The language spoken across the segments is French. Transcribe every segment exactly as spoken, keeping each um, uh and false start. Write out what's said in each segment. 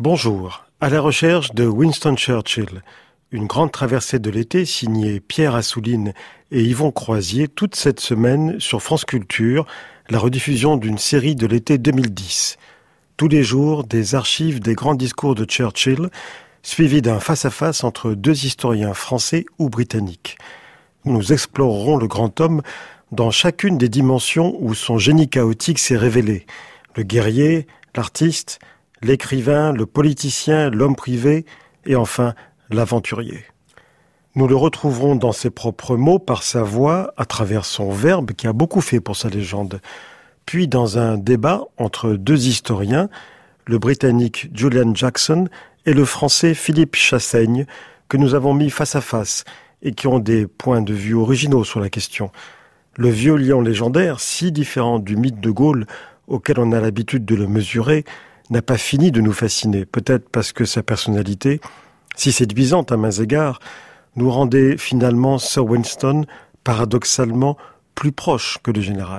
Bonjour, à la recherche de Winston Churchill, une grande traversée de l'été signée Pierre Assouline et Yvon Croisier toute cette semaine sur France Culture, la rediffusion d'une série de l'été deux mille dix. Tous les jours, des archives des grands discours de Churchill, suivis d'un face-à-face entre deux historiens français ou britanniques. Nous explorerons le grand homme dans chacune des dimensions où son génie chaotique s'est révélé. Le guerrier, l'artiste, l'écrivain, le politicien, l'homme privé et enfin l'aventurier. Nous le retrouverons dans ses propres mots, par sa voix, à travers son verbe qui a beaucoup fait pour sa légende. Puis dans un débat entre deux historiens, le Britannique Julian Jackson et le Français Philippe Chassaigne, que nous avons mis face à face et qui ont des points de vue originaux sur la question. Le vieux lion légendaire, si différent du mythe de Gaulle auquel on a l'habitude de le mesurer, n'a pas fini de nous fasciner, peut-être parce que sa personnalité, si séduisante à mains égards, nous rendait finalement Sir Winston paradoxalement plus proche que le général.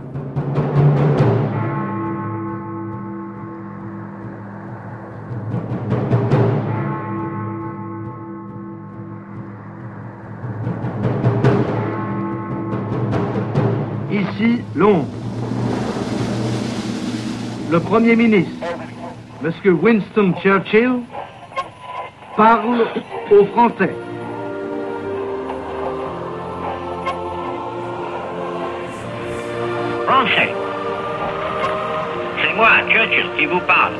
Ici, Londres. Le Premier ministre, M. Winston Churchill, parle aux Français. Français, c'est moi, Churchill, qui vous parle.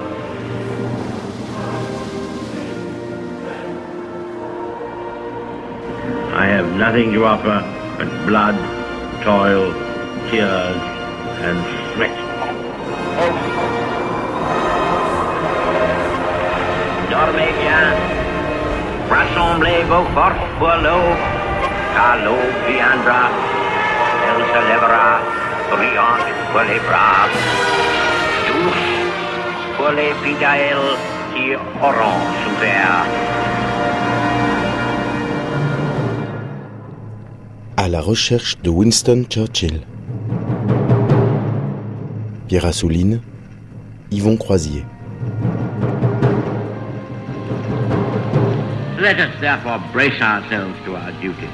I have nothing to offer but blood, toil, tears and sweat. Dormez bien, rassemblez vos forces pour l'aube, car l'aube viendra, elle se lèvera, brillante pour les braves, tous pour les fidèles qui auront souffert. À la recherche de Winston Churchill. Pierre Assouline, Yvon Croisier. Let us therefore brace ourselves to our duty.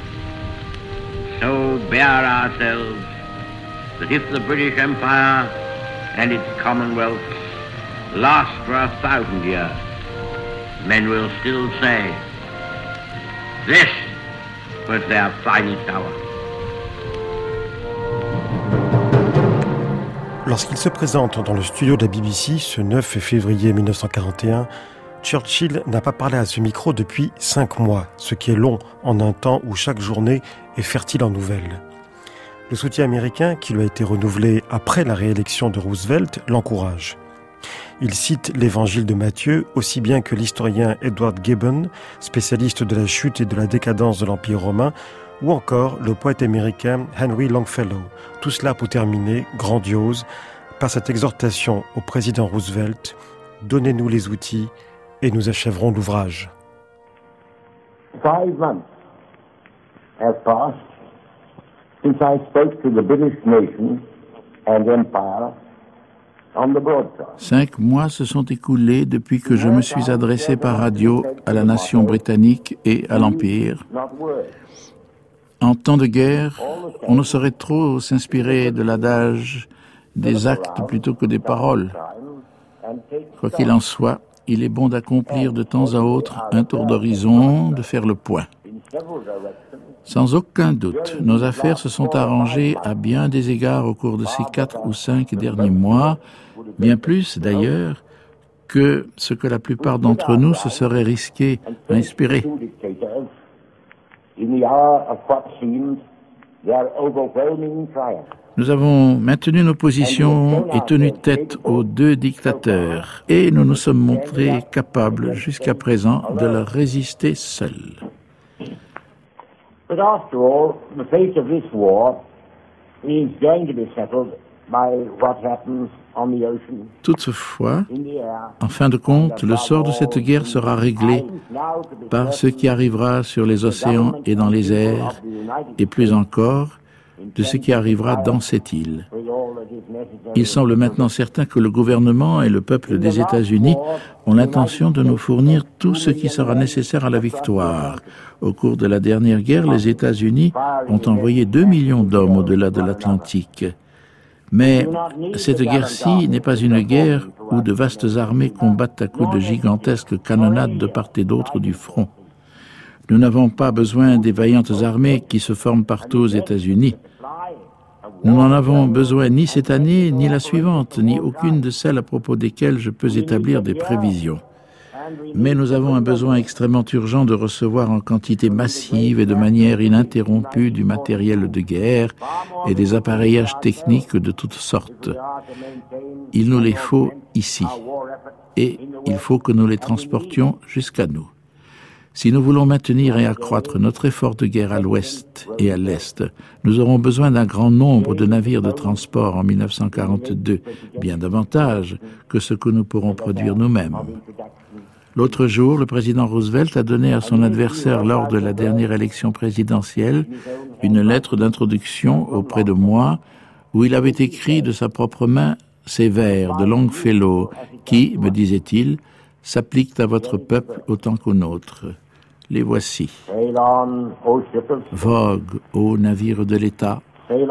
So bear ourselves that if the British Empire and its Commonwealth last for a thousand years, men will still say, this was their finest hour. Lorsqu'il se présente dans le studio de la B B C ce neuf février mille neuf cent quarante et un, Churchill n'a pas parlé à ce micro depuis cinq mois, ce qui est long en un temps où chaque journée est fertile en nouvelles. Le soutien américain, qui lui a été renouvelé après la réélection de Roosevelt, l'encourage. Il cite l'évangile de Matthieu, aussi bien que l'historien Edward Gibbon, spécialiste de la chute et de la décadence de l'Empire romain, ou encore le poète américain Henry Longfellow. Tout cela pour terminer, grandiose, par cette exhortation au président Roosevelt « Donnez-nous les outils et nous achèverons l'ouvrage ». Five months have passed since I spoke to the British nation and empire on the broadcast. Cinq mois se sont écoulés depuis que je me suis adressé par radio à la nation britannique et à l'Empire. En temps de guerre, on ne saurait trop s'inspirer de l'adage des actes plutôt que des paroles. Quoi qu'il en soit, il est bon d'accomplir de temps à autre un tour d'horizon, de faire le point. Sans aucun doute, nos affaires se sont arrangées à bien des égards au cours de ces quatre ou cinq derniers mois, bien plus d'ailleurs que ce que la plupart d'entre nous se seraient risqués à espérer. Nous avons maintenu nos positions et tenu tête aux deux dictateurs, et nous nous sommes montrés capables jusqu'à présent de leur résister seuls. But after all, the fate of this war is going to be settled by what happens on the ocean. Toutefois, en fin de compte, le sort de cette guerre sera réglé par ce qui arrivera sur les océans et dans les airs, et plus encore, de ce qui arrivera dans cette île. Il semble maintenant certain que le gouvernement et le peuple des États-Unis ont l'intention de nous fournir tout ce qui sera nécessaire à la victoire. Au cours de la dernière guerre, les États-Unis ont envoyé deux millions d'hommes au-delà de l'Atlantique. Mais cette guerre-ci n'est pas une guerre où de vastes armées combattent à coups de gigantesques canonnades de part et d'autre du front. Nous n'avons pas besoin des vaillantes armées qui se forment partout aux États-Unis. Nous n'en avons besoin ni cette année, ni la suivante, ni aucune de celles à propos desquelles je peux établir des prévisions. Mais nous avons un besoin extrêmement urgent de recevoir en quantité massive et de manière ininterrompue du matériel de guerre et des appareillages techniques de toutes sortes. Il nous les faut ici, et il faut que nous les transportions jusqu'à nous. Si nous voulons maintenir et accroître notre effort de guerre à l'ouest et à l'est, nous aurons besoin d'un grand nombre de navires de transport en mille neuf cent quarante-deux, bien davantage que ce que nous pourrons produire nous-mêmes. L'autre jour, le président Roosevelt a donné à son adversaire lors de la dernière élection présidentielle une lettre d'introduction auprès de moi où il avait écrit de sa propre main ces vers de Longfellow qui, me disait-il, s'appliquent à votre peuple autant qu'au nôtre. Les voici. Vogue, ô navire de l'État.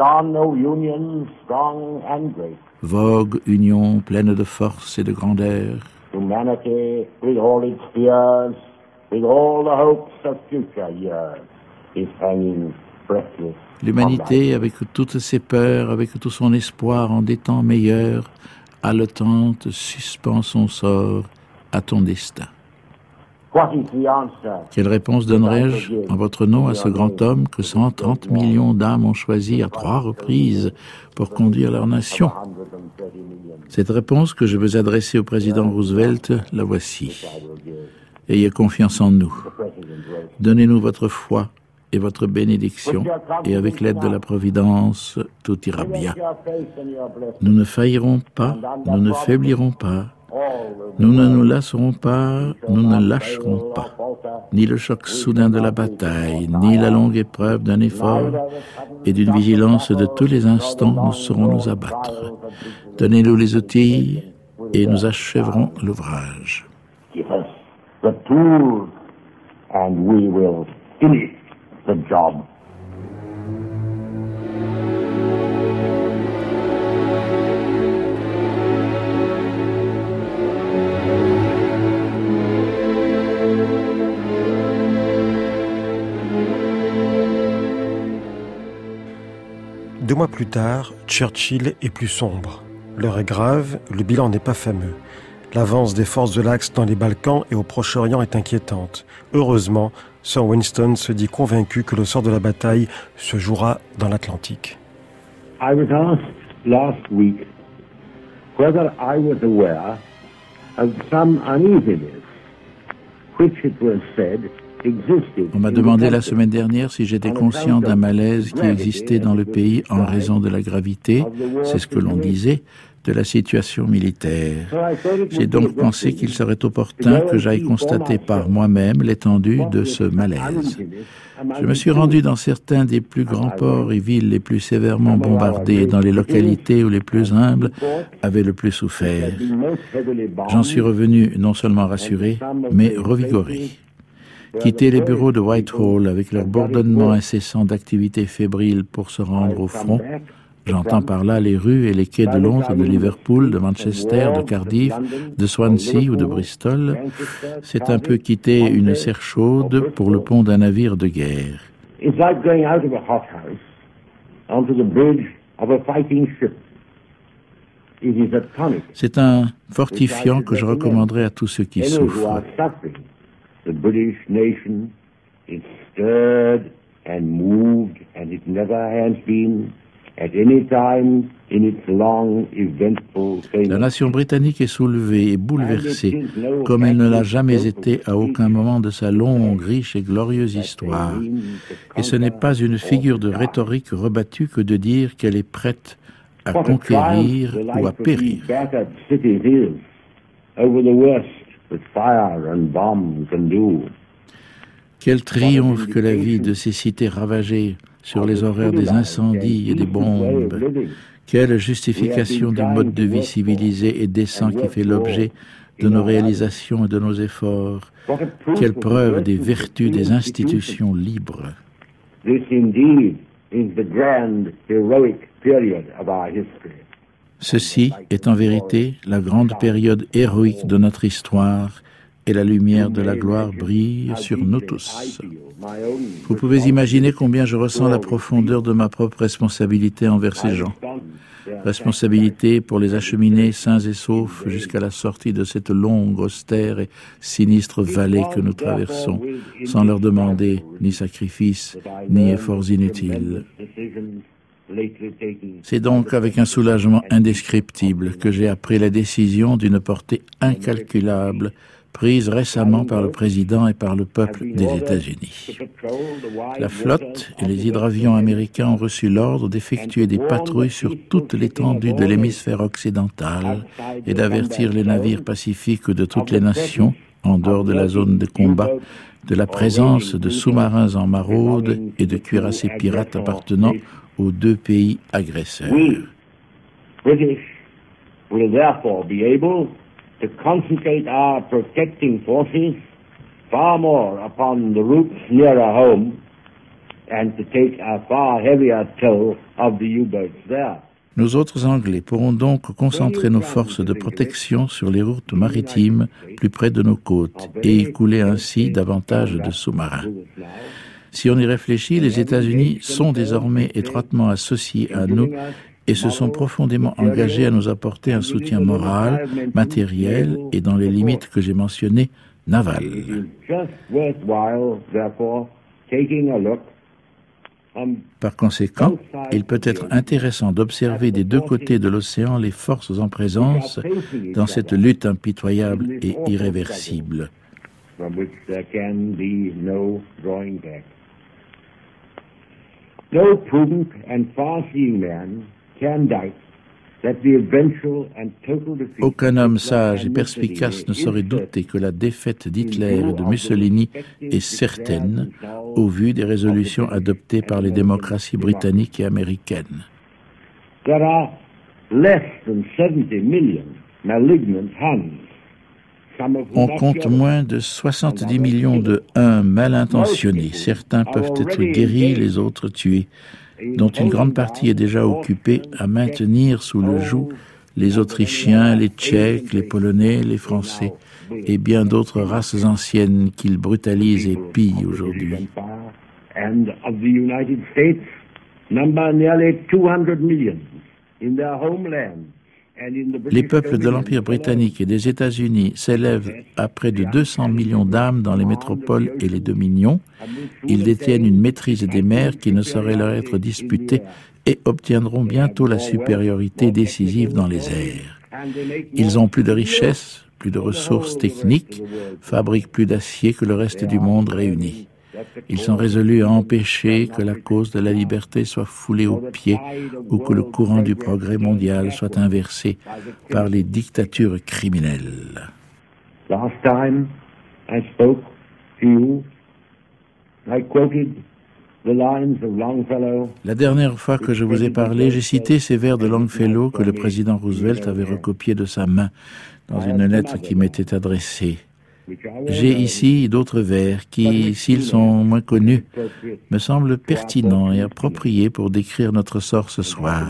Vogue, union pleine de force et de grandeur. Humanity, with all its fears, with all the hopes of future years, is hanging breathless. L'humanité, avec toutes ses peurs, avec tout son espoir en des temps meilleurs, haletante, suspend son sort à ton destin. Quelle réponse donnerais-je en votre nom à ce grand homme que cent trente millions d'âmes ont choisi à trois reprises pour conduire leur nation? Cette réponse que je veux adresser au président Roosevelt, la voici. Ayez confiance en nous. Donnez-nous votre foi et votre bénédiction, et avec l'aide de la Providence, tout ira bien. Nous ne faillirons pas, nous ne faiblirons pas, nous ne nous lasserons pas, nous ne lâcherons pas. Ni le choc soudain de la bataille, ni la longue épreuve d'un effort et d'une vigilance de tous les instants ne sauront nous abattre. Donnez-nous les outils et nous achèverons l'ouvrage. Give us the tools and we will finish the job. Deux mois plus tard, Churchill est plus sombre. L'heure est grave, le bilan n'est pas fameux. L'avance des forces de l'Axe dans les Balkans et au Proche-Orient est inquiétante. Heureusement, Sir Winston se dit convaincu que le sort de la bataille se jouera dans l'Atlantique. I was asked last week whether I was aware of some uneasiness which it was said existed. On m'a demandé la semaine dernière si j'étais conscient d'un malaise qui existait dans le pays en raison de la gravité, c'est ce que l'on disait, de la situation militaire. J'ai donc pensé qu'il serait opportun que j'aille constater par moi-même l'étendue de ce malaise. Je me suis rendu dans certains des plus grands ports et villes les plus sévèrement bombardés, dans les localités où les plus humbles avaient le plus souffert. J'en suis revenu non seulement rassuré, mais revigoré. Quitter les bureaux de Whitehall avec leur bourdonnement incessant d'activités fébriles pour se rendre au front, j'entends par là les rues et les quais de Londres, de Liverpool, de Manchester, de Cardiff, de Swansea ou de Bristol. C'est un peu quitter une serre chaude pour le pont d'un navire de guerre. It's like going out of a hothouse onto the bridge of a fighting ship. It is a tonic. C'est un fortifiant que je recommanderais à tous ceux qui souffrent. The British nation is stirred and moved, and it never has been at any time in its long, eventful. La nation britannique est soulevée et bouleversée, comme elle ne l'a jamais été à aucun moment de sa longue, riche et glorieuse histoire. Et ce n'est pas une figure de rhétorique rebattue que de dire qu'elle est prête à conquérir ou à périr. Quel triomphe que la vie de ces cités ravagées sur les horaires des incendies et des bombes. Quelle justification du mode de vie civilisé et décent qui fait l'objet de nos réalisations et de nos efforts. Quelle preuve des vertus des institutions libres. Ceci est en vérité la grande période héroïque de notre histoire et la lumière de la gloire brille sur nous tous. Vous pouvez imaginer combien je ressens la profondeur de ma propre responsabilité envers ces gens. Responsabilité pour les acheminer sains et saufs jusqu'à la sortie de cette longue, austère et sinistre vallée que nous traversons, sans leur demander ni sacrifice, ni efforts inutiles. C'est donc avec un soulagement indescriptible que j'ai appris la décision d'une portée incalculable prise récemment par le président et par le peuple des États-Unis. La flotte et les hydravions américains ont reçu l'ordre d'effectuer des patrouilles sur toute l'étendue de l'hémisphère occidental et d'avertir les navires pacifiques de toutes les nations, en dehors de la zone de combat, de la présence de sous-marins en maraude et de cuirassés pirates appartenant aux deux pays agresseurs. British will therefore be able to concentrate our protecting forces far more upon the routes nearer home and to take a far heavier toll of the U-boats there. Nous autres Anglais pourrons donc concentrer nos forces de protection sur les routes maritimes plus près de nos côtes et écouler ainsi davantage de sous-marins. Si on y réfléchit, les États-Unis sont désormais étroitement associés à nous et se sont profondément engagés à nous apporter un soutien moral, matériel et dans les limites que j'ai mentionnées, navales. Par conséquent, il peut être intéressant d'observer des deux côtés de l'océan les forces en présence dans cette lutte impitoyable et irréversible. No prudent and far-seeing man can doubt that the eventual and total defeat. Aucun homme sage et perspicace ne saurait douter que la défaite d'Hitler et de Mussolini est certaine au vu des résolutions adoptées par les démocraties britanniques et américaines. There are less than seventy million malignant hands. On compte moins de soixante-dix millions de uns mal intentionnés. Certains peuvent être guéris, les autres tués, dont une grande partie est déjà occupée à maintenir sous le joug les Autrichiens, les Tchèques, les Polonais, les Français et bien d'autres races anciennes qu'ils brutalisent et pillent aujourd'hui. Les peuples de l'Empire britannique et des États-Unis s'élèvent à près de deux cents millions d'âmes dans les métropoles et les dominions. Ils détiennent une maîtrise des mers qui ne saurait leur être disputée et obtiendront bientôt la supériorité décisive dans les airs. Ils ont plus de richesses, plus de ressources techniques, fabriquent plus d'acier que le reste du monde réuni. Ils sont résolus à empêcher que la cause de la liberté soit foulée aux pieds ou que le courant du progrès mondial soit inversé par les dictatures criminelles. Last time I spoke to you, I quoted the lines of Longfellow. La dernière fois que je vous ai parlé, j'ai cité ces vers de Longfellow que le président Roosevelt avait recopiés de sa main dans une lettre qui m'était adressée. J'ai ici d'autres vers qui, s'ils sont moins connus, me semblent pertinents et appropriés pour décrire notre sort ce soir.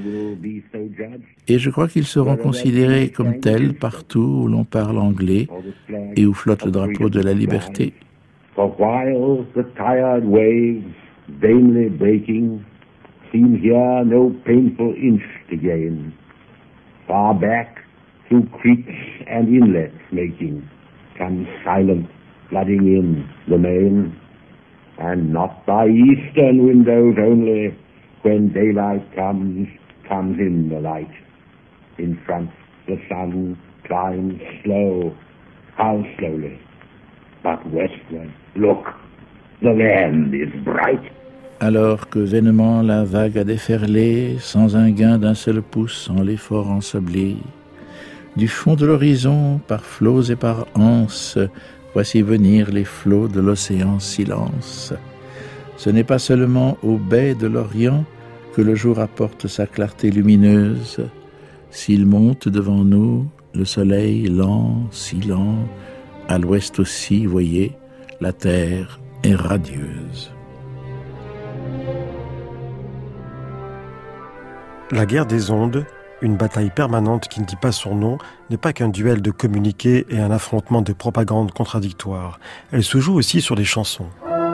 Et je crois qu'ils seront considérés comme tels partout où l'on parle anglais et où flotte le drapeau de la liberté. For while the tired waves, vainly breaking, seem here no painful inch to gain, far back through creeks and inlets making, comes silent flooding in the main, and not by eastern windows only, when daylight comes, comes in the light. In front the sun climbs slow, how slowly, but westward, look, the land is bright. Alors que vainement la vague a déferlé, sans un gain d'un seul pouce en l'effort ensablé, du fond de l'horizon, par flots et par anses, Voici venir les flots de l'océan silence. Ce n'est pas seulement aux baies de l'Orient que le jour apporte sa clarté lumineuse. S'il monte devant nous, le soleil lent, si lent, à l'ouest aussi, voyez, la terre est radieuse. La guerre des ondes, une bataille permanente qui ne dit pas son nom, n'est pas qu'un duel de communiqués et un affrontement de propagande contradictoire. Elle se joue aussi sur les chansons.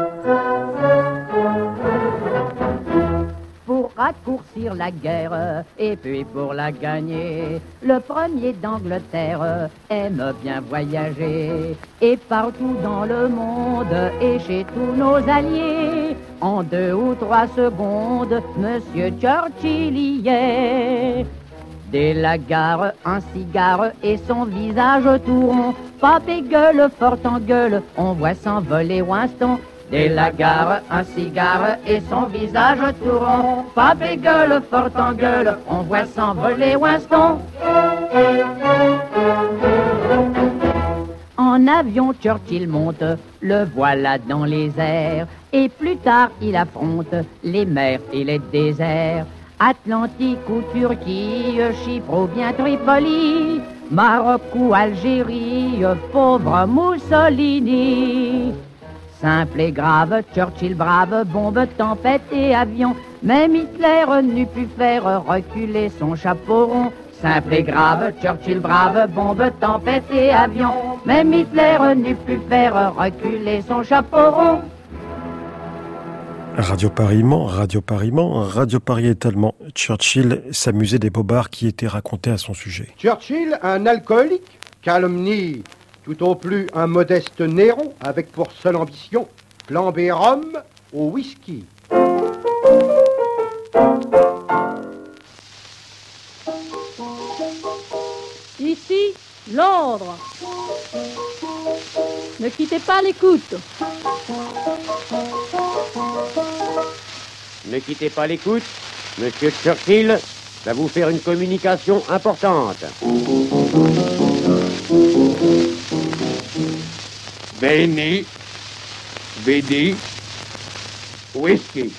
Pour raccourcir la guerre et puis pour la gagner, le premier d'Angleterre aime bien voyager. Et partout dans le monde et chez tous nos alliés, en deux ou trois secondes, Monsieur Churchill y est. Dès la gare, un cigare et son visage tout rond, pape et gueule, fort en gueule, on voit s'envoler Winston. Dès la gare, un cigare et son visage tout rond, pape et gueule, fort en gueule, on voit s'envoler Winston. En avion, Churchill monte, le voilà dans les airs, et plus tard il affronte les mers et les déserts. Atlantique ou Turquie, Chypre ou bien Tripoli, Maroc ou Algérie, pauvre Mussolini. Simple et grave, Churchill brave, bombe, tempête et avion, même Hitler n'eût pu faire reculer son chapeau rond. Simple et grave, Churchill brave, bombe, tempête et avion, même Hitler n'eût pu faire reculer son chapeau rond. Radio Paris-Mans, Radio Paris-Mans, Radio Paris est tellement. Churchill s'amusait des bobards qui étaient racontés à son sujet. Churchill, un alcoolique, calomnie tout au plus un modeste Néron, avec pour seule ambition flamber Rome au whisky. Ici, Londres. Ne quittez pas l'écoute. Ne quittez pas l'écoute. Monsieur Churchill va vous faire une communication importante. Bene, vedi, whisky.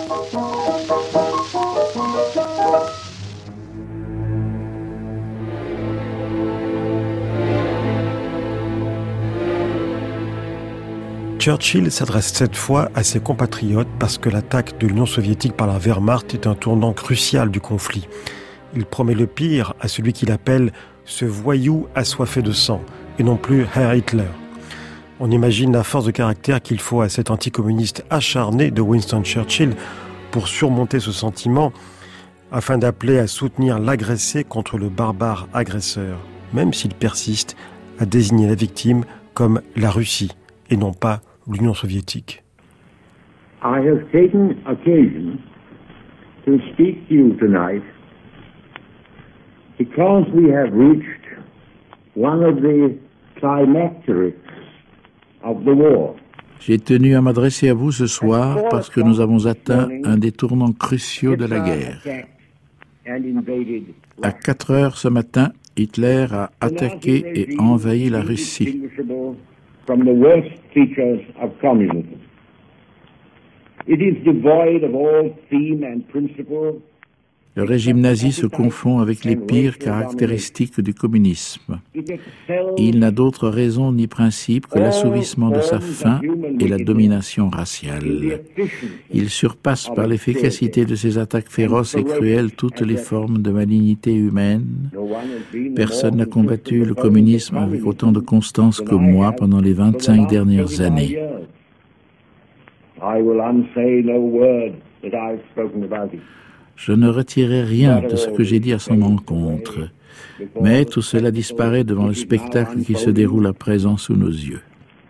Churchill s'adresse cette fois à ses compatriotes parce que l'attaque de l'Union soviétique par la Wehrmacht est un tournant crucial du conflit. Il promet le pire à celui qu'il appelle ce voyou assoiffé de sang, et non plus Herr Hitler. On imagine la force de caractère qu'il faut à cet anticommuniste acharné de Winston Churchill pour surmonter ce sentiment, afin d'appeler à soutenir l'agressé contre le barbare agresseur, même s'il persiste à désigner la victime comme la Russie et non pas l'Union soviétique. I have taken occasion to speak to you tonight because we have reached one of the climacterics of the war. J'ai tenu à m'adresser à vous ce soir parce que nous avons atteint un des tournants cruciaux de la guerre. À quatre heures ce matin, Hitler a attaqué et envahi la Russie. From the worst features of communism. It is devoid of all theme and principle. Le régime nazi se confond avec les pires caractéristiques du communisme. Il n'a d'autre raison ni principe que l'assouvissement de sa faim et la domination raciale. Il surpasse par l'efficacité de ses attaques féroces et cruelles toutes les formes de malignité humaine. Personne n'a combattu le communisme avec autant de constance que moi pendant les vingt-cinq dernières années. Je ne retirerai rien de ce que j'ai dit à son encontre, mais tout cela disparaît devant le spectacle qui se déroule à présent sous nos yeux.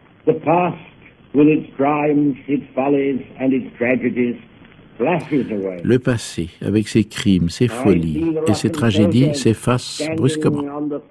Le passé, avec ses crimes, ses folies et ses tragédies, s'efface brusquement.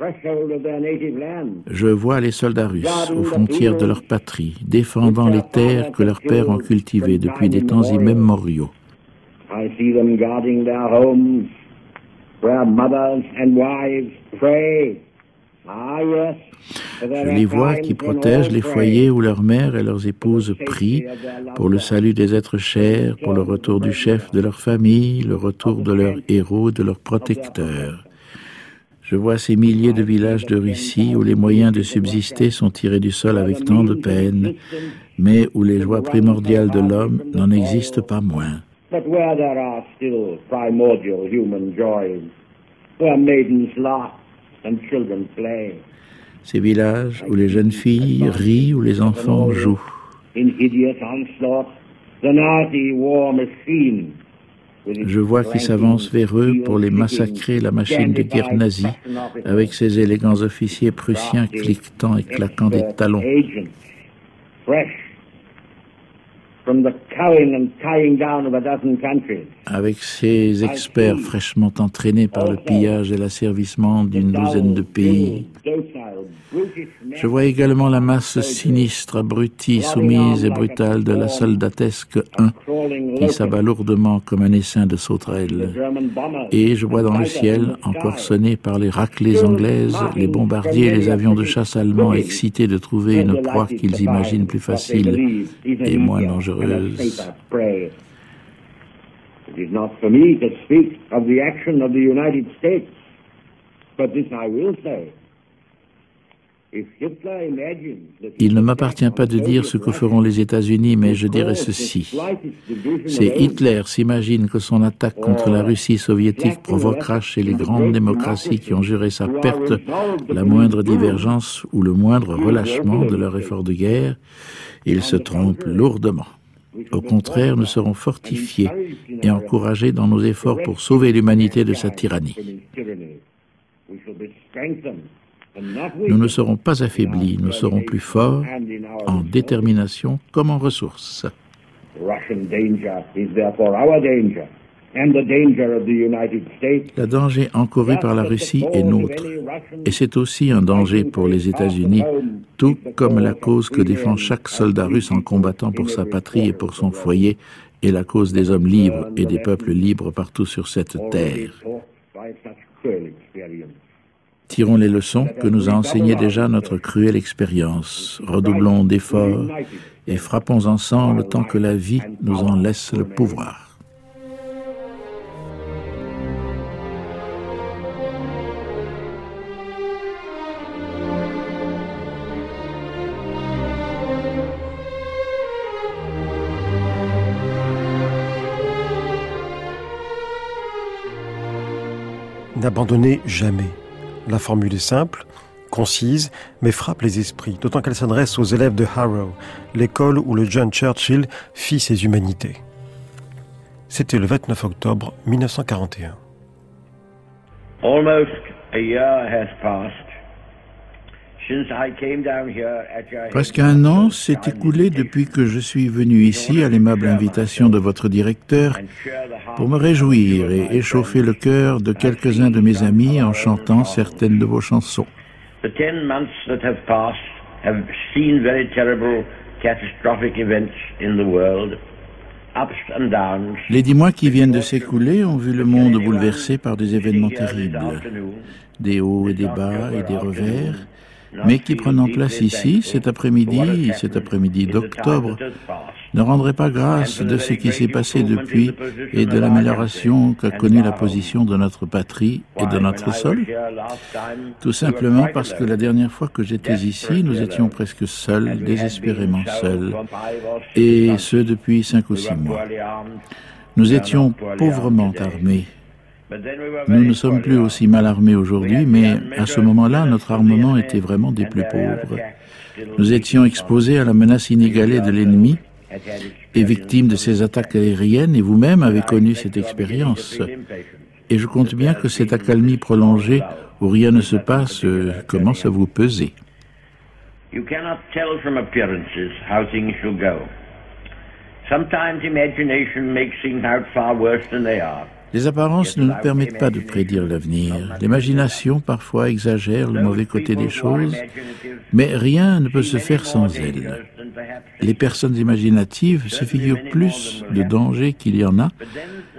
Je vois les soldats russes aux frontières de leur patrie, défendant les terres que leurs pères ont cultivées depuis des temps immémoriaux. I see them guarding their homes, where mothers and wives pray Je les vois qui protègent les foyers où leurs mères et leurs épouses prient pour le salut des êtres chers, pour le retour du chef de leur famille, le retour de leurs héros, de leurs protecteurs. Je vois ces milliers de villages de Russie où les moyens de subsister sont tirés du sol avec tant de peine, mais où les joies primordiales de l'homme n'en existent pas moins. But where there are still primordial human joys, where maidens laugh and children play. Ces villages où les jeunes filles rient, où les enfants jouent. In hideous onslaught, the Nazi war machine. Je vois qui s'avance vers eux pour les massacrer, la machine de guerre nazie, avec ses élégants officiers prussiens cliquetant et claquant des talons. Avec ces experts fraîchement entraînés par le pillage et l'asservissement d'une douzaine de pays. Je vois également la masse sinistre, abrutie, soumise et brutale de la soldatesque un qui s'abat lourdement comme un essaim de sauterelles. Et je vois dans le ciel, encore sonné par les raclées anglaises, les bombardiers et les avions de chasse allemands excités de trouver une proie qu'ils imaginent plus facile et moins dangereuse. It is not for me to speak of the action of the United States, but this I will say. Il ne m'appartient pas de dire ce que feront les États-Unis, mais je dirais ceci. Si Hitler s'imagine que son attaque contre la Russie soviétique provoquera chez les grandes démocraties qui ont juré sa perte la moindre divergence ou le moindre relâchement de leur effort de guerre, il se trompe lourdement. Au contraire, nous serons fortifiés et encouragés dans nos efforts pour sauver l'humanité de sa tyrannie. Nous ne serons pas affaiblis, nous serons plus forts en détermination comme en ressources. Le danger encouru par la Russie est nôtre, et c'est aussi un danger pour les États-Unis, tout comme la cause que défend chaque soldat russe en combattant pour sa patrie et pour son foyer, est la cause des hommes libres et des peuples libres partout sur cette terre. Tirons les leçons que nous a enseignées déjà notre cruelle expérience. Redoublons d'efforts et frappons ensemble tant que la vie nous en laisse le pouvoir. N'abandonnez jamais. La formule est simple, concise, mais frappe les esprits, d'autant qu'elle s'adresse aux élèves de Harrow, l'école où le jeune Churchill fit ses humanités. C'était le vingt-neuf octobre mille neuf cent quarante et un. Almost a year has passed since I came down here at your... Presque un an s'est écoulé depuis que je suis venu ici à l'aimable invitation de votre directeur pour me réjouir et échauffer le cœur de quelques-uns de mes amis en chantant certaines de vos chansons. The ten months that have passed have seen very terrible, catastrophic events in the world. Les dix mois qui viennent de s'écouler ont vu le monde bouleversé par des événements terribles, des hauts et des bas et des revers, mais qui prenant place ici, cet après-midi, cet après-midi d'octobre, ne rendraient pas grâce de ce qui s'est passé depuis et de l'amélioration qu'a connue la position de notre patrie et de notre sol. Tout simplement parce que la dernière fois que j'étais ici, nous étions presque seuls, désespérément seuls, et ce depuis cinq ou six mois. Nous étions pauvrement armés. Nous ne sommes plus aussi mal armés aujourd'hui, mais à ce moment-là, notre armement était vraiment des plus pauvres. Nous étions exposés à la menace inégalée de l'ennemi et victimes de ces attaques aériennes, et vous-même avez connu cette expérience. Et je compte bien que cette accalmie prolongée, où rien ne se passe, commence à vous peser. You cannot tell from appearances how things shall go. Sometimes imagination makes things out far worse than they are. Les apparences ne nous permettent pas de prédire l'avenir. L'imagination parfois exagère le mauvais côté des choses, mais rien ne peut se faire sans elle. Les personnes imaginatives se figurent plus de dangers qu'il y en a,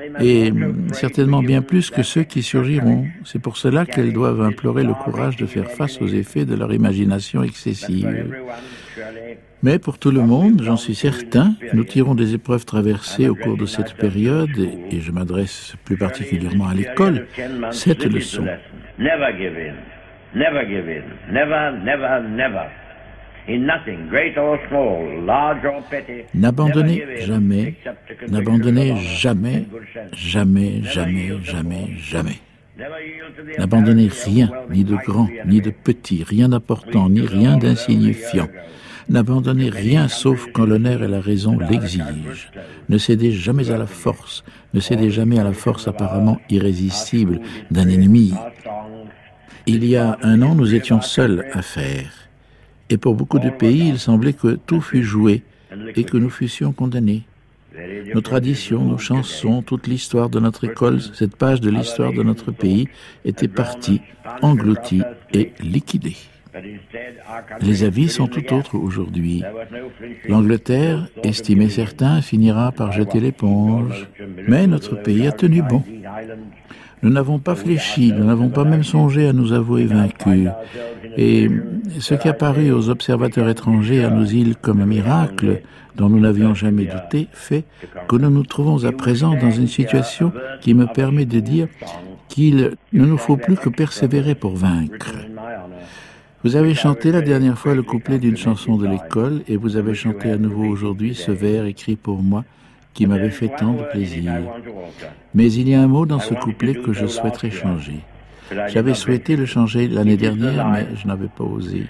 et certainement bien plus que ceux qui surgiront. C'est pour cela qu'elles doivent implorer le courage de faire face aux effets de leur imagination excessive. Mais pour tout le monde, j'en suis certain, nous tirons des épreuves traversées au cours de cette période, et je m'adresse plus particulièrement à l'école, cette leçon. Never give in. Never give in. Never, never, never. In nothing, great or small, large or petty. N'abandonnez jamais, n'abandonnez jamais, jamais, jamais, jamais, jamais. N'abandonnez rien, ni de grand, ni de petit, rien d'important, ni rien d'insignifiant. N'abandonnez rien sauf quand l'honneur et la raison l'exigent. Ne cédez jamais à la force, ne cédez jamais à la force apparemment irrésistible d'un ennemi. Il y a un an, nous étions seuls à faire. Et pour beaucoup de pays, il semblait que tout fût joué et que nous fussions condamnés. Nos traditions, nos chansons, toute l'histoire de notre école, cette page de l'histoire de notre pays était partie, engloutie et liquidée. Les avis sont tout autres aujourd'hui. L'Angleterre, estimaient certains, finira par jeter l'éponge. Mais notre pays a tenu bon. Nous n'avons pas fléchi, nous n'avons pas même songé à nous avouer vaincus. Et ce qui a paru aux observateurs étrangers à nos îles comme un miracle, dont nous n'avions jamais douté, fait que nous nous trouvons à présent dans une situation qui me permet de dire qu'il ne nous faut plus que persévérer pour vaincre. Vous avez chanté la dernière fois le couplet d'une chanson de l'école et vous avez chanté à nouveau aujourd'hui ce vers écrit pour moi qui m'avait fait tant de plaisir. Mais il y a un mot dans ce couplet que je souhaiterais changer. J'avais souhaité le changer l'année dernière, mais je n'avais pas osé.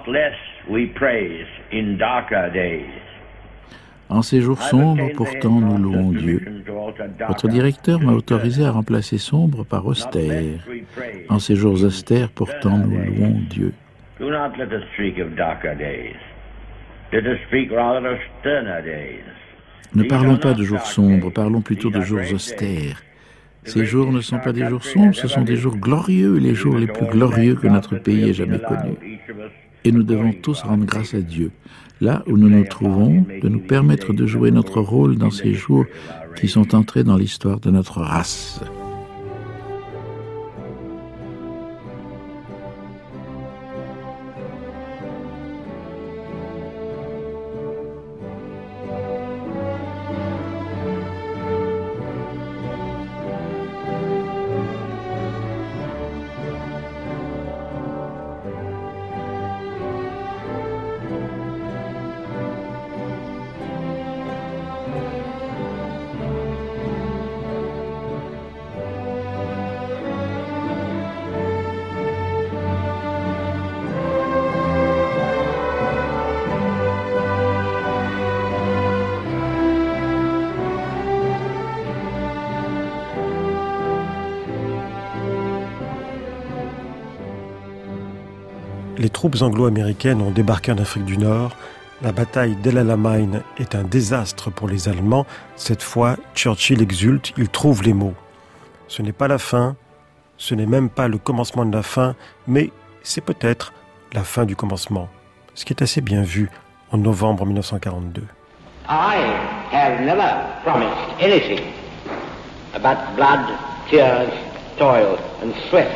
En ces jours sombres, pourtant, nous louons Dieu. Votre directeur m'a autorisé à remplacer sombre par austère. En ces jours austères, pourtant, nous louons Dieu. Do not let us speak of darker days. Let us speak rather of sterner days. Ne parlons pas de jours sombres, parlons plutôt de jours austères. Ces jours ne sont pas des jours sombres, ce sont des jours glorieux, les jours les plus glorieux que notre pays ait jamais connus. Et nous devons tous rendre grâce à Dieu, là où nous nous trouvons, de nous permettre de jouer notre rôle dans ces jours qui sont entrés dans l'histoire de notre race. Les troupes anglo-américaines ont débarqué en Afrique du Nord. La bataille d'El Alamein est un désastre pour les Allemands. Cette fois, Churchill exulte, il trouve les mots. Ce n'est pas la fin, ce n'est même pas le commencement de la fin, mais c'est peut-être la fin du commencement. Ce qui est assez bien vu en novembre mille neuf cent quarante-deux. I have never promised anything but blood, tears, toil and sweat.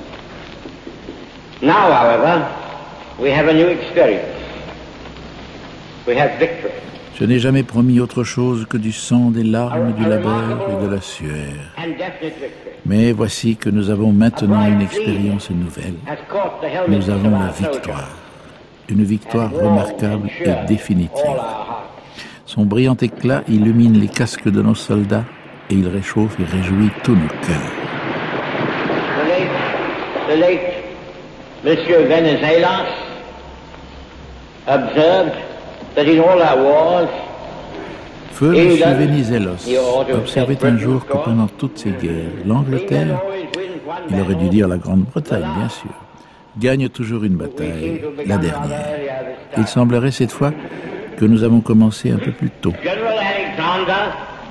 Now, however, we have a new experience. We have victory. Je n'ai jamais promis autre chose que du sang, des larmes, du labeur et de la sueur. Mais voici que nous avons maintenant une expérience nouvelle. Nous avons la victoire. Une victoire remarquable et définitive. Son brillant éclat illumine les casques de nos soldats et il réchauffe et réjouit tous nos cœurs. The late Monsieur Venizelos observed that in all our wars, Feu M. Venizelos observait un jour que pendant toutes ces guerres, l'Angleterre, il aurait dû dire la Grande-Bretagne bien sûr, gagne toujours une bataille, la dernière. Il semblerait cette fois que nous avons commencé un peu plus tôt. General Alexander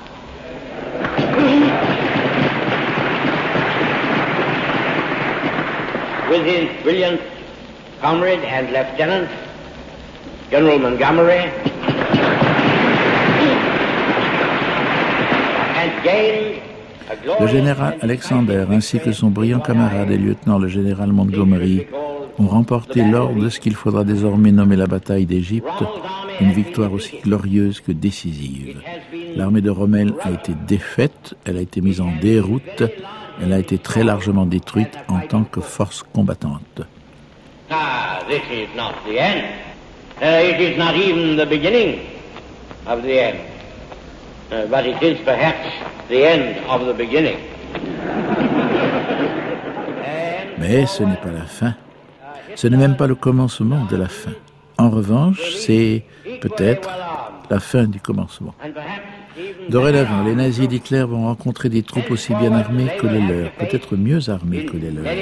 with his brilliant comrade and lieutenant, General Montgomery, had gained Le général Alexander ainsi que son brillant camarade et lieutenant le général Montgomery ont remporté lors de ce qu'il faudra désormais nommer la bataille d'Égypte une victoire aussi glorieuse que décisive. L'armée de Rommel a été défaite, elle a été mise en déroute, elle a été très largement détruite en tant que force combattante. Ah, this is not the end. Uh, it is not even the beginning of the end. Uh, but it is perhaps the end of the beginning. Mais ce n'est pas la fin. Ce n'est même pas le commencement de la fin. En revanche, c'est peut-être la fin du commencement. Dorénavant, les nazis d'Hitler vont rencontrer des troupes aussi bien armées que les leurs, peut-être mieux armées que les leurs.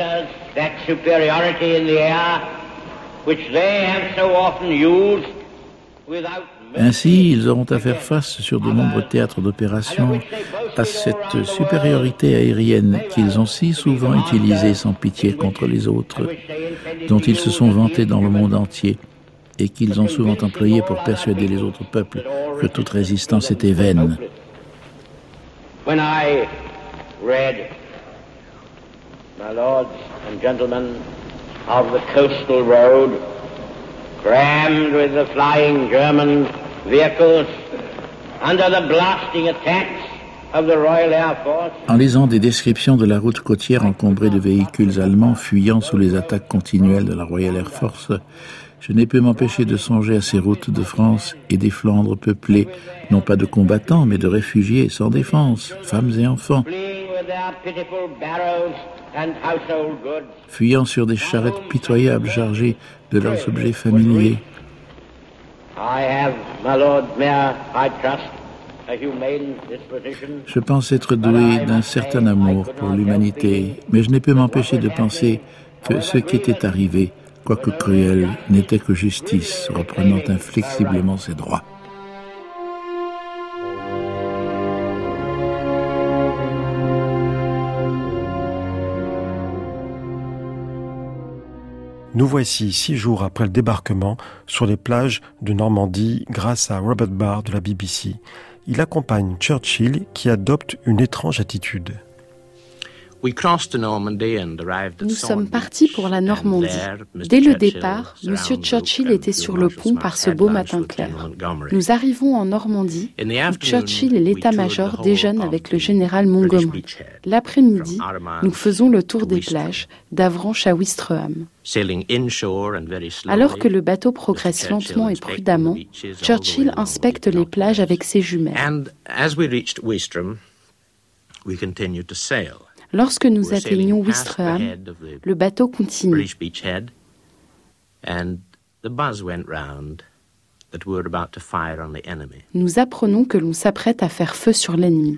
Ainsi, ils auront à faire face sur de nombreux théâtres d'opération à cette supériorité aérienne qu'ils ont si souvent utilisée sans pitié contre les autres, dont ils se sont vantés dans le monde entier et qu'ils ont souvent employée pour persuader les autres peuples que toute résistance était vaine. When I read, my lords and gentlemen, of the coastal road, crammed with the flying German vehicles, under the blasting attacks of the Royal Air Force. En lisant des descriptions de la route côtière encombrée de véhicules allemands fuyant sous les attaques continuelles de la Royal Air Force, je n'ai pu m'empêcher de songer à ces routes de France et des Flandres peuplées, non pas de combattants, mais de réfugiés sans défense, femmes et enfants, fuyant sur des charrettes pitoyables chargées de leurs objets familiers. Je pense être doué d'un certain amour pour l'humanité, mais je n'ai pu m'empêcher de penser que ce qui était arrivé, quoique cruel, n'était que justice, reprenant inflexiblement ses droits. Nous voici six jours après le débarquement sur les plages de Normandie grâce à Robert Barr de la B B C. Il accompagne Churchill qui adopte une étrange attitude. Nous sommes partis pour la Normandie. Dès le départ, M. Churchill était sur le pont par ce beau matin clair. Nous arrivons en Normandie, où Churchill et l'état-major déjeunent avec le général Montgomery. L'après-midi, nous faisons le tour des plages, d'Avranches à Ouistreham. Alors que le bateau progresse lentement et prudemment, Churchill inspecte les plages avec ses jumelles. Lorsque nous atteignons Ouistreham, le bateau continue. Nous apprenons que l'on s'apprête à faire feu sur l'ennemi.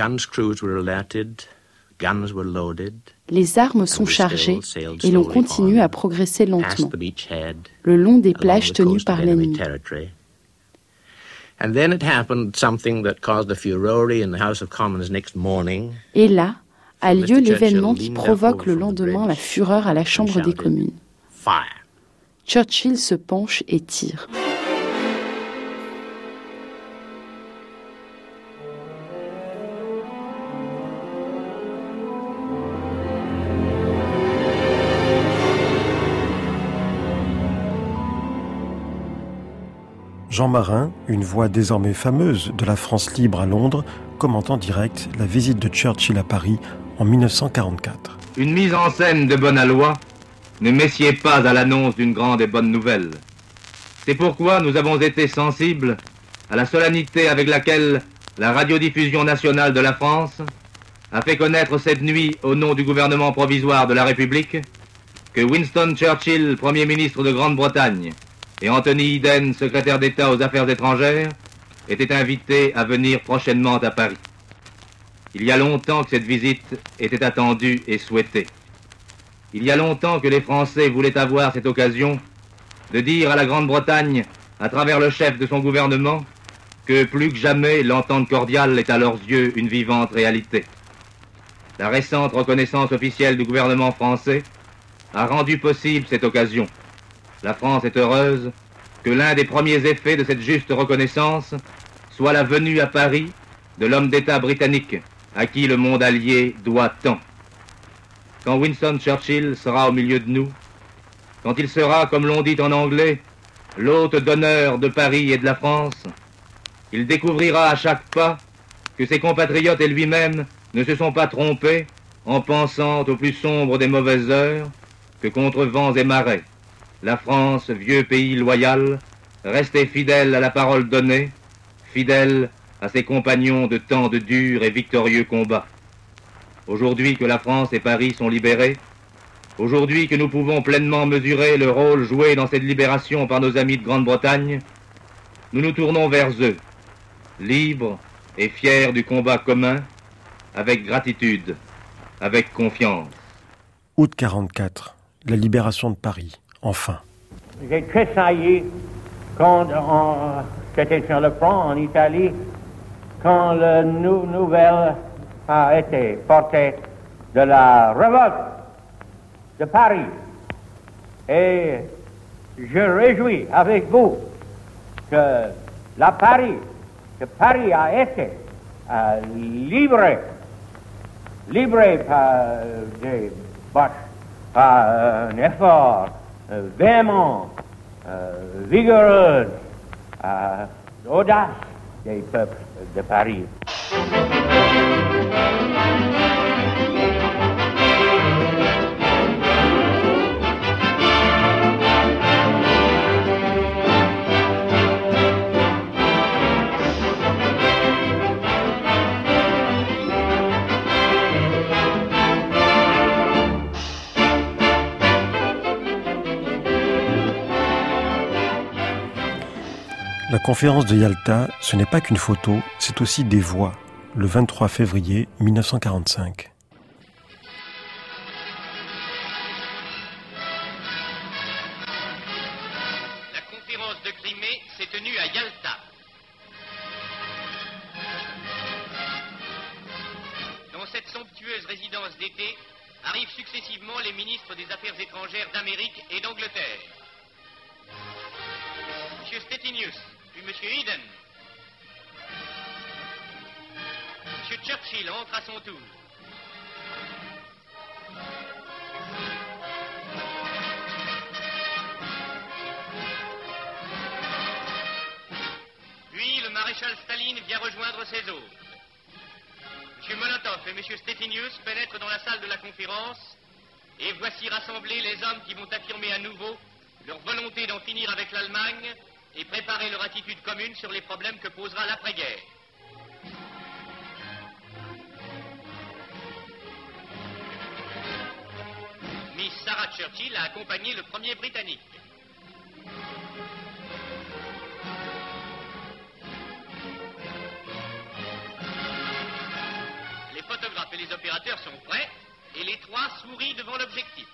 Les armes sont chargées et l'on continue à progresser lentement, le long des plages tenues par l'ennemi. Et là, a lieu l'événement qui provoque le lendemain la fureur à la Chambre des communes. Churchill se penche et tire. Jean Marin, une voix désormais fameuse de la France libre à Londres, commente en direct la visite de Churchill à Paris en mille neuf cent quarante-quatre. Une mise en scène de bonne aloi ne messied pas à l'annonce d'une grande et bonne nouvelle. C'est pourquoi nous avons été sensibles à la solennité avec laquelle la radiodiffusion nationale de la France a fait connaître cette nuit, au nom du gouvernement provisoire de la République, que Winston Churchill, Premier ministre de Grande-Bretagne, et Anthony Eden, secrétaire d'État aux Affaires étrangères, étaient invités à venir prochainement à Paris. Il y a longtemps que cette visite était attendue et souhaitée. Il y a longtemps que les Français voulaient avoir cette occasion de dire à la Grande-Bretagne, à travers le chef de son gouvernement, que plus que jamais l'entente cordiale est à leurs yeux une vivante réalité. La récente reconnaissance officielle du gouvernement français a rendu possible cette occasion. La France est heureuse que l'un des premiers effets de cette juste reconnaissance soit la venue à Paris de l'homme d'État britannique, à qui le monde allié doit tant. Quand Winston Churchill sera au milieu de nous, quand il sera, comme l'on dit en anglais, l'hôte d'honneur de Paris et de la France, il découvrira à chaque pas que ses compatriotes et lui-même ne se sont pas trompés en pensant au plus sombre des mauvaises heures que contre vents et marées, la France, vieux pays loyal, restait fidèle à la parole donnée, fidèle à ses compagnons de tant de durs et victorieux combats. Aujourd'hui que la France et Paris sont libérés, aujourd'hui que nous pouvons pleinement mesurer le rôle joué dans cette libération par nos amis de Grande-Bretagne, nous nous tournons vers eux, libres et fiers du combat commun, avec gratitude, avec confiance. Août quarante-quatre, la libération de Paris, enfin. J'ai tressailli quand on, j'étais sur le front en Italie, quand la nou- nouvelle a été portée de la révolte de Paris. Et je réjouis avec vous que la Paris, que Paris a été euh, livré, livré par des Boches, par un effort euh, véhément, euh, vigoureux, euh, audace des peuples de Paris. La conférence de Yalta, ce n'est pas qu'une photo, c'est aussi des voix, le vingt-trois février mille neuf cent quarante-cinq. La conférence de Crimée s'est tenue à Yalta. Dans cette somptueuse résidence d'été arrivent successivement les ministres des Affaires étrangères d'Amérique et d'Angleterre. Monsieur Stettinius, puis Monsieur Eden. Monsieur Churchill entre à son tour. Puis le maréchal Staline vient rejoindre ses hôtes. Monsieur Molotov et Monsieur Stettinius pénètrent dans la salle de la conférence et voici rassemblés les hommes qui vont affirmer à nouveau leur volonté d'en finir avec l'Allemagne et préparer leur attitude commune sur les problèmes que posera l'après-guerre. Miss Sarah Churchill a accompagné le premier Britannique. Les photographes et les opérateurs sont prêts et les trois sourient devant l'objectif.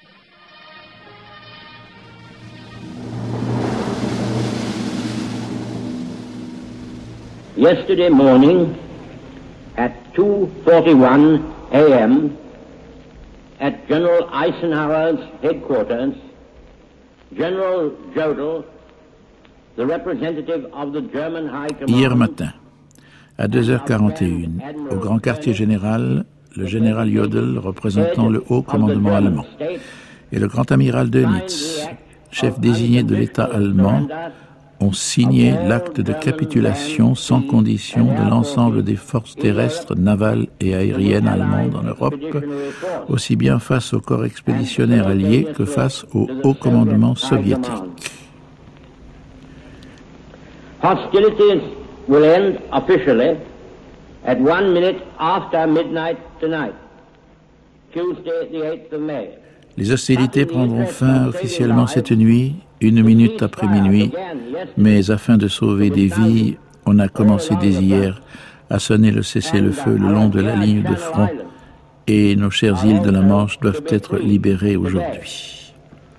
Yesterday morning at two forty-one a m at General Eisenhower's headquarters, General Jodl, the representative of the German High Command... Hier matin, à deux heures quarante et une, au grand quartier général, le général Jodl, représentant le haut commandement allemand, et le grand amiral Dönitz, chef désigné de l'État allemand, ont signé l'acte de capitulation sans condition de l'ensemble des forces terrestres, navales et aériennes allemandes en Europe, aussi bien face au corps expéditionnaire allié que face au haut commandement soviétique. Hostilities will end officially at one minute after midnight tonight, Tuesday the eighth of May. Les hostilités prendront fin officiellement cette nuit, une minute après minuit, mais afin de sauver des vies, on a commencé dès hier à sonner le cessez-le-feu le long de la ligne de front et nos chères îles de la Manche doivent être libérées aujourd'hui.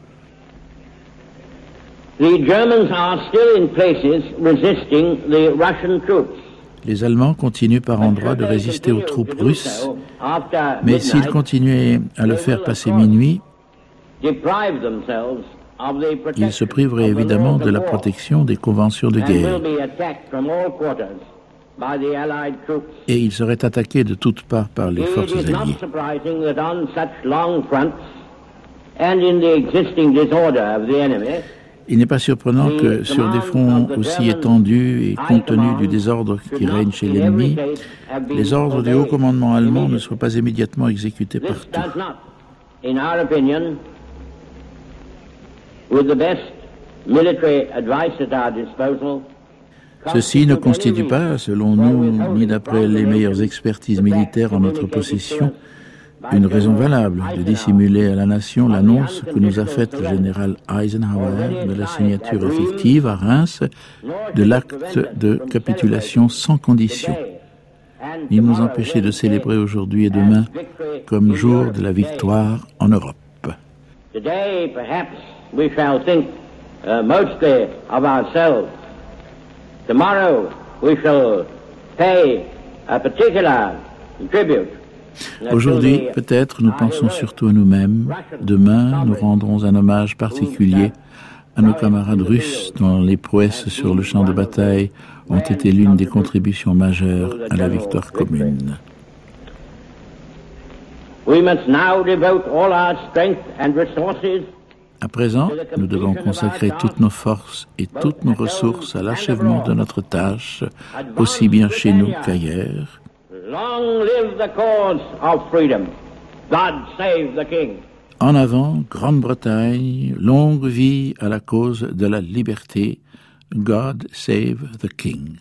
The Germans are still in places resisting the Russian troops. Les Allemands continuent par endroits de résister aux troupes russes, mais s'ils continuaient à le faire passer minuit, ils se priveraient évidemment de la protection des conventions de guerre. et il serait attaqué de toutes parts par les forces alliées. Il n'est pas surprenant que sur des fronts aussi étendus et compte tenu du désordre qui règne chez l'ennemi, les ordres du haut commandement allemand ne soient pas immédiatement exécutés partout. Ceci ne constitue pas, selon nous, ni d'après les meilleures expertises militaires en notre possession, une raison valable de dissimuler à la nation l'annonce que nous a faite le général Eisenhower de la signature effective à Reims de l'acte de capitulation sans condition, ni nous empêcher de célébrer aujourd'hui et demain comme jour de la victoire en Europe. Today, perhaps, we shall think uh, mostly of ourselves. Tomorrow, we shall pay a particular tribute. Aujourd'hui, peut-être, nous pensons surtout à nous-mêmes. Demain, nous rendrons un hommage particulier à nos camarades russes dont les prouesses sur le champ de bataille ont été l'une des contributions majeures à la victoire commune. À présent, nous devons consacrer toutes nos forces et toutes nos ressources à l'achèvement de notre tâche, aussi bien chez nous qu'ailleurs. Long live the cause of freedom. God save the King. En avant, Grande-Bretagne, longue vie à la cause de la liberté. God save the King.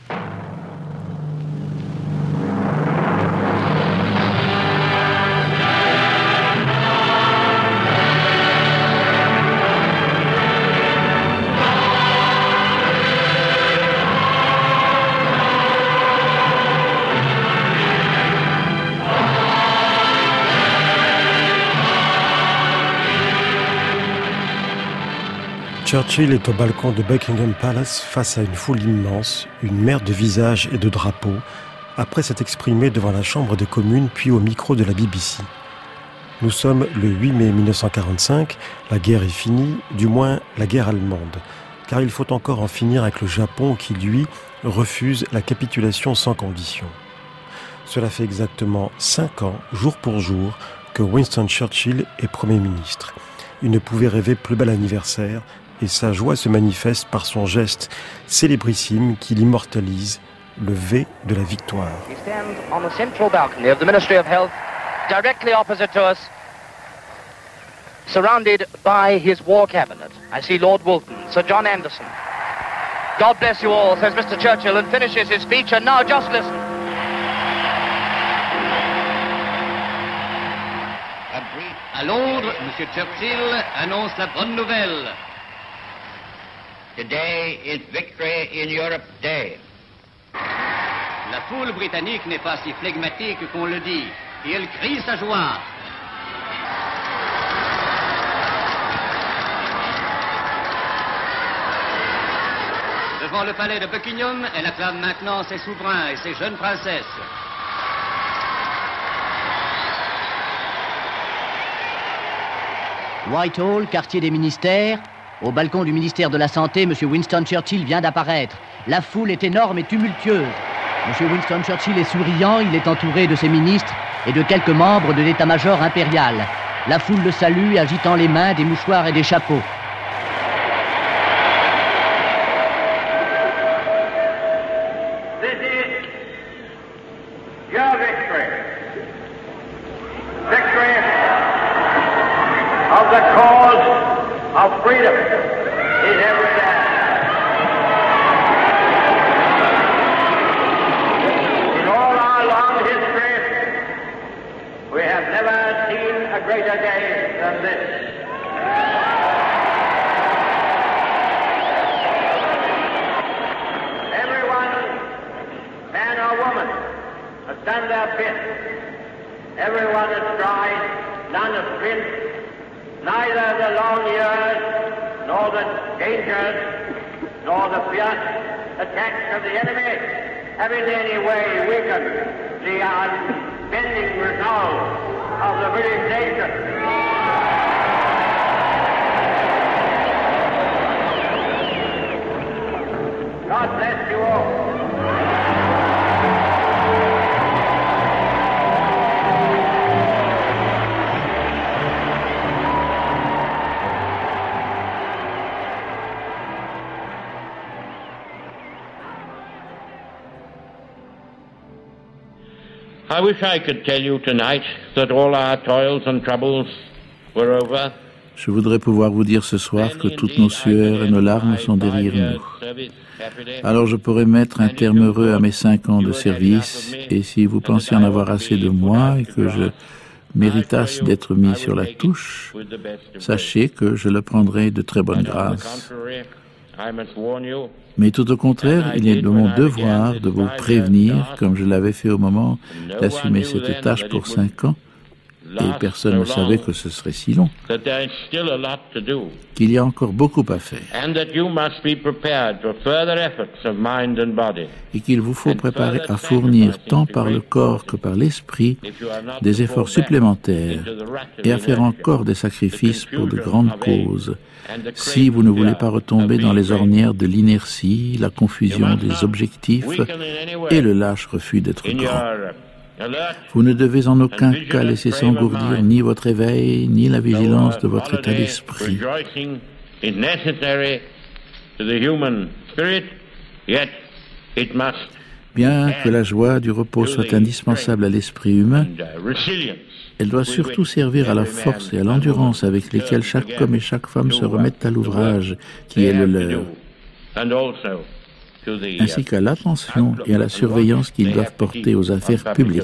Churchill est au balcon de Buckingham Palace face à une foule immense, une mer de visages et de drapeaux, après s'être exprimé devant la Chambre des communes puis au micro de la B B C. Nous sommes le huit mai mille neuf cent quarante-cinq, la guerre est finie, du moins la guerre allemande, car il faut encore en finir avec le Japon qui, lui, refuse la capitulation sans condition. Cela fait exactement cinq ans, jour pour jour, que Winston Churchill est Premier ministre. Il ne pouvait rêver plus bel anniversaire, et sa joie se manifeste par son geste célébrissime qui l'immortalise, le V de la victoire. He stands on the central balcony of the Ministry of Health, directly opposite to us, surrounded by his war cabinet. I see Lord Woolton, Sir John Anderson. God bless you all, says Mister Churchill, and finishes his speech, and now just listen. À Londres, Monsieur Churchill annonce la bonne nouvelle. Today is Victory in Europe Day. La foule britannique n'est pas si flegmatique qu'on le dit, et elle crie sa joie. Devant le palais de Buckingham, elle acclame maintenant ses souverains et ses jeunes princesses. Whitehall, quartier des ministères. Au balcon du ministère de la Santé, M. Winston Churchill vient d'apparaître. La foule est énorme et tumultueuse. M. Winston Churchill est souriant, il est entouré de ses ministres et de quelques membres de l'état-major impérial. La foule le salue, agitant les mains, des mouchoirs et des chapeaux. This is your victory. Victory of the cause of freedom is everywhere. In all our long history, we have never seen a greater day than this. Everyone, man or woman, has done their bit. Everyone has tried, none has flinched. Neither the long years, nor the dangers, nor the fierce attacks of the enemy have in any way weakened the unbending resolve of the British nation. God bless you all. I wish I could tell you tonight that all our toils and troubles were over. Je voudrais pouvoir vous dire ce soir que toutes nos sueurs et nos larmes sont derrière nous. Alors je pourrais mettre un terme heureux à mes cinq ans de service, et si vous pensiez en avoir assez de moi et que je méritasse d'être mis sur la touche, sachez que je le prendrai de très bonne grâce. Mais tout au contraire, il est de mon devoir de vous prévenir, comme je l'avais fait au moment d'assumer cette tâche pour cinq ans, et personne ne savait que ce serait si long, qu'il y a encore beaucoup à faire, et qu'il vous faut préparer à fournir tant par le corps que par l'esprit des efforts supplémentaires et à faire encore des sacrifices pour de grandes causes, si vous ne voulez pas retomber dans les ornières de l'inertie, la confusion des objectifs et le lâche refus d'être grand. Vous ne devez en aucun cas laisser s'engourdir ni votre éveil, ni la vigilance de votre état d'esprit. Bien que la joie du repos soit indispensable à l'esprit humain, elle doit surtout servir à la force et à l'endurance avec lesquelles chaque homme et chaque femme se remettent à l'ouvrage qui est le leur, ainsi qu'à l'attention et à la surveillance qu'ils doivent porter aux affaires publiques.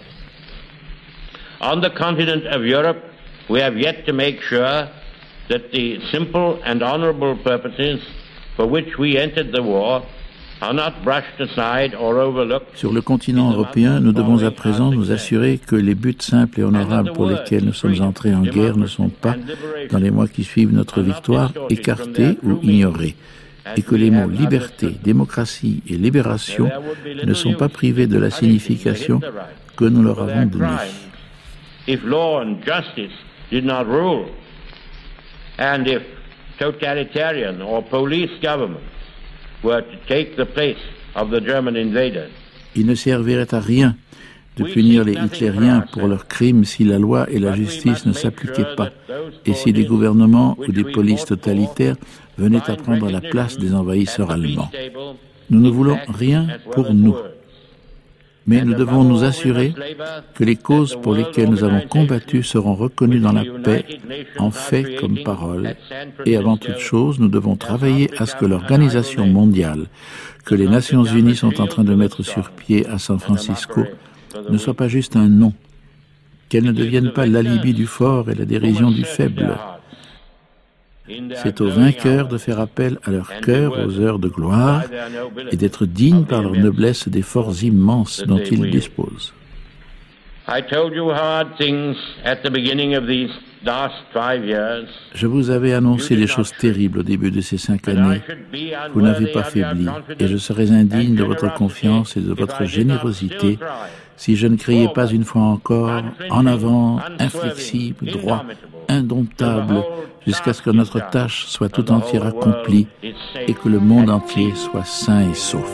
On the continent of Europe, we have yet to make sure that the simple and honorable purposes for which we entered the war are not brushed aside or overlooked. Sur le continent européen, nous devons à présent nous assurer que les buts simples et honorables pour lesquels nous sommes entrés en guerre ne sont pas, dans les mois qui suivent notre victoire, écartés ou ignorés, et que les mots liberté, démocratie et libération ne sont pas privés de la signification que nous leur avons donnée. If law and justice did not rule, and if totalitarian or police governments were to take the place of the German invaders, il ne servirait à rien de punir les hitlériens pour leurs crimes si la loi et la justice ne s'appliquaient pas, et si des gouvernements ou des polices totalitaires venaient à prendre la place des envahisseurs allemands. Nous ne voulons rien pour nous, mais nous devons nous assurer que les causes pour lesquelles nous avons combattu seront reconnues dans la paix, en fait comme parole, et avant toute chose, nous devons travailler à ce que l'organisation mondiale que les Nations Unies sont en train de mettre sur pied à San Francisco ne soit pas juste un nom, qu'elle ne devienne pas l'alibi du fort et la dérision du faible. C'est aux vainqueurs de faire appel à leur cœur aux heures de gloire et d'être dignes par leur noblesse des forces immenses dont ils disposent. Je vous avais annoncé des choses terribles au début de ces cinq années. Vous n'avez pas faibli, et je serais indigne de votre confiance et de votre générosité si je ne criais pas une fois encore « En avant, inflexible, droit, indomptable », jusqu'à ce que notre tâche soit tout entière accomplie et que le monde entier soit sain et sauf.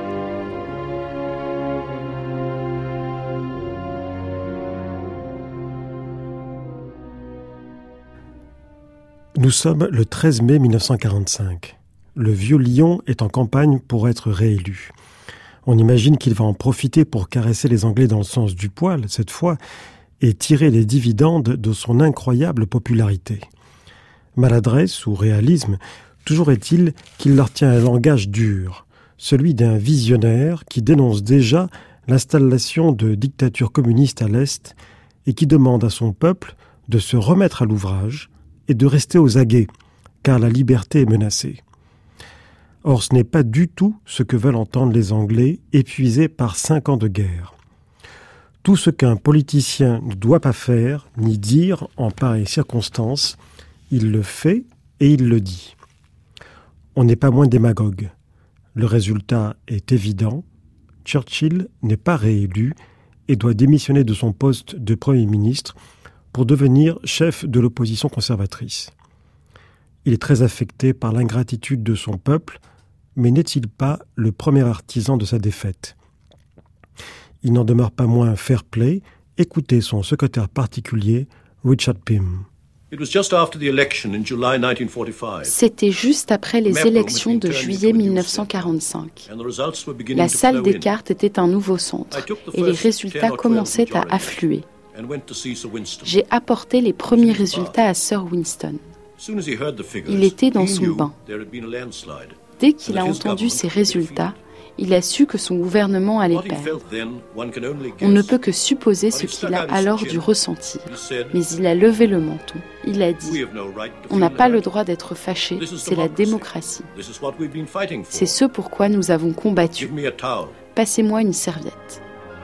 Nous sommes le treize mai mille neuf cent quarante-cinq. Le vieux lion est en campagne pour être réélu. On imagine qu'il va en profiter pour caresser les Anglais dans le sens du poil, cette fois, et tirer les dividendes de son incroyable popularité. Maladresse ou réalisme, toujours est-il qu'il leur tient un langage dur, celui d'un visionnaire qui dénonce déjà l'installation de dictatures communistes à l'Est et qui demande à son peuple de se remettre à l'ouvrage et de rester aux aguets, car la liberté est menacée. Or, ce n'est pas du tout ce que veulent entendre les Anglais, épuisés par cinq ans de guerre. Tout ce qu'un politicien ne doit pas faire, ni dire en pareilles circonstances, il le fait et il le dit. On n'est pas moins démagogue. Le résultat est évident. Churchill n'est pas réélu et doit démissionner de son poste de Premier ministre pour devenir chef de l'opposition conservatrice. Il est très affecté par l'ingratitude de son peuple, mais n'est-il pas le premier artisan de sa défaite ? Il n'en demeure pas moins fair-play. Écoutez son secrétaire particulier, Richard Pym. C'était juste après les élections de juillet mille neuf cent quarante-cinq. La salle des cartes était un nouveau centre et les résultats commençaient à affluer. J'ai apporté les premiers résultats à Sir Winston. Il était dans son bain. Dès qu'il a entendu ces résultats, il a su que son gouvernement allait perdre. On ne peut que supposer ce qu'il a alors dû ressentir. Mais il a levé le menton. Il a dit « On n'a pas le droit d'être fâché, c'est la démocratie. C'est ce pourquoi nous avons combattu. Passez-moi une serviette. »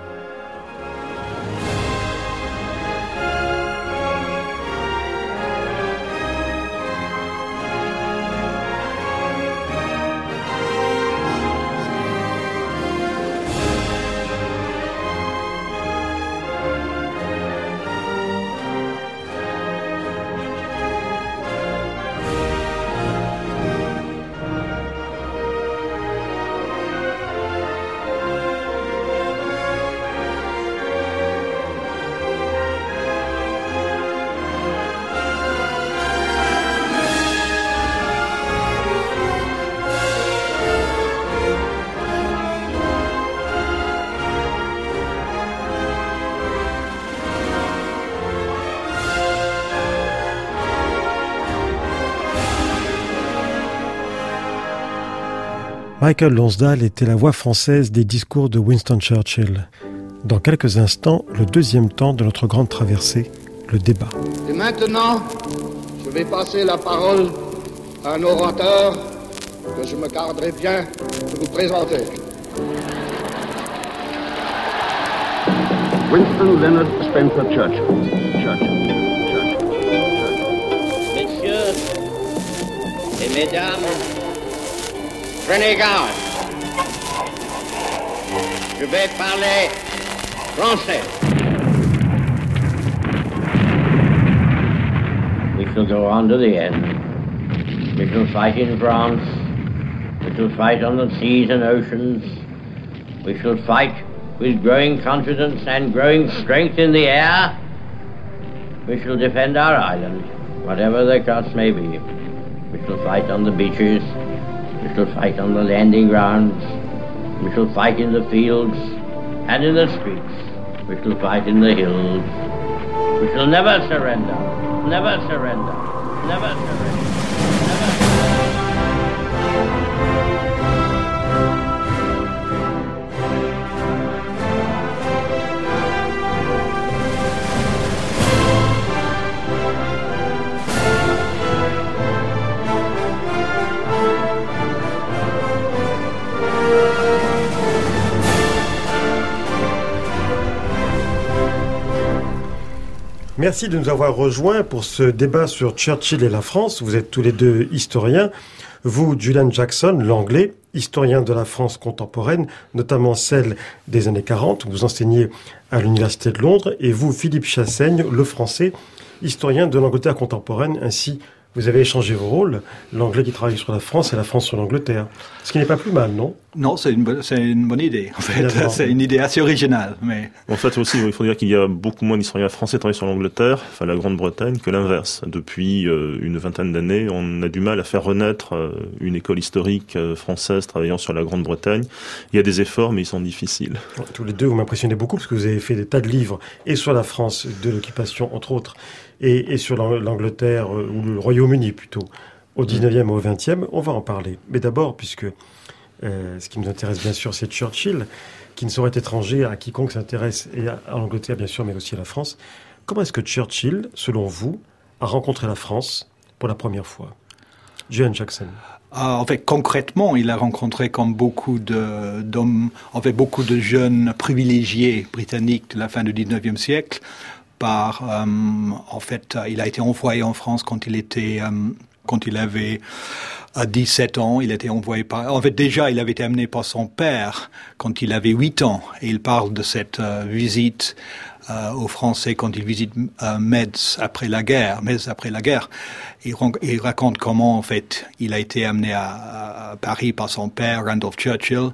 Michael Lonsdale était la voix française des discours de Winston Churchill. Dans quelques instants, le deuxième temps de notre grande traversée, le débat. Et maintenant, je vais passer la parole à un orateur que je me garderai bien de vous présenter. Winston Leonard Spencer Churchill. Churchill. Churchill. Churchill. Messieurs et mesdames, prenez garde. Je vais parler français. We shall go on to the end. We shall fight in France. We shall fight on the seas and oceans. We shall fight with growing confidence and growing strength in the air. We shall defend our island, whatever the cost may be. We shall fight on the beaches. We shall fight on the landing grounds. We shall fight in the fields and in the streets. We shall fight in the hills. We shall never surrender. Never surrender. Never surrender. Never surrender. Merci de nous avoir rejoints pour ce débat sur Churchill et la France. Vous êtes tous les deux historiens. Vous, Julian Jackson, l'anglais, historien de la France contemporaine, notamment celle des années quarante. Vous enseignez à l'Université de Londres. Et vous, Philippe Chassaigne, le français, historien de l'Angleterre contemporaine. Ainsi, vous avez échangé vos rôles, l'anglais qui travaille sur la France et la France sur l'Angleterre. Ce qui n'est pas plus mal, non ? Non, c'est une, bo- c'est une bonne idée, en fait. D'accord. C'est une idée assez originale. Mais... En fait, aussi, il faut dire qu'il y a beaucoup moins d'historiens français travaillant sur l'Angleterre, enfin la Grande-Bretagne, que l'inverse. Depuis euh, une vingtaine d'années, on a du mal à faire renaître euh, une école historique euh, française travaillant sur la Grande-Bretagne. Il y a des efforts, mais ils sont difficiles. Tous les deux, vous m'impressionnez beaucoup, parce que vous avez fait des tas de livres, et sur la France de l'occupation, entre autres, et, et sur l'Angleterre, euh, ou le Royaume-Uni plutôt, au dix-neuvième et au vingtième. On va en parler. Mais d'abord, puisque euh, ce qui nous intéresse bien sûr, c'est Churchill, qui ne saurait être étranger à quiconque s'intéresse, et à, à l'Angleterre bien sûr, mais aussi à la France. Comment est-ce que Churchill, selon vous, a rencontré la France pour la première fois ? Julian Jackson. Euh, en fait, concrètement, il a rencontré comme beaucoup de, d'hommes, en fait, beaucoup de jeunes privilégiés britanniques de la fin du dix-neuvième siècle. Par, euh, en fait, il a été envoyé en France quand il était, euh, quand il avait euh, dix-sept ans. Il a été envoyé par, en fait, déjà, il avait été amené par son père quand il avait huit ans. Et il parle de cette euh, visite euh, aux Français quand il visite euh, Metz après la guerre. Metz après la guerre. Il, il raconte comment, en fait, il a été amené à, à Paris par son père, Randolph Churchill.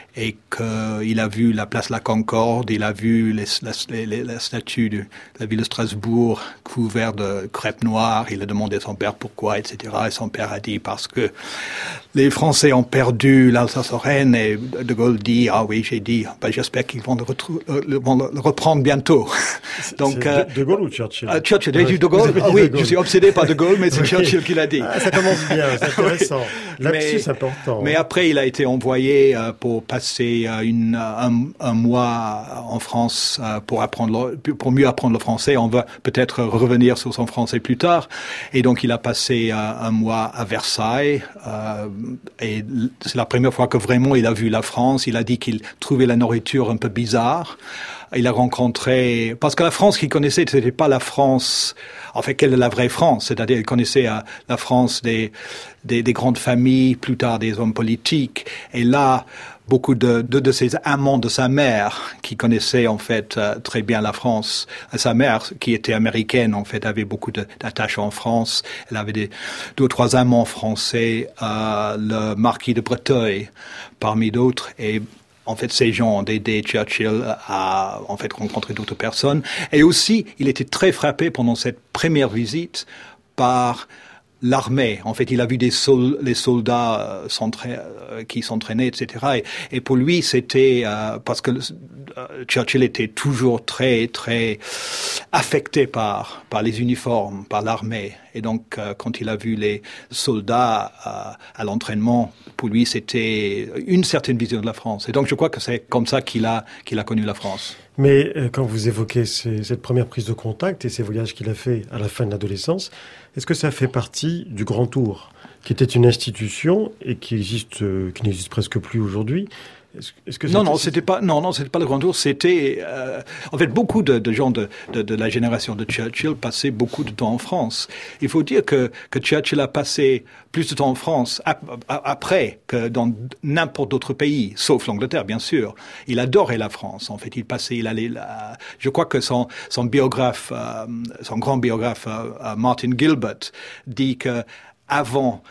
et qu'il a vu la place La Concorde, il a vu les, les, les, la statue de la ville de Strasbourg couverte de crêpe noire, il a demandé à son père pourquoi, et cetera. Et son père a dit parce que les Français ont perdu l'Alsace-Lorraine, et De Gaulle dit, ah oui, j'ai dit, ben, j'espère qu'ils vont le, retrou- euh, vont le reprendre bientôt. Donc, c'est euh, De Gaulle ou Churchill? euh, Churchill, j'ai dit De Gaulle, ah, oui, de Gaulle. Je suis obsédé par De Gaulle, mais c'est oui. Churchill qui l'a dit. Ah, ça commence bien, c'est intéressant. Oui. Lapsus mais, important. Mais après, il a été envoyé euh, pour passer euh, une, un, un mois en France euh, pour apprendre, le, pour mieux apprendre le français. On va peut-être revenir sur son français plus tard. Et donc, il a passé euh, un mois à Versailles. Euh, et c'est la première fois que vraiment il a vu la France. Il a dit qu'il trouvait la nourriture un peu bizarre. Il a rencontré, parce que la France qu'il connaissait, c'était pas la France, en fait, quelle est la vraie France? C'est-à-dire, il connaissait euh, la France des, des, des grandes familles, plus tard des hommes politiques. Et là, beaucoup de, de, de ses amants de sa mère, qui connaissaient, en fait, euh, très bien la France. Sa mère, qui était américaine, en fait, avait beaucoup de, d'attaches en France. Elle avait des, deux ou trois amants français, euh, le marquis de Breteuil, parmi d'autres. Et, en fait, ces gens ont aidé Churchill à, en fait, rencontrer d'autres personnes. Et aussi, il était très frappé pendant cette première visite par l'armée. En fait, il a vu des sol- les soldats euh, qui s'entraînaient, et cetera. Et, et pour lui, c'était euh, parce que euh, Churchill était toujours très, très affecté par par les uniformes, par l'armée. Et donc, euh, quand il a vu les soldats euh, à l'entraînement, pour lui, c'était une certaine vision de la France. Et donc, je crois que c'est comme ça qu'il a qu'il a connu la France. Mais euh, quand vous évoquez ces, cette première prise de contact et ces voyages qu'il a fait à la fin de l'adolescence, est-ce que ça fait partie du Grand Tour, qui était une institution et qui existe, euh, qui n'existe presque plus aujourd'hui? Est-ce, est-ce que non, non, c'était pas, non, non, c'était pas le Grand Tour. C'était, euh, en fait, beaucoup de, de gens de, de, de la génération de Churchill passaient beaucoup de temps en France. Il faut dire que, que Churchill a passé plus de temps en France ap- après que dans n'importe d'autre pays, sauf l'Angleterre, bien sûr. Il adorait la France. En fait, il passait, il allait là. Je crois que son, son biographe, euh, son grand biographe, euh, Martin Gilbert, dit que avant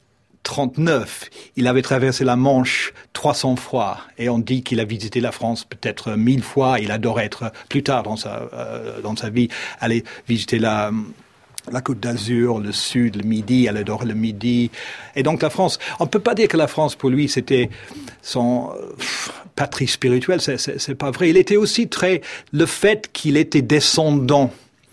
trente-neuf, il avait traversé la Manche trois cents fois et on dit qu'il a visité la France peut-être mille fois. Il adorait être plus tard dans sa euh, dans sa vie aller visiter la la Côte d'Azur, le Sud, le Midi. Elle adorait le Midi. Et donc la France, on peut pas dire que la France pour lui c'était son pff, patrie spirituelle. C'est, c'est, c'est pas vrai. Il était aussi très le fait qu'il était descendant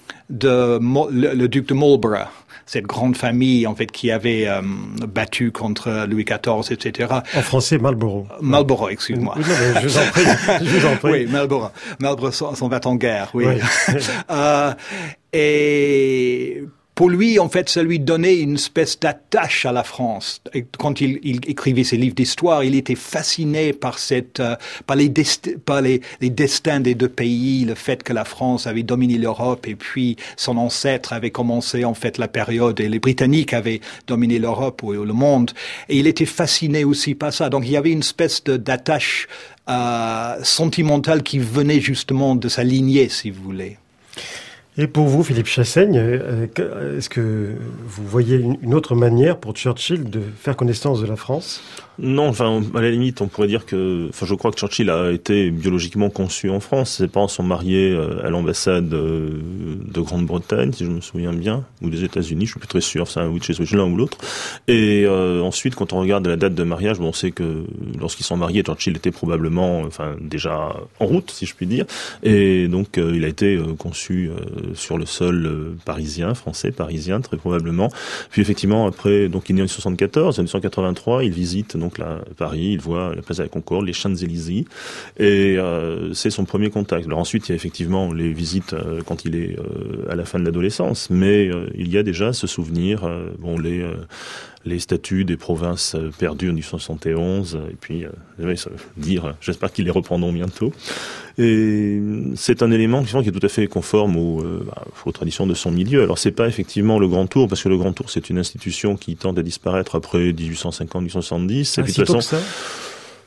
de le, le duc de Marlborough, cette grande famille, en fait, qui avait euh, battu contre Louis quatorze, et cetera. En français, Marlborough. Marlborough, excuse-moi. Oui, non, mais je vous en prie, je vous en prie. Oui, Marlborough. Marlborough s'en va en guerre, oui. oui. euh, et pour lui, en fait, ça lui donnait une espèce d'attache à la France. Et quand il, il écrivait ses livres d'histoire, il était fasciné par cette, euh, par les, desti- par les, les destins des deux pays, le fait que la France avait dominé l'Europe et puis son ancêtre avait commencé, en fait, la période et les Britanniques avaient dominé l'Europe ou le monde. Et il était fasciné aussi par ça. Donc, il y avait une espèce de, d'attache euh, sentimentale qui venait justement de sa lignée, si vous voulez. Et pour vous, Philippe Chassaigne, est-ce que vous voyez une autre manière pour Churchill de faire connaissance de la France ? Non, enfin, à la limite, on pourrait dire que, enfin, je crois que Churchill a été biologiquement conçu en France. Ses parents sont mariés à l'ambassade de Grande-Bretagne, si je me souviens bien, ou des États-Unis, je suis plus très sûr, c'est un which is which, l'un ou l'autre. Et euh, ensuite, quand on regarde la date de mariage, bon, on sait que lorsqu'ils sont mariés, Churchill était probablement, enfin, déjà en route, si je puis dire. Et donc, euh, il a été euh, conçu euh, sur le sol euh, parisien, français, parisien, très probablement. Puis effectivement, après, donc, il est né en soixante-quatorze, en dix-neuf cent quatre-vingt-trois, il visite donc là, Paris, il voit la place de la Concorde, les Champs-Élysées, et euh, c'est son premier contact. Alors ensuite, il y a effectivement les visites euh, quand il est euh, à la fin de l'adolescence, mais euh, il y a déjà ce souvenir, euh, bon, les euh, les statuts des provinces euh, perdues en dix-neuf cent soixante et onze, et puis euh, ça veut dire, j'espère qu'ils les reprendront bientôt. Et c'est un élément qui est tout à fait conforme aux, euh, aux traditions de son milieu. Alors c'est pas effectivement le Grand Tour, parce que le Grand Tour c'est une institution qui tente à disparaître après dix-huit cent cinquante, dix-huit cent soixante-dix. Ah, et puis si de toute tôt façon, que ça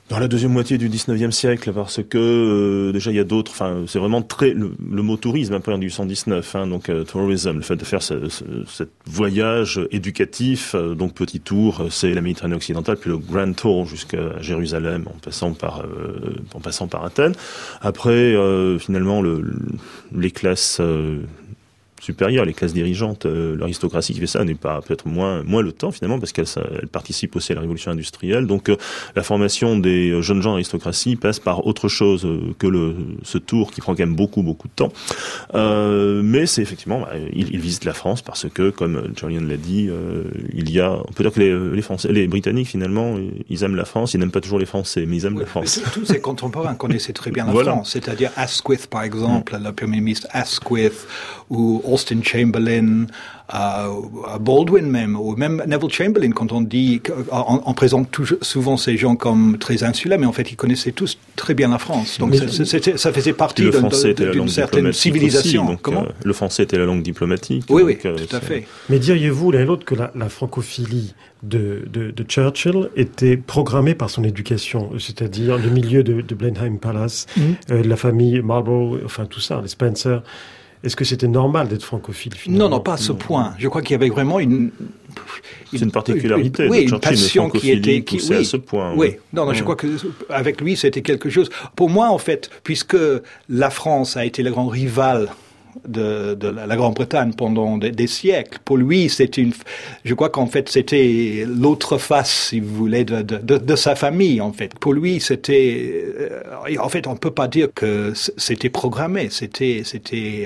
Dans la deuxième moitié du dix-neuvième siècle, parce que euh, déjà il y a d'autres, enfin c'est vraiment très le, le mot tourisme après en dix-huit cent dix-neuf, hein, donc euh, tourism, le fait de faire ce, ce, ce voyage éducatif, euh, donc petit tour, c'est la Méditerranée occidentale, puis le Grand Tour jusqu'à Jérusalem, en passant par euh, en passant par Athènes. Après, euh, finalement, le, les classes euh, supérieure, les classes dirigeantes, euh, l'aristocratie qui fait ça n'est pas peut-être moins moins le temps finalement parce qu'elle elle participe aussi à la révolution industrielle. Donc euh, la formation des jeunes gens aristocratie passe par autre chose euh, que le ce tour qui prend quand même beaucoup beaucoup de temps. Euh, mais c'est effectivement bah, ils, ils visitent la France parce que comme Julian l'a dit, euh, il y a on peut dire que les, les Français, les Britanniques finalement ils aiment la France, ils n'aiment pas toujours les Français, mais ils aiment oui, la France. Tous ces contemporains connaissaient très bien la voilà. France, c'est-à-dire Asquith par exemple, mmh. le premier ministre Asquith ou Austin Chamberlain, euh, Baldwin même, ou même Neville Chamberlain, quand on dit, on, on présente tout, souvent ces gens comme très insulaires, mais en fait, ils connaissaient tous très bien la France. Donc, ça, c'était, ça faisait partie de, de, de, d'une certaine civilisation. Aussi, donc, Comment euh, le français était la langue diplomatique. Oui, donc, oui, euh, tout à fait. Mais diriez-vous l'un et l'autre que la, la francophilie de, de, de Churchill était programmée par son éducation, c'est-à-dire le milieu de, de Blenheim Palace, mm-hmm. euh, la famille Marlborough, enfin tout ça, les Spencer. Est-ce que c'était normal d'être francophile finalement ? Non, non, pas à ce point. Je crois qu'il y avait vraiment une... une c'est une particularité une, oui, de une passion qui était qui, poussée oui, à ce point. Oui, oui. non, non, ouais. je crois que avec lui c'était quelque chose. Pour moi, en fait, puisque la France a été le grand rival de, de la Grande-Bretagne pendant des, des siècles. Pour lui, c'était une, je crois qu'en fait, c'était l'autre face, si vous voulez, de, de, de, de sa famille, en fait. Pour lui, c'était, euh, en fait, on peut pas dire que c'était programmé. C'était, c'était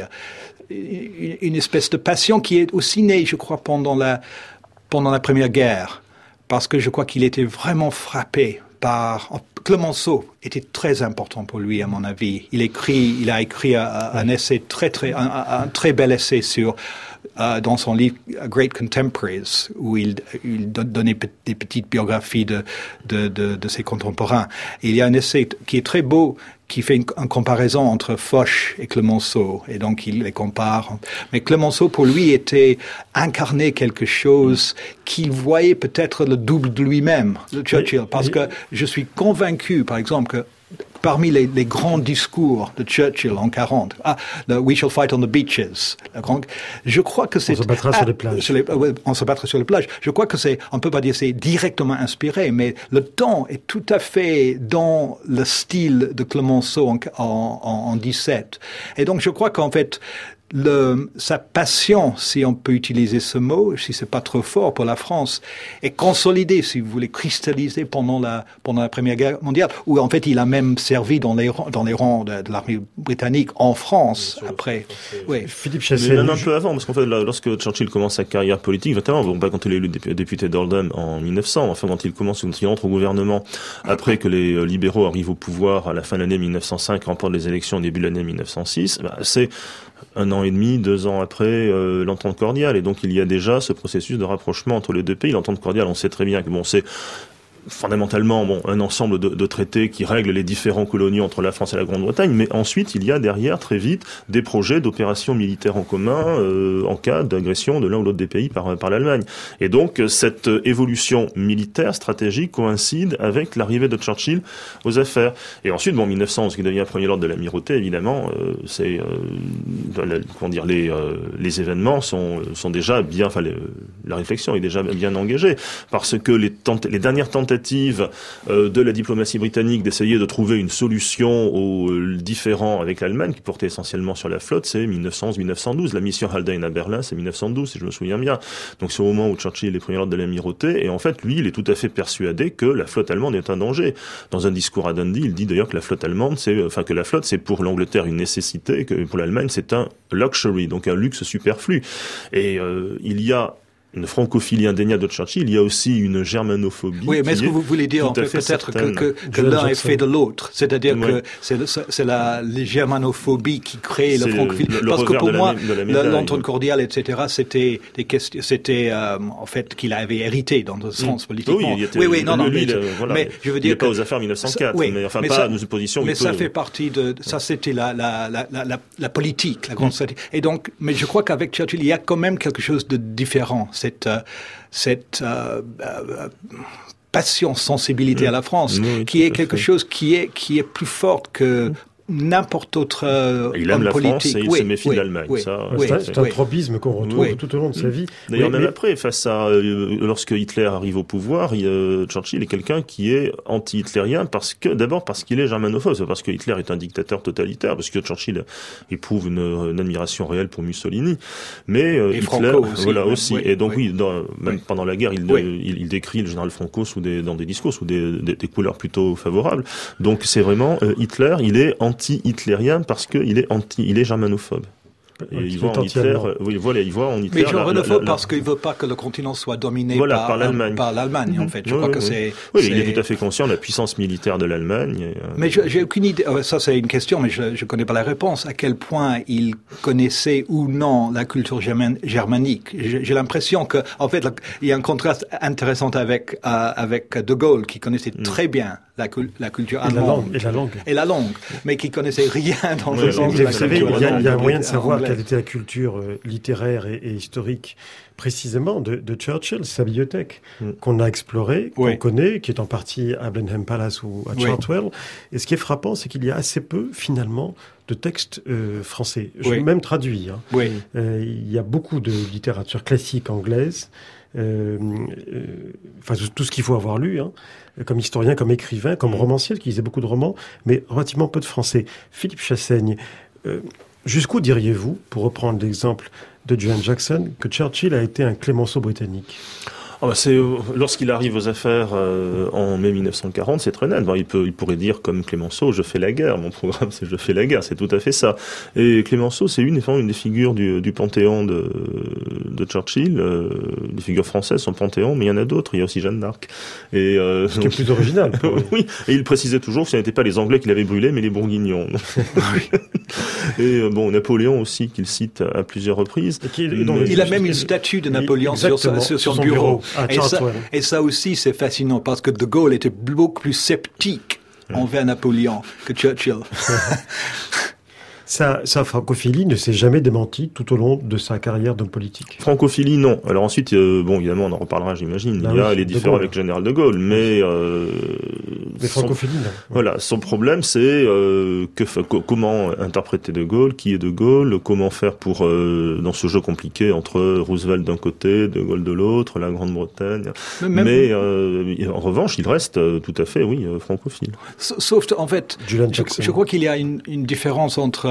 une, une espèce de passion qui est aussi née, je crois, pendant la, pendant la Première Guerre. Parce que je crois qu'il était vraiment frappé par, Clemenceau était très important pour lui, à mon avis. Il écrit, il a écrit un, un essai très, très, un, un très bel essai sur, euh, dans son livre Great Contemporaries, où il, il donnait des petites biographies de, de, de, de ses contemporains. Et il y a un essai qui est très beau, qui fait une, une comparaison entre Foch et Clemenceau, et donc il les compare. Mais Clemenceau, pour lui, était incarné quelque chose qu'il voyait peut-être le double de lui-même, de Churchill, parce que je suis convaincu, par exemple, que parmi les, les grands discours de Churchill en quarante, ah, le We shall fight on the beaches, la grande, je crois que c'est... On se battra ah, sur les plages. Sur les, on se battra sur les plages. Je crois que c'est, on peut pas dire c'est directement inspiré, mais le ton est tout à fait dans le style de Clemenceau en, en, en, en dix-sept. Et donc je crois qu'en fait, Le, sa passion, si on peut utiliser ce mot, si c'est pas trop fort pour la France, est consolidée, si vous voulez, cristallisée pendant la, pendant la Première Guerre mondiale, où en fait il a même servi dans les rangs, dans les rangs de, de l'armée britannique en France, oui, après. Oui. Philippe Chassel. Même un peu avant, parce qu'en fait, là, lorsque Churchill commence sa carrière politique, notamment, bon, pas quand il est élu député d'Oldham en mille neuf cents, enfin, quand il commence, quand il entre au gouvernement, après que les libéraux arrivent au pouvoir à la fin de l'année mille neuf cent cinq, remportent les élections au début de l'année mille neuf cent six, bah, c'est un an et demi, deux ans après euh, l'entente cordiale. Et donc il y a déjà ce processus de rapprochement entre les deux pays. L'entente cordiale, on sait très bien que bon, c'est fondamentalement bon, un ensemble de, de traités qui règlent les différents coloniaux entre la France et la Grande-Bretagne, mais ensuite il y a derrière très vite des projets d'opérations militaires en commun euh, en cas d'agression de l'un ou l'autre des pays par, par l'Allemagne. Et donc cette évolution militaire stratégique coïncide avec l'arrivée de Churchill aux affaires. Et ensuite, bon, mille neuf cents, ce qui devient premier ordre de l'amirauté, évidemment, euh, c'est euh, la, comment dire, les, euh, les événements sont, sont déjà bien, enfin les, la réflexion est déjà bien engagée, parce que les, tente, les dernières tentatives de la diplomatie britannique d'essayer de trouver une solution aux différends avec l'Allemagne, qui portait essentiellement sur la flotte, c'est mille neuf cent onze mille neuf cent douze. La mission Haldane à Berlin, c'est mille neuf cent douze, si je me souviens bien. Donc c'est au moment où Churchill est premier ordre de l'amirauté, et en fait, lui, il est tout à fait persuadé que la flotte allemande est un danger. Dans un discours à Dundee, il dit d'ailleurs que la flotte allemande, c'est, enfin que la flotte, c'est pour l'Angleterre une nécessité, et que pour l'Allemagne, c'est un luxury, donc un luxe superflu. Et euh, il y a une francophilie indéniable de Churchill, il y a aussi une germanophobie. Oui, mais est-ce que vous voulez dire en fait, peut-être que, que, que l'un est fait de l'autre, c'est-à-dire oui. que c'est, le, c'est la les germanophobie qui crée c'est le francophilie. Le, le Parce que pour moi, la, l'entente cordiale, et cetera, c'était des questions, c'était euh, en fait qu'il avait hérité dans le sens mmh. politiquement. Oui, il était, oui, oui, non, non, lui, mais, le, voilà, mais je veux dire, il n'est pas aux affaires mille neuf cent quatre, oui, mais enfin mais pas ça, à nos positions. Mais ça peut... fait partie de, ça c'était la la la la la, la politique, la grande mmh. stratégie. Et donc, mais je crois qu'avec Churchill, il y a quand même quelque chose de différent. Cette cette euh, euh, passion, sensibilité mmh. à la France, oui, qui est quelque fait. chose qui est qui est plus forte que mmh. n'importe autre euh, il aime homme la politique. France et il oui, se méfie oui, de l'Allemagne. Oui, ça, oui, c'est, c'est un tropisme qu'on retrouve oui. tout au long de sa vie. D'ailleurs, oui, même mais... après, face à euh, lorsque Hitler arrive au pouvoir, il, euh, Churchill est quelqu'un qui est anti-hitlérien parce que d'abord parce qu'il est germanophobe, c'est parce que Hitler est un dictateur totalitaire, parce que Churchill éprouve une, une admiration réelle pour Mussolini, mais euh, et Hitler, Franco aussi, voilà même, aussi. Oui, et donc oui, oui, dans, même oui. pendant la guerre, il, oui. euh, il, il décrit le général Franco sous des, dans des discours sous des, des, des couleurs plutôt favorables. Donc c'est vraiment euh, Hitler, il est anti-hitlérien parce qu'il est anti, il est germanophobe. Et il voit en Hitler, euh, oui, voilà, il voit en Hitler. Mais germanophobe parce qu'il veut pas que le continent soit dominé voilà, par, par l'Allemagne. Par l'Allemagne, en fait. Je oui, crois oui, que oui. c'est. Oui, c'est... il est tout à fait conscient de la puissance militaire de l'Allemagne. Et, euh... Mais je, j'ai aucune idée. Ça, c'est une question, mais je, je connais pas la réponse. À quel point il connaissait ou non la culture german, germanique. J'ai, j'ai l'impression que, en fait, il y a un contraste intéressant avec euh, avec De Gaulle, qui connaissait mm. très bien la, la culture et allemande la langue, et la langue et la langue, mais qui connaissait rien dans oui, le sens de de la vous savez, culture. Il y a, il y a un moyen de savoir anglaise. quelle était la culture euh, littéraire et, et historique précisément de, de Churchill, sa bibliothèque mm. qu'on a explorée, qu'on oui. connaît, qui est en partie à Blenheim Palace ou à Chartwell. Oui. Et ce qui est frappant, c'est qu'il y a assez peu finalement de textes euh, français, je oui. même traduits. Hein. Oui. Euh, il y a beaucoup de littérature classique anglaise. Euh, euh, enfin tout ce qu'il faut avoir lu, hein, comme historien, comme écrivain, comme mmh. romancier, qui lisait beaucoup de romans, mais relativement peu de français. Philippe Chassaigne, euh, jusqu'où diriez-vous, pour reprendre l'exemple de John Jackson, que Churchill a été un Clémenceau britannique ? Oh bah c'est euh, lorsqu'il arrive aux affaires euh, en mai mille neuf cent quarante, c'est très net. Bon, il peut, il pourrait dire comme Clémenceau, je fais la guerre. Mon programme, c'est je fais la guerre. C'est tout à fait ça. Et Clémenceau, c'est une, une des figures du, du panthéon de, de Churchill. Euh, des figures françaises, son panthéon, mais il y en a d'autres. Il y a aussi Jeanne d'Arc. Et euh, ce qui est plus original. Oui. Et il précisait toujours que ce n'était pas les Anglais qui l'avaient brûlé, mais les Bourguignons. Et euh, bon, Napoléon aussi qu'il cite à plusieurs reprises. Et qui, et donc, mais, il a même une statue de Napoléon sur, sur, sur son bureau. bureau. Ah, et, ça, et ça aussi, c'est fascinant parce que De Gaulle était beaucoup plus sceptique mmh. envers Napoléon que Churchill. Sa, sa francophilie ne s'est jamais démentie tout au long de sa carrière d'homme politique. Francophilie, non. Alors ensuite, euh, bon, évidemment, on en reparlera, j'imagine. Bah il y a oui, les différends avec le général de Gaulle, mais euh, mais francophilie, non. Voilà, son problème, c'est euh, que comment interpréter de Gaulle, qui est de Gaulle, comment faire pour euh, dans ce jeu compliqué entre Roosevelt d'un côté, de Gaulle de l'autre, la Grande-Bretagne. Mais, même... mais euh, en revanche, il reste euh, tout à fait, oui, euh, francophile. Sauf en fait, je, je crois qu'il y a une, une différence entre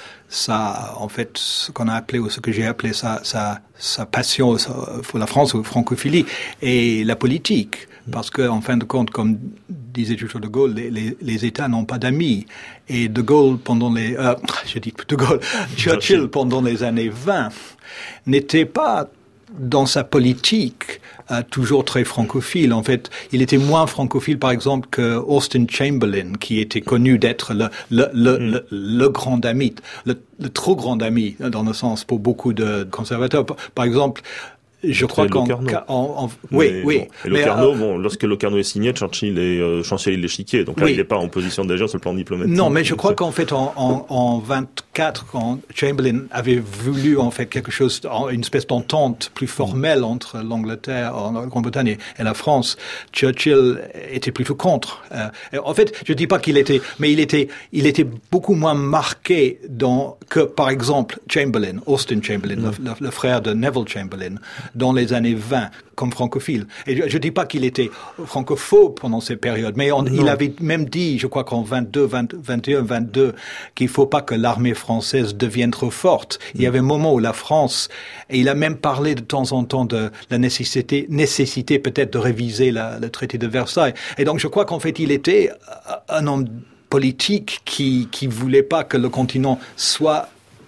ça, en fait, ce qu'on a appelé, ou ce que j'ai appelé sa, sa, sa passion pour la France, ou francophilie, et la politique. Parce que, en fin de compte, comme disait toujours De Gaulle, les, les, les États n'ont pas d'amis. Et De Gaulle, pendant les, euh, je dis De Gaulle, Churchill, pendant les années vingt, n'était pas dans sa politique euh, toujours très francophile. En fait, il était moins francophile, par exemple, que Austin Chamberlain, qui était connu d'être le le le, mm. le, le grand ami, le, le trop grand ami, dans le sens pour beaucoup de conservateurs. Par, par exemple, je crois qu'en, en, en, oui, mais, oui. Bon. Et Locarno, euh, bon, lorsque Locarno est signé, Churchill est euh, chancelier de l'échiquier, donc là, oui. il n'est pas en position d'agir sur le plan diplomatique. Non, mais je crois qu'en fait, en, en, en vingt-quatre, quand Chamberlain avait voulu en fait quelque chose, une espèce d'entente plus formelle entre l'Angleterre, la Grande-Bretagne et la France, Churchill était plutôt contre. Euh, en fait, je dis pas qu'il était, mais il était, il était beaucoup moins marqué dans que, par exemple, Chamberlain, Austin Chamberlain, mm. le, le, le frère de Neville Chamberlain, dans les années vingt, comme francophile. Et je ne dis pas qu'il était francophobe pendant ces périodes, mais on, il avait même dit, je crois qu'en vingt-deux, vingt, vingt et un, vingt-deux, qu'il ne faut pas que l'armée française devienne trop forte. Il y avait un moment où la France, et il a même parlé de temps en temps de la nécessité, nécessité peut-être de réviser la, le traité de Versailles. Et donc je crois qu'en fait il était un homme politique qui qui voulait pas que le continent soit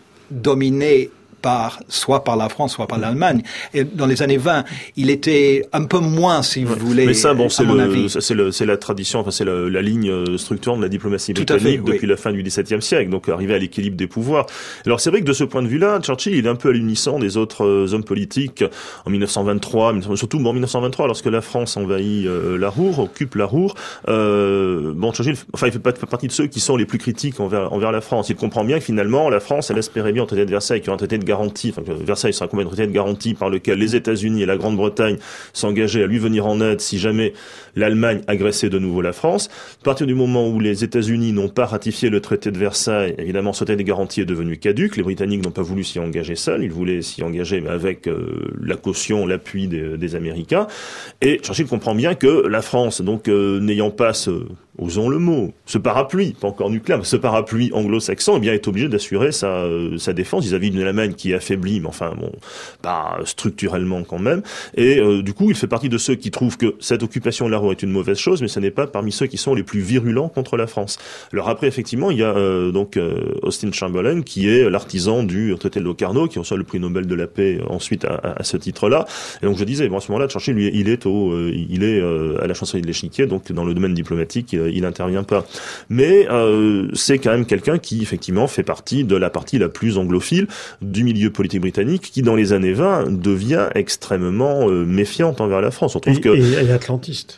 dominé par, soit par la France, soit par l'Allemagne. Et dans les années vingt, il était un peu moins, si vous voulez, mais ça, bon, c'est à mon le, avis. Ça, c'est, le, c'est la tradition, enfin, c'est la, la ligne structurante de la diplomatie britannique depuis oui. la fin du dix-septième siècle, donc arriver à l'équilibre des pouvoirs. Alors, c'est vrai que de ce point de vue-là, Churchill, il est un peu à l'unisson des autres euh, hommes politiques en mille neuf cent vingt-trois, surtout bon, en mille neuf cent vingt-trois, lorsque la France envahit euh, la Ruhr, occupe la Ruhr. Euh, bon, Churchill, enfin, il fait pas partie de ceux qui sont les plus critiques envers, envers la France. Il comprend bien que finalement, la France, elle espérait bien en traité de Versailles, qui est un traité de garantie, enfin que Versailles sera accompagné d'un traité de garantie par lequel les États-Unis et la Grande-Bretagne s'engageaient à lui venir en aide si jamais l'Allemagne agressait de nouveau la France. À partir du moment où les États-Unis n'ont pas ratifié le traité de Versailles, évidemment, ce traité de garantie est devenu caduc. Les Britanniques n'ont pas voulu s'y engager seuls. Ils voulaient s'y engager mais avec euh, la caution, l'appui des, des Américains. Et Churchill comprend bien que la France, donc euh, n'ayant pas ce, osons le mot, ce parapluie, pas encore nucléaire, mais ce parapluie anglo-saxon, eh bien, est obligé d'assurer sa, euh, sa défense vis-à-vis d'une Allemagne qui est affaiblie, mais enfin, bon, pas structurellement quand même. Et euh, du coup, il fait partie de ceux qui trouvent que cette occupation de la Ruhr est une mauvaise chose, mais ce n'est pas parmi ceux qui sont les plus virulents contre la France. Alors après, effectivement, il y a euh, donc euh, Austin Chamberlain, qui est l'artisan du traité de Locarno, qui reçoit le prix Nobel de la paix euh, ensuite à, à, à ce titre-là. Et donc je disais, bon, à ce moment-là, Churchill, lui, il est au, euh, il est euh, à la chancellerie de l'échiquier, donc dans le domaine diplomatique, il, il intervient pas. Mais euh, c'est quand même quelqu'un qui, effectivement, fait partie de la partie la plus anglophile du milieu politique britannique, qui, dans les années vingt, devient extrêmement euh, méfiante envers la France. On trouve et, que... et, et atlantiste.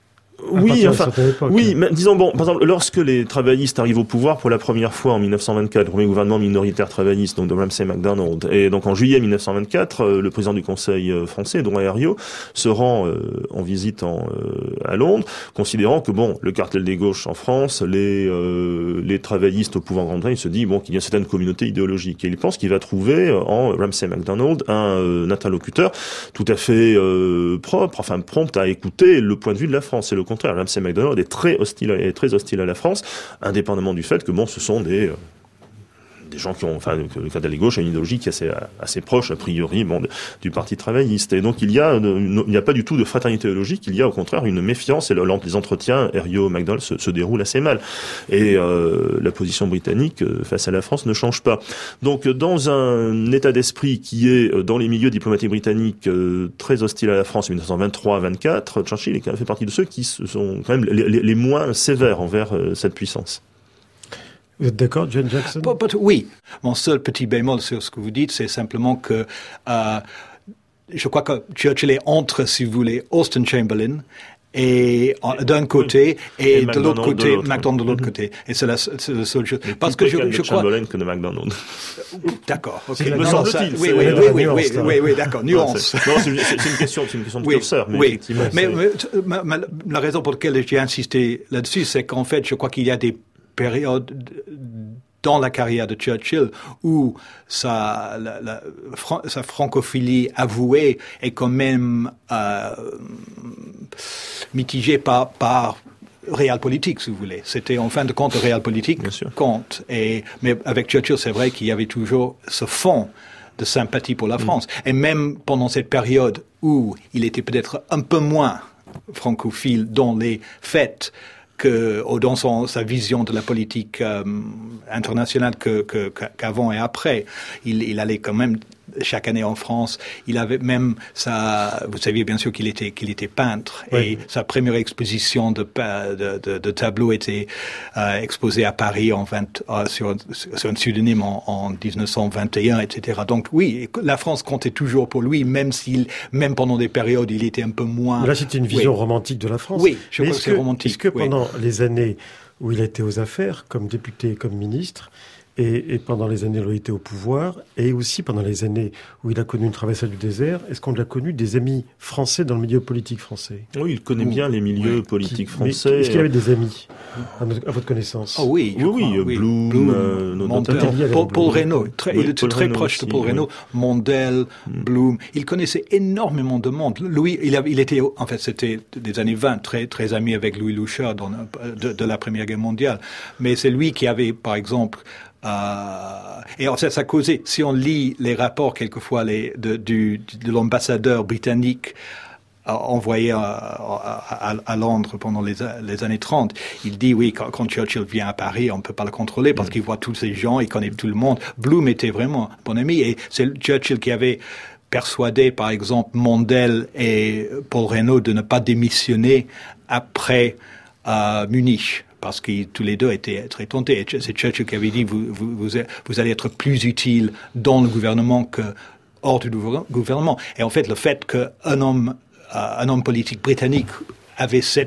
Oui, enfin, oui, mais disons bon, par exemple, lorsque les travaillistes arrivent au pouvoir pour la première fois en mille neuf cent vingt-quatre, le premier gouvernement minoritaire travailliste, donc de Ramsay MacDonald, et donc en juillet mille neuf cent vingt-quatre, euh, le président du Conseil euh, français, Dom Herriot, se rend euh, en visite en, euh, à Londres, considérant que bon, le cartel des gauches en France, les euh, les travaillistes au pouvoir en Grande-Bretagne, il se dit bon qu'il y a certaines communautés idéologiques, et il pense qu'il va trouver en Ramsay MacDonald un, euh, un interlocuteur tout à fait euh, propre, enfin prompt à écouter le point de vue de la France. Et le contraire, Ramsay MacDonald est très hostile, est très hostile à la France, indépendamment du fait que bon, ce sont des euh, des gens qui ont, enfin, le cartel des gauches a une idéologie qui est assez, assez proche, a priori, bon, du Parti travailliste. Et donc, il y a, une, il n'y a pas du tout de fraternité idéologique, il y a au contraire une méfiance, et le, les entretiens, Herriot-MacDonald se, se déroulent assez mal. Et euh, la position britannique face à la France ne change pas. Donc, dans un état d'esprit qui est, dans les milieux diplomatiques britanniques, euh, très hostile à la France en mille neuf cent vingt-trois vingt-quatre, Churchill est quand même fait partie de ceux qui sont quand même les, les, les moins sévères envers euh, cette puissance. Vous êtes d'accord, John Jackson? But, but, Oui. Mon seul petit bémol sur ce que vous dites, c'est simplement que euh, je crois que Churchill est entre, si vous voulez, Austin Chamberlain et d'un côté et, et de l'autre côté, MacDonald de l'autre mm-hmm. côté. Et c'est la, c'est la seule chose. Mais parce que je, je je crois. Chamberlain que de MacDonald. D'accord. Ok. Me semble-t-il. Oui, oui, oui, oui, oui, oui, oui, d'accord. Nuance. Non, c'est, c'est une question, c'est une question de oui, curseur. Mais oui. effectivement. Mais, mais ma, ma, la raison pour laquelle j'ai insisté là-dessus, c'est qu'en fait, je crois qu'il y a des période dans la carrière de Churchill où sa, la, la, sa francophilie avouée est quand même euh, mitigée par, par réel politique, si vous voulez. C'était en fin de compte le réel politique compte. Et, mais avec Churchill, c'est vrai qu'il y avait toujours ce fond de sympathie pour la France. Mmh. Et même pendant cette période où il était peut-être un peu moins francophile dans les faits, que, dans son, sa vision de la politique euh, internationale que, que, qu'avant et après, il, il allait quand même chaque année en France. Il avait même sa, vous saviez bien sûr qu'il était qu'il était peintre, oui. Et sa première exposition de de, de, de tableaux était euh, exposée à Paris en vingt, euh, sur, sur un pseudonyme en, en dix-neuf cent vingt et un, et cetera. Donc oui, la France comptait toujours pour lui, même s'il, même pendant des périodes, il était un peu moins. Là, c'était une vision oui. romantique de la France. Oui, je Mais crois que c'est que, romantique. Est-ce que oui. pendant les années où il a été aux affaires, comme député, comme ministre, Et, et pendant les années où il était au pouvoir, et aussi pendant les années où il a connu une traversée du désert, est-ce qu'on a connu des amis français dans le milieu politique français? Oui, il connaît bien les milieux oui. politiques Qui, français. Est-ce qu'il y avait des amis, à, notre, à votre connaissance? Oh oui, oui, oui, oui. Blum, Blum euh, Mondel, Paul, Paul Reynaud, très, oui, il était Paul très Reynaud proche aussi, de Paul Reynaud, oui. Mondel, mm. Blum, il connaissait énormément de monde. Louis, il, a, il était, en fait, c'était des années vingt, très, très ami avec Louis Louchard dans, de, de la Première Guerre mondiale. Mais c'est lui qui avait, par exemple, Euh, et en fait, ça causait, si on lit les rapports quelquefois les, de, du, de l'ambassadeur britannique euh, envoyé à, à, à Londres pendant les, les années trente, il dit oui, quand, quand Churchill vient à Paris, on ne peut pas le contrôler parce mmh. qu'il voit tous ces gens, il connaît tout le monde. Blum était vraiment bon ami, et c'est Churchill qui avait persuadé, par exemple, Mondel et Paul Reynaud de ne pas démissionner après euh, Munich. Parce que tous les deux étaient très tentés. C'est Churchill qui avait dit vous, vous, vous, vous allez être plus utile dans le gouvernement que hors du gouvernement. Et en fait, le fait qu'un homme, euh, un homme politique britannique avait cette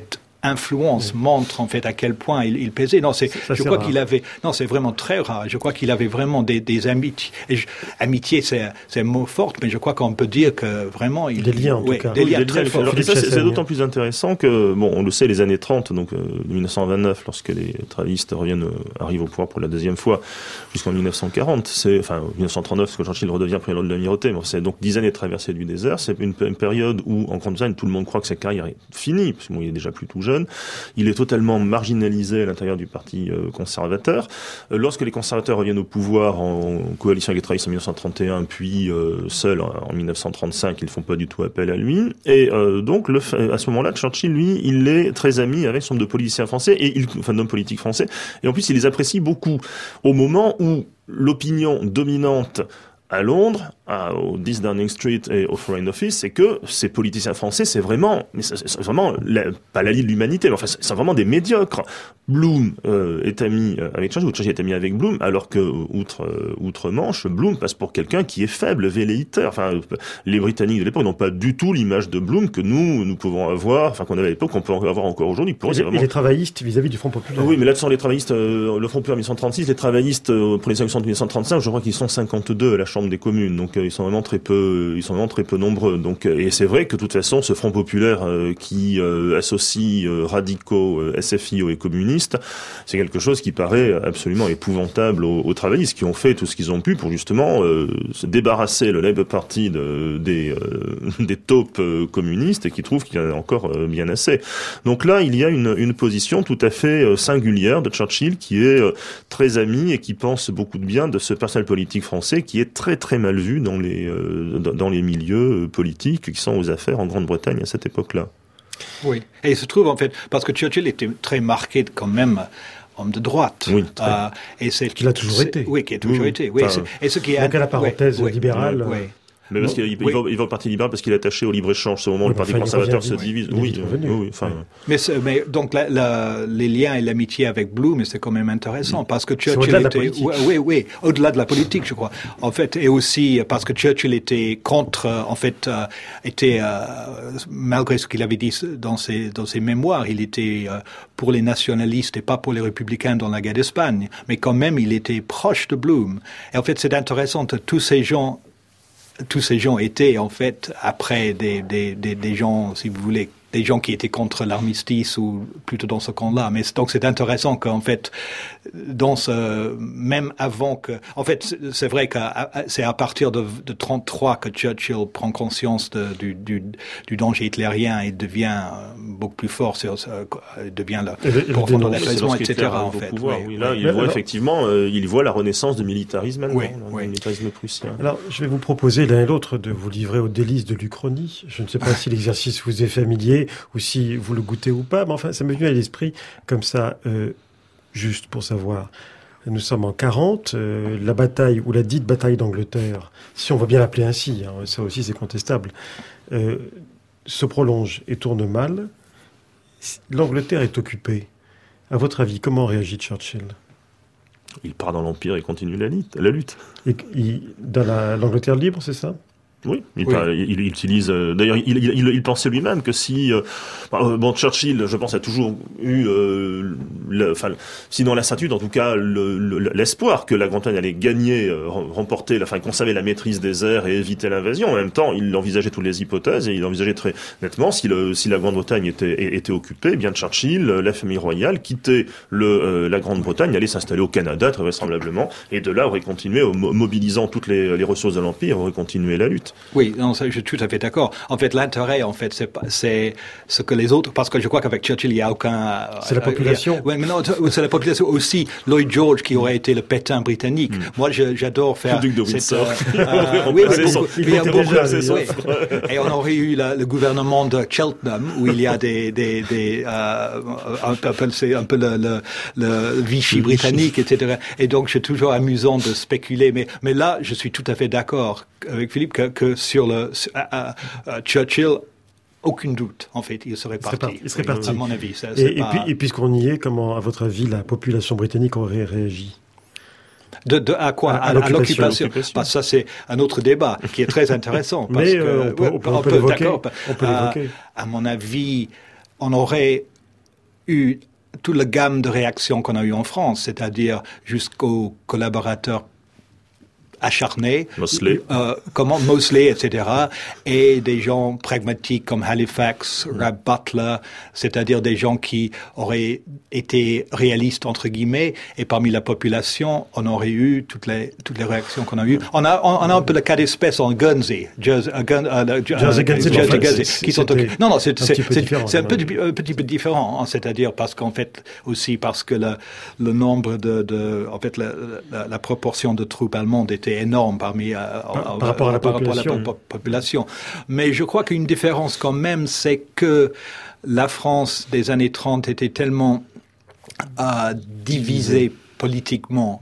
influence oui. montre en fait à quel point il, il pesait. Non, c'est, ça, je c'est crois rare. qu'il avait. Non, c'est vraiment très rare. Je crois qu'il avait vraiment des, des amitiés. Et je, amitié, c'est, c'est un mot fort, mais je crois qu'on peut dire que vraiment il. Des liens, en ouais, tout cas. Des oui, liens des très liens, forts. alors, ça, c'est, c'est d'autant plus intéressant que, bon, on le sait, les années trente, donc euh, dix-neuf cent vingt-neuf, lorsque les travaillistes reviennent, euh, arrivent au pouvoir pour la deuxième fois, jusqu'en dix-neuf cent quarante, c'est, enfin, dix-neuf cent trente-neuf, parce que Churchill redevient président de l'amirauté, mais c'est donc dix années de traversée du désert. C'est une, une période où, en Grande-Bretagne, tout le monde croit que sa carrière est finie, parce qu'il bon, est déjà plus tout jeune. Il est totalement marginalisé à l'intérieur du parti euh, conservateur. Euh, lorsque les conservateurs reviennent au pouvoir en, en coalition avec les travaillistes en dix-neuf cent trente et un, puis euh, seuls en, en dix-neuf cent trente-cinq, ils ne font pas du tout appel à lui. Et euh, donc, le, à ce moment-là, Churchill, lui, il est très ami avec son de politiciens français, et il, enfin d'hommes politiques français, et en plus, il les apprécie beaucoup. Au moment où l'opinion dominante à Londres, à, au dix Downing Street et au Foreign Office, c'est que ces politiciens français, c'est vraiment, mais c'est, c'est vraiment la, pas la Ligue de l'humanité, mais enfin, c'est, c'est vraiment des médiocres. Bloom euh, est ami avec Churchill, ou Churchill est ami avec Bloom, alors que outre euh, outre-Manche, Bloom passe pour quelqu'un qui est faible, velléitaire. Enfin, les Britanniques de l'époque n'ont pas du tout l'image de Bloom que nous nous pouvons avoir, enfin qu'on avait à l'époque, qu'on peut avoir encore aujourd'hui. Pour et, eux, c'est vraiment... et les travaillistes vis-à-vis du Front populaire. Ah oui, mais là, ce sont les travaillistes, euh, le Front populaire dix-neuf cent trente-six, les travaillistes euh, pour les élections de dix-neuf cent trente-cinq, je crois qu'ils sont cinquante-deux à la Chambre des communes, donc euh, ils sont vraiment très peu, ils sont vraiment très peu nombreux. Donc, euh, et c'est vrai que de toute façon, ce Front populaire euh, qui euh, associe euh, radicaux, euh, S F I O et communistes, c'est quelque chose qui paraît absolument épouvantable aux, aux travaillistes qui ont fait tout ce qu'ils ont pu pour justement euh, se débarrasser le Labour Party de, des, euh, des taupes euh, communistes et qui trouvent qu'il y en a encore euh, bien assez. Donc là, il y a une, une position tout à fait euh, singulière de Churchill qui est euh, très ami et qui pense beaucoup de bien de ce personnel politique français qui est très très mal vu dans les, euh, dans les milieux politiques qui sont aux affaires en Grande-Bretagne à cette époque-là. Oui, et il se trouve en fait, parce que Churchill était très marqué quand même homme de droite. Oui, euh, et c'est qu'il a toujours été. Oui, qui a toujours oui, été. Oui, enfin, et ce qui est donc à la parenthèse oui, libérale. Oui, euh... oui. Mais parce qu'il oui. va, il va au Parti libéral parce qu'il est attaché au libre-échange. C'est au moment où oui, le Parti enfin, conservateur se divise. Oui, oui, oui, enfin. Mais, mais donc la, la, les liens et l'amitié avec Bloom, c'est quand même intéressant oui. parce que Churchill au-delà était, de la politique. oui, oui, au-delà de la politique, je crois. En fait, et aussi parce que Churchill était contre, en fait, euh, était euh, malgré ce qu'il avait dit dans ses dans ses mémoires, il était euh, pour les nationalistes et pas pour les républicains dans la guerre d'Espagne. Mais quand même, il était proche de Bloom. Et en fait, c'est intéressant que tous ces gens Tous ces gens étaient, en fait, après des, des, des, des gens, si vous voulez, des gens qui étaient contre l'armistice ou plutôt dans ce camp-là. Mais donc c'est intéressant qu'en fait, dans ce, même avant que, en fait, c'est vrai que c'est à partir de, de trente-trois que Churchill prend conscience de, du, du, du danger hitlérien et devient beaucoup plus fort, sur, devient le pourfendant d'apaisement, et cetera. En fait, pouvoir, oui, oui, là, oui. il voit alors, effectivement, euh, il voit la renaissance du militarisme allemand, oui, le oui. militarisme prussien. Alors, je vais vous proposer l'un et l'autre de vous livrer aux délices de l'Uchronie. Je ne sais pas si l'exercice vous est familier ou si vous le goûtez ou pas, mais enfin, ça m'est venu à l'esprit comme ça, euh, juste pour savoir. Nous sommes en quarante, euh, la bataille, ou la dite bataille d'Angleterre, si on va bien l'appeler ainsi, hein, ça aussi c'est contestable, euh, se prolonge et tourne mal. L'Angleterre est occupée. À votre avis, comment réagit Churchill ? Il part dans l'Empire et continue la lutte. La lutte. Et, il, dans la, l'Angleterre libre, c'est ça ? Oui, il, oui. Parle, il, il utilise. Euh, d'ailleurs, il, il, il, il pensait lui-même que si, euh, bon, Churchill, je pense, a toujours eu, euh, le, enfin, sinon la certitude, en tout cas, le, le, l'espoir que la Grande-Bretagne allait gagner, euh, remporter, enfin, conserver la maîtrise des airs et éviter l'invasion. En même temps, il envisageait toutes les hypothèses et il envisageait très nettement si, le, si la Grande-Bretagne était, était occupée, eh bien Churchill, la famille royale, quittait le, euh, la Grande-Bretagne, allait s'installer au Canada très vraisemblablement, et de là aurait continué, mobilisant toutes les, les ressources de l'Empire, aurait continué la lutte. Oui, non, ça, je suis tout à fait d'accord. En fait, l'intérêt, en fait, c'est, c'est ce que les autres, parce que je crois qu'avec Churchill, il n'y a aucun... C'est la population. Euh, oui, mais non, c'est la population aussi. Lloyd George, qui aurait été le Pétain britannique. Mm. Moi, je, j'adore faire... Le duc de Windsor. Cette, euh, euh, oui, mais beaucoup, il y a beaucoup, oui. Et on aurait eu la, le gouvernement de Cheltenham, où il y a des, des, des, euh, un peu, c'est un peu le, le, le Vichy britannique, et cetera. Et donc, c'est toujours amusant de spéculer. Mais, mais là, je suis tout à fait d'accord avec Philippe que, que sur le uh, uh, Churchill, aucun doute, en fait, il serait parti. Il serait parti, à mon avis. Ça, et, pas... et, puis, et puisqu'on y est, comment, à votre avis, la population britannique aurait réagi ? De, de, à quoi ? À, à, l'occupation. À l'occupation. l'occupation. Parce que ça, c'est un autre débat qui est très intéressant. Parce Mais que, euh, on peut, ouais, on peut, on on peut peut l'évoquer. D'accord, on peut à, l'évoquer. À mon avis, on aurait... eu toute la gamme de réactions qu'on a eues en France, c'est-à-dire jusqu'aux collaborateurs acharnés, Mosley, euh, comment Mosley, et cetera, et des gens pragmatiques comme Halifax, mm. Rab Butler, c'est-à-dire des gens qui auraient été réalistes entre guillemets, et parmi la population, on aurait eu toutes les toutes les réactions qu'on a eues. On a on, on a un peu le cas d'espèce en Guernsey, Jersey, uh, Gun, uh, Jersey, Guernsey, Jersey, enfin, Guernsey, c'est, qui sont non non c'est c'est c'est, c'est un petit un petit peu différent, hein, c'est-à-dire parce qu'en fait aussi parce que le le nombre de de en fait la, la, la proportion de troupes allemandes était énorme parmi euh, par, par rapport à la par population. Rapport à la population. Mais je crois qu'une différence quand même, c'est que la France des années trente était tellement euh, divisée politiquement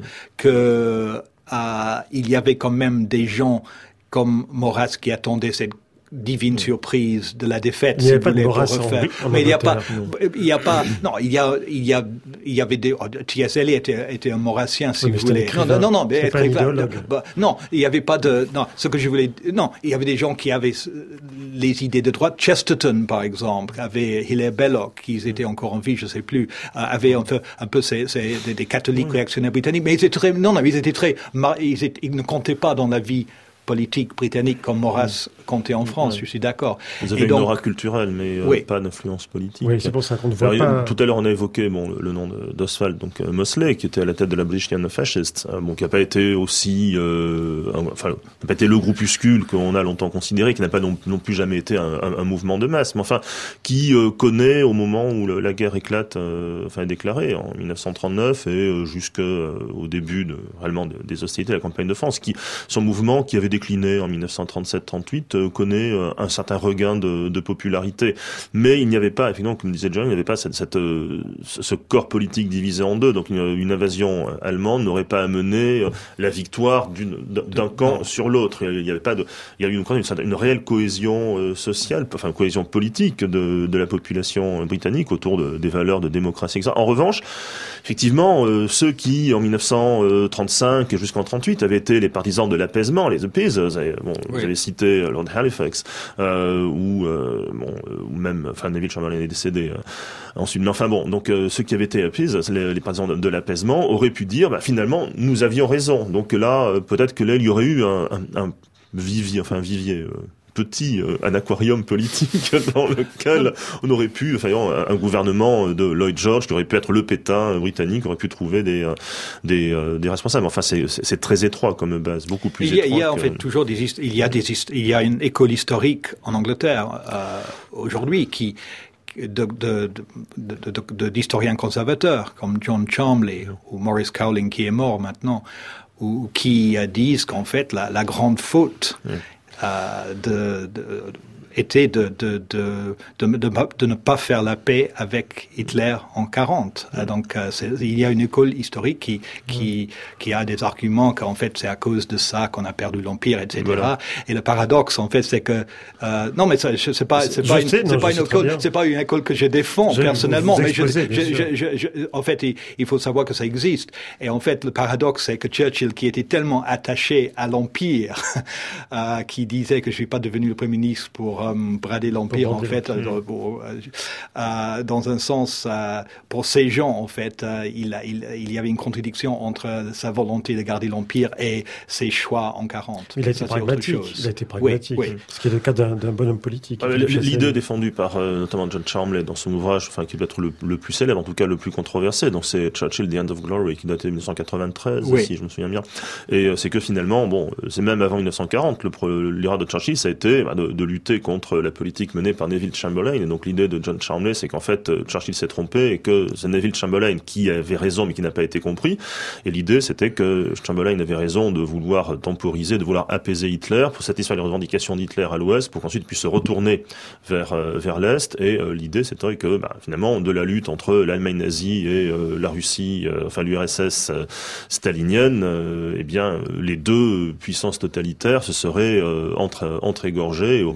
que euh, il y avait quand même des gens comme Maurras qui attendaient cette divine surprise de la défaite. Il n'y avait pas de Maurras en, en mais il n'y a pas, il y a pas, non, il y a, il y a, il y avait des, T S Eliot était, était un Maurassien, si oui, vous voulez. Non, non, non, non, mais pas un idéologue. Bah, non, il n'y avait pas de, non, ce que je voulais, non, il y avait des gens qui avaient les idées de droite. Chesterton, par exemple, avait Hilaire Belloc, qui étaient encore en vie, je sais plus, avait un peu, un peu ces, ces, des, des catholiques oui. réactionnaires britanniques, mais ils étaient très, non, non, ils étaient très, ils, étaient, ils ne comptaient pas dans la vie politique britannique comme Maurras comptait en France, ouais. je suis d'accord. Vous avez et donc, une aura culturelle, mais euh, oui. pas d'influence politique. Oui, c'est pour ça qu'on ne voit Alors, pas... Tout à l'heure, on a évoqué bon, le, le nom de, d'Oswald, donc euh, Mosley, qui était à la tête de la British Legion of Fascists, euh, bon, qui n'a pas été aussi... Euh, un, enfin, n'a pas été le groupuscule qu'on a longtemps considéré, qui n'a pas non, non plus jamais été un, un, un mouvement de masse, mais enfin, qui euh, connaît au moment où le, la guerre éclate, euh, enfin, est déclarée, en dix-neuf cent trente-neuf, et euh, jusqu'au euh, début de, réellement de, des hostilités de la campagne de France, qui, son mouvement qui avait décliné en dix-neuf cent trente-sept trente-huit euh, connaît euh, un certain regain de, de popularité, mais il n'y avait pas, effectivement, comme disait John, il n'y avait pas cette, cette, euh, ce corps politique divisé en deux. Donc une, une invasion allemande n'aurait pas amené euh, la victoire d'une, d'un camp non. sur l'autre. Il n'y avait pas de, il y a eu une, une, une réelle cohésion euh, sociale, enfin une cohésion politique de, de la population britannique autour de, des valeurs de démocratie, et cetera. En revanche, effectivement, euh, ceux qui en dix-neuf cent trente-cinq et jusqu'en trente-huit avaient été les partisans de l'apaisement, les appeasers, bon, oui. vous avez cité Lord Halifax, euh, ou euh, bon, ou même, enfin Neville Chamberlain est décédé euh, ensuite. Mais enfin bon, donc euh, ceux qui avaient été appeasers, les, les partisans de, de l'apaisement, auraient pu dire, bah, finalement, nous avions raison. Donc là, euh, peut-être que là, il y aurait eu un, un, un vivier, enfin un vivier. Euh, petit euh, un aquarium politique dans lequel on aurait pu, enfin, un, un gouvernement de Lloyd George qui aurait pu être le Pétain britannique, aurait pu trouver des euh, des, euh, des responsables. Enfin, c'est, c'est, c'est très étroit comme base, beaucoup plus il y a, étroit. Il y a en que... fait toujours des il y a des il y a une école historique en Angleterre euh, aujourd'hui qui De, de, de, de, de, d'historiens conservateurs comme John Cholmondeley ou Maurice Cowling qui est mort maintenant, ou qui disent qu'en fait la, la grande faute oui. euh, de, de était de de, de de de de ne pas faire la paix avec Hitler en quarante. Mm. Donc euh, c'est, il y a une école historique qui qui mm. qui a des arguments qu'en fait c'est à cause de ça qu'on a perdu l'empire, et cetera. Voilà. Et le paradoxe en fait c'est que euh, non mais ça, c'est pas c'est pas une, sais, non, c'est pas une école c'est pas une école que je défends je personnellement, mais je, je, je, je, je en fait il, il faut savoir que ça existe. Et en fait le paradoxe c'est que Churchill, qui était tellement attaché à l'empire, euh, qui disait que je suis pas devenu le premier ministre pour Um, brader l'empire pour en fait euh, pour, euh, dans un sens euh, pour ces gens en fait euh, il, il, il y avait une contradiction entre sa volonté de garder l'empire et ses choix en quarante. Il a été pragmatique, il a été pragmatique oui, oui. Ce qui est le cas d'un, d'un bonhomme politique. Euh, l'idée assez... défendue par euh, notamment John Cholmondeley dans son ouvrage, enfin qui doit être le, le plus célèbre, en tout cas le plus controversé, donc c'est Churchill The End of Glory qui date de dix-neuf cent quatre-vingt-treize oui. si je me souviens bien, et euh, c'est que finalement bon c'est même avant dix-neuf cent quarante le, l'erreur de Churchill ça a été bah, de, de lutter contre la politique menée par Neville Chamberlain. Et donc l'idée de John Cholmondeley, c'est qu'en fait Churchill s'est trompé et que c'est Neville Chamberlain qui avait raison mais qui n'a pas été compris. Et l'idée c'était que Chamberlain avait raison de vouloir temporiser, de vouloir apaiser Hitler pour satisfaire les revendications d'Hitler à l'ouest pour qu'ensuite il puisse se retourner vers euh, vers l'est. Et euh, l'idée c'était que bah, finalement de la lutte entre l'Allemagne nazie et euh, la Russie, euh, enfin l'U R S S euh, stalinienne, euh, eh bien les deux puissances totalitaires se seraient euh, entre entre égorgées et finalement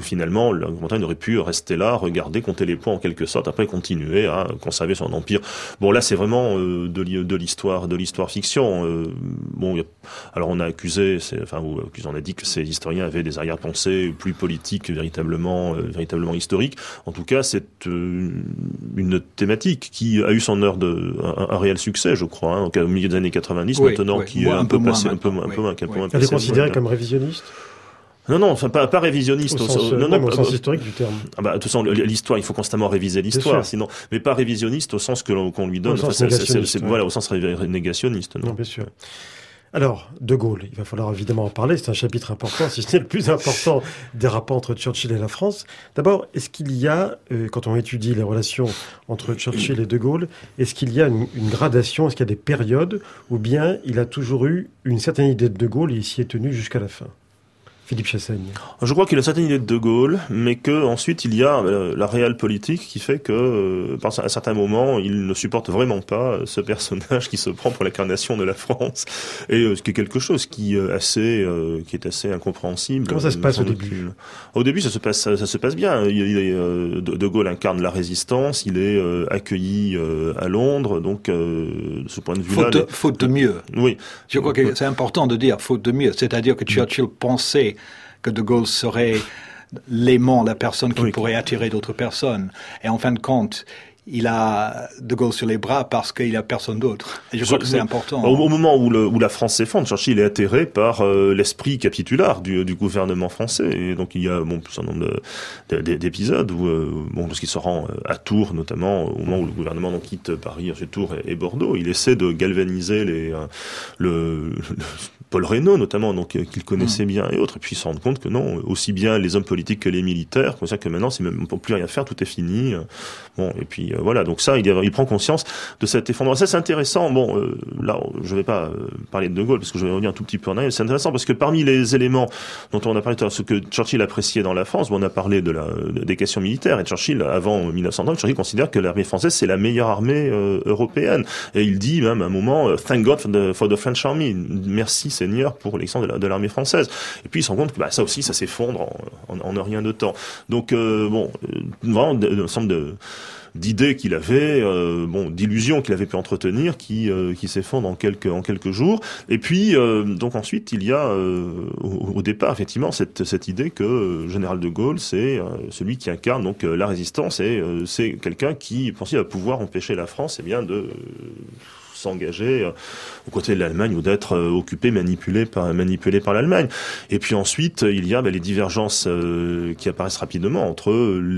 effectivement, la Grande-Bretagne aurait pu rester là, regarder, compter les points en quelque sorte, après continuer à conserver son empire. Bon, là, c'est vraiment euh, de, de l'histoire, de l'histoire fiction. Euh, bon, y a, alors on a accusé, c'est, enfin, ou, on a dit que ces historiens avaient des arrière-pensées plus politiques, véritablement, euh, véritablement historiques. En tout cas, c'est euh, une thématique qui a eu son heure de un, un réel succès, je crois, hein, au milieu des années quatre-vingt-dix, oui, maintenant, oui. qui est un, un peu passé, un peu moins, un peu moins, un peu moins. Elle est considérée comme révisionniste? Non, non, enfin pas, pas révisionniste au sens, au, non, non, non, au sens historique du terme. Ah bah, de toute façon, l'histoire, il faut constamment réviser l'histoire, sinon, mais pas révisionniste au sens que l'on, qu'on lui donne. Au sens enfin, négationniste, c'est, c'est, ouais. Voilà, au sens négationniste. Non, non bien sûr. Alors, De Gaulle, il va falloir évidemment en parler, c'est un chapitre important, si ce n'est le plus important des rapports entre Churchill et la France. D'abord, est-ce qu'il y a, euh, quand on étudie les relations entre Churchill et De Gaulle, est-ce qu'il y a une, une gradation, est-ce qu'il y a des périodes, ou bien il a toujours eu une certaine idée de De Gaulle et il s'y est tenu jusqu'à la fin ? Philippe Chassaigne. Je crois qu'il a une certaine idée de De Gaulle, mais que ensuite il y a euh, la réelle politique qui fait que, euh, à un certain moment, il ne supporte vraiment pas ce personnage qui se prend pour l'incarnation de la France, et euh, ce qui est quelque chose qui est assez, euh, qui est assez incompréhensible. Comment ça se passe au début ? Recul. Au début, ça se passe, ça, ça se passe bien. Il, il est, euh, De Gaulle incarne la résistance, il est euh, accueilli euh, à Londres, donc euh, de ce point de vue-là, faute, de, faute de mieux. Oui. Je crois que c'est important de dire faute de mieux, c'est-à-dire que Churchill mmh. pensait que De Gaulle serait l'aimant, la personne qui oui. pourrait attirer d'autres personnes. Et en fin de compte, il a De Gaulle sur les bras parce qu'il n'y a personne d'autre. Et je crois je, que c'est important. Au, au moment où, le, où la France s'effondre, Churchill est atterré par euh, l'esprit capitulaire du, du gouvernement français. Et donc il y a bon, un nombre de, de, d'épisodes où, euh, bon, lorsqu'il se rend à Tours, notamment, au moment où le gouvernement donc, quitte Paris, ensuite Tours et, et Bordeaux, il essaie de galvaniser les, euh, le, le Paul Reynaud, notamment, donc, euh, qu'il connaissait mmh. bien et autres. Et puis, ils se rendent compte que non, aussi bien les hommes politiques que les militaires, comme ça que maintenant, c'est même, on ne peut plus rien faire, tout est fini. Bon, et puis, euh, voilà. Donc ça, il, il prend conscience de cet effondrement. Ça, c'est intéressant. Bon, euh, là, je ne vais pas euh, parler de De Gaulle, parce que je vais revenir un tout petit peu en arrière. C'est intéressant parce que parmi les éléments dont on a parlé, ce que Churchill appréciait dans la France, bon, on a parlé de la, des questions militaires. Et Churchill, avant mille neuf cent trente, Churchill considère que l'armée française, c'est la meilleure armée euh, européenne. Et il dit même à un moment, thank God for the, for the French Army. Merci Seigneur pour l'exemple de, la, de l'armée française. Et puis il se rend compte que bah, ça aussi, ça s'effondre en, en, en rien de temps. Donc euh, bon, euh, vraiment un ensemble de d'idées qu'il avait, euh, bon, d'illusions qu'il avait pu entretenir, qui euh, qui s'effondrent en quelques en quelques jours. Et puis euh, donc ensuite il y a euh, au, au départ effectivement cette cette idée que euh, général de Gaulle c'est euh, celui qui incarne donc euh, la résistance et euh, c'est quelqu'un qui pensait à pouvoir empêcher la France et bien de euh, s'engager euh, aux côtés de l'Allemagne ou d'être euh, occupé, manipulé par, manipulé par l'Allemagne. Et puis ensuite, il y a bah, les divergences euh, qui apparaissent rapidement entre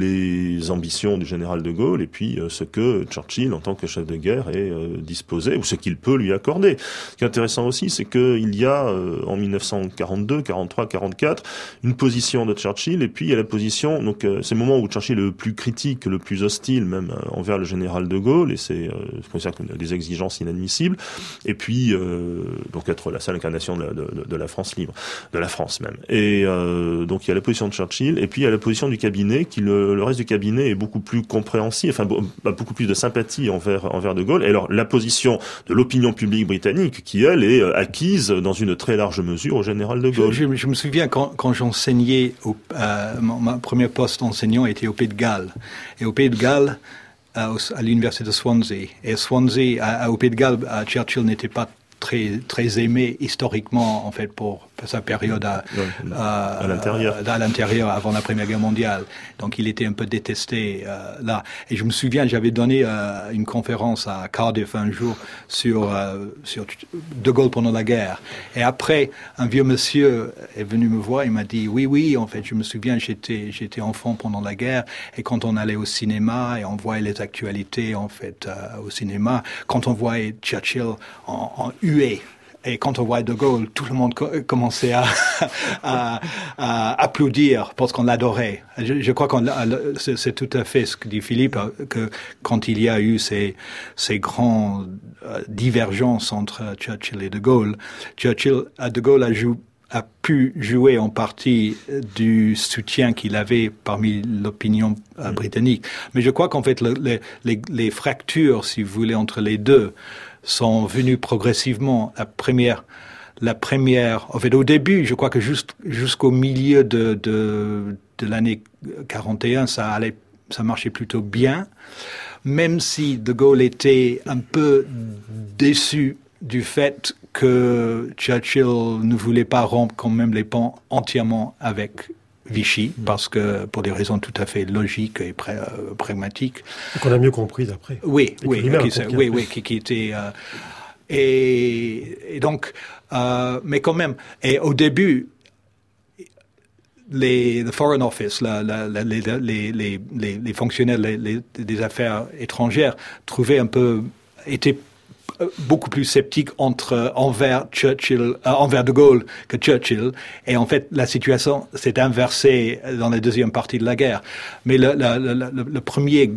les ambitions du général de Gaulle et puis euh, ce que Churchill, en tant que chef de guerre, est euh, disposé ou ce qu'il peut lui accorder. Ce qui est intéressant aussi, c'est qu'il y a euh, en mille neuf cent quarante-deux, quarante-trois, quarante-quatre une position de Churchill et puis il y a la position, donc euh, c'est le moment où Churchill est le plus critique, le plus hostile même euh, envers le général de Gaulle et c'est euh, des exigences inadmissible, et puis euh, donc être la seule incarnation de la, de, de la France libre, de la France même. Et euh, donc il y a la position de Churchill, et puis il y a la position du cabinet, qui le, le reste du cabinet est beaucoup plus compréhensif, enfin beaucoup plus de sympathie envers envers de Gaulle. Et alors la position de l'opinion publique britannique, qui elle est acquise dans une très large mesure au général de Gaulle. Je, je, je me souviens quand, quand j'enseignais, au, euh, mon, mon premier poste d'enseignant était au Pays de Galles, et au Pays de Galles à l'université de Swansea. Et Swansea, à, au Pays de Galles, Churchill n'était pas très très aimé historiquement en fait pour sa période à, ouais, à, à l'intérieur à, à l'intérieur avant la Première Guerre mondiale. Donc il était un peu détesté euh, là. Et je me souviens, j'avais donné euh, une conférence à Cardiff un jour sur euh, sur De Gaulle pendant la guerre. Et après, un vieux monsieur est venu me voir, il m'a dit oui oui, en fait, je me souviens, j'étais j'étais enfant pendant la guerre et quand on allait au cinéma et on voyait les actualités en fait euh, au cinéma, quand on voyait Churchill en, en huée. Et quand on voit De Gaulle, tout le monde co- commençait à, à, à applaudir parce qu'on l'adorait. Je, je crois que c'est, c'est tout à fait ce que dit Philippe, que quand il y a eu ces, ces grandes euh, divergences entre Churchill et De Gaulle, Churchill, De Gaulle a joué a pu jouer en partie du soutien qu'il avait parmi l'opinion euh, britannique. Mais je crois qu'en fait, le, les, les, les fractures, si vous voulez, entre les deux sont venues progressivement. La première, la première, en fait, au début, je crois que juste, jusqu'au milieu de, de, de l'année quarante et un, ça allait, ça marchait plutôt bien, même si De Gaulle était un peu déçu du fait que Churchill ne voulait pas rompre quand même les ponts entièrement avec Vichy, parce que pour des raisons tout à fait logiques et pré- euh, pragmatiques. Qu'on a mieux compris après. Oui, et oui, qui, oui, oui, qui, qui était euh, et, et donc, euh, mais quand même, et au début, les le Foreign Office, la, la, la, les, les, les, les, les fonctionnaires les, les, des affaires étrangères trouvaient un peu, étaient beaucoup plus sceptique entre envers Churchill, euh, envers De Gaulle que Churchill, et en fait la situation s'est inversée dans la deuxième partie de la guerre. Mais le, le, le, le premier,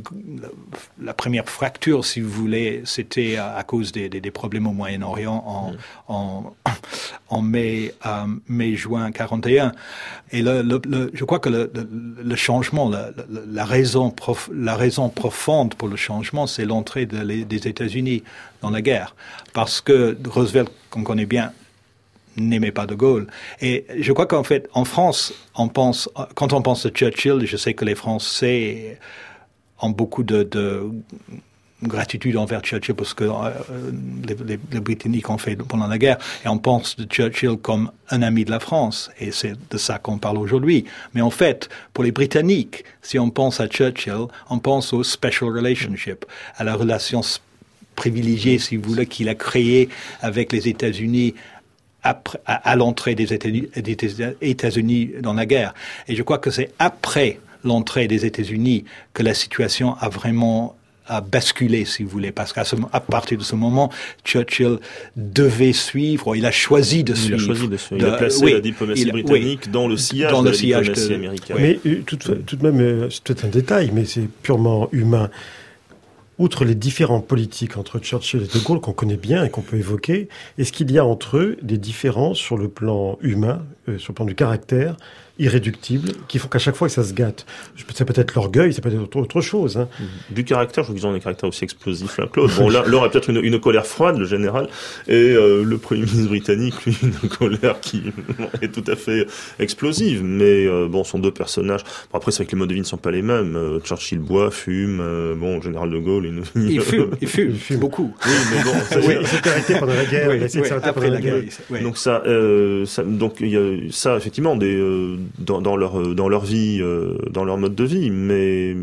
la première fracture, si vous voulez, c'était à cause des, des, des problèmes au Moyen-Orient en, mmh. en, en mai, euh, mai juin quarante et un. Et le, le, le, je crois que le, le, le changement, la, la, la raison prof, la raison profonde pour le changement, c'est l'entrée de les, des États-Unis dans la guerre, parce que Roosevelt, qu'on connaît bien, n'aimait pas De Gaulle. Et je crois qu'en fait, en France, on pense, quand on pense à Churchill, je sais que les Français ont beaucoup de, de gratitude envers Churchill parce que euh, les, les, les Britanniques ont fait pendant la guerre, et on pense de Churchill comme un ami de la France, et c'est de ça qu'on parle aujourd'hui. Mais en fait, pour les Britanniques, si on pense à Churchill, on pense au special relationship, à la relation privilégié, si vous voulez, qu'il a créé avec les États-Unis après, à, à l'entrée des États-Unis, des États-Unis dans la guerre. Et je crois que c'est après l'entrée des États-Unis que la situation a vraiment a basculé, si vous voulez, parce qu'à ce, à partir de ce moment, Churchill devait suivre, il a choisi de il suivre. Il a choisi de suivre. Il a placé oui, la diplomatie il, britannique oui, dans le sillage dans de le la sillage diplomatie de, américaine. Mais oui. tout, tout de même, c'est peut-être un détail, mais c'est purement humain. Outre les différents politiques entre Churchill et De Gaulle qu'on connaît bien et qu'on peut évoquer, est-ce qu'il y a entre eux des différences sur le plan humain, euh, sur le plan du caractère, irréductibles, qui font qu'à chaque fois que ça se gâte? Ça peut être l'orgueil, ça peut être autre chose. Hein. Du caractère, je trouve qu'ils ont des caractères aussi explosifs l'un que l'autre. Bon, là, l'un a peut-être une, une colère froide, le général, et euh, le Premier ministre britannique, lui, une colère qui est tout à fait explosive. Mais euh, bon, ce sont deux personnages. Bon, après, c'est vrai que les modes de vie ne sont pas les mêmes. Euh, Churchill boit, fume. Euh, bon, le général de Gaulle, il, il, il fume, il fume, il fume beaucoup. Oui, mais bon, ça, oui, il s'est arrêté pendant la guerre. Oui, il a essayé oui, de s'arrêter pendant la, la guerre. guerre. Oui. Donc ça, euh, ça, donc il y a ça effectivement des euh, dans, dans leur dans leur vie, euh, dans leur mode de vie, mais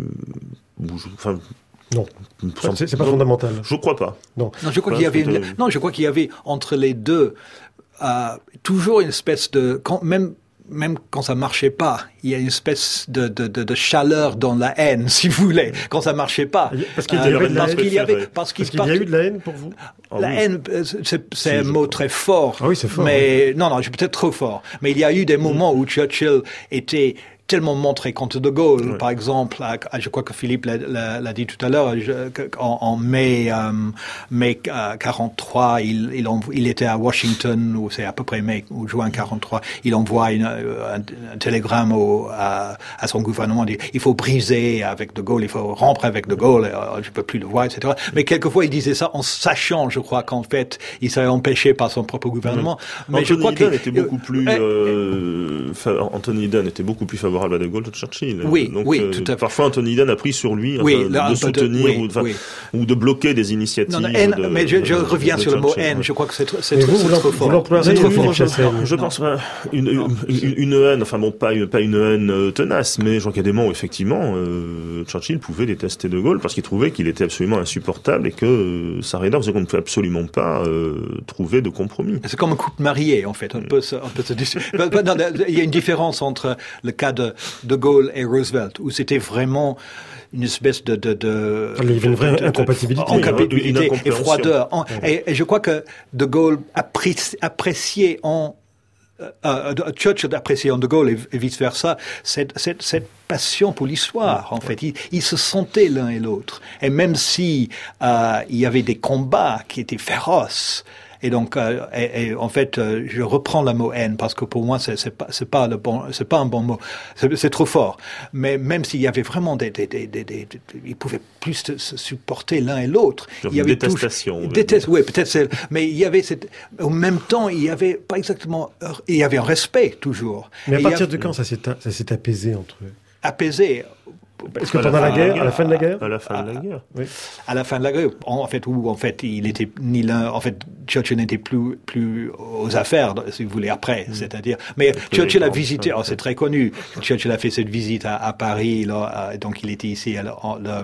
enfin non, c'est, c'est pas non, fondamental. Je crois pas. Non, non je crois voilà, qu'il y avait une, non, je crois qu'il y avait entre les deux euh, toujours une espèce de quand, même même quand ça marchait pas, il y a une espèce de, de, de, de chaleur dans la haine, si vous voulez, quand ça marchait pas. Parce qu'il y avait, euh, parce qu'il y avait, parce qu'il parce qu'il y a eu de la haine pour vous. La ah oui. haine, c'est, c'est un mot très fort. Ah oui, c'est fort. Mais oui. non, non, je peut-être trop fort. Mais il y a eu des moments où Churchill était tellement montré contre De Gaulle, oui. par exemple, je crois que Philippe l'a, l'a, l'a dit tout à l'heure, je, en, en mai, euh, mai euh, quarante-trois, il, il, envo- il était à Washington, ou c'est à peu près mai ou juin quarante-trois, il envoie une, un, un télégramme au, à, à son gouvernement, il dit il faut briser avec De Gaulle, il faut rompre avec De Gaulle, euh, je peux plus le voir, et cetera. Mais quelquefois il disait ça en sachant, je crois, qu'en fait, il serait empêché par son propre gouvernement. Mmh. Mais Anthony je crois Eden était beaucoup plus, euh, euh, Anthony Eden était beaucoup plus favorable à De Gaulle que Churchill. Oui, Donc, oui, euh, tout à fait. Parfois, Anthony Eden a pris sur lui oui, enfin, là, de soutenir de, oui, ou, enfin, oui. ou de bloquer des initiatives. Non, non, haine, de, mais je, je de, reviens de sur Churchill, le mot haine. ouais. Je crois que c'est, trop, c'est, trop, trop, vous c'est trop fort. C'est trop fort. Je, je pense euh, une, une, une, une haine, enfin bon, pas une, pas une haine euh, tenace, mais je crois qu'il y a des moments où effectivement euh, Churchill pouvait détester De Gaulle parce qu'il trouvait qu'il était absolument insupportable et que euh, sa raideur faisait qu'on ne pouvait absolument pas euh, trouver de compromis. C'est comme un couple marié, en fait. On peut se, on peut se dire. Non, il y a une différence entre le cas de De Gaulle et Roosevelt, où c'était vraiment une espèce de, de, de, il y avait une vraie de, de, incompatibilité, incompatibilité et froideur. En, et, et je crois que De Gaulle appréciait en euh, Churchill appréciait en De Gaulle et, et vice versa cette, cette, cette passion pour l'histoire. En fait, ils, ils se sentaient l'un et l'autre. Et même si euh, il y avait des combats qui étaient féroces, Et donc, euh, et, et en fait, euh, je reprends le mot haine parce que pour moi, c'est, c'est pas, c'est pas le bon, c'est pas un bon mot. C'est, c'est trop fort. Mais même s'il y avait vraiment des, des, des, des, des, des ils pouvaient plus se supporter l'un et l'autre. Genre il y avait détestation. Tout, déteste, oui, peut-être c'est, mais il y avait cette, en même temps, il y avait pas exactement, il y avait un respect toujours. Mais à et partir avait, de quand ça s'est, ça s'est apaisé entre eux? Apaisé. Est-ce que pendant la guerre, à la fin de la guerre, à la fin de la guerre, oui. À la fin de la guerre, en fait, où en fait il était ni l'un, en fait Churchill n'était plus plus aux affaires, si vous voulez, après, mmh. c'est-à-dire. Mais après, Churchill a visité, oh, c'est très connu. Churchill a fait cette visite à, à Paris, là, donc il était ici le, le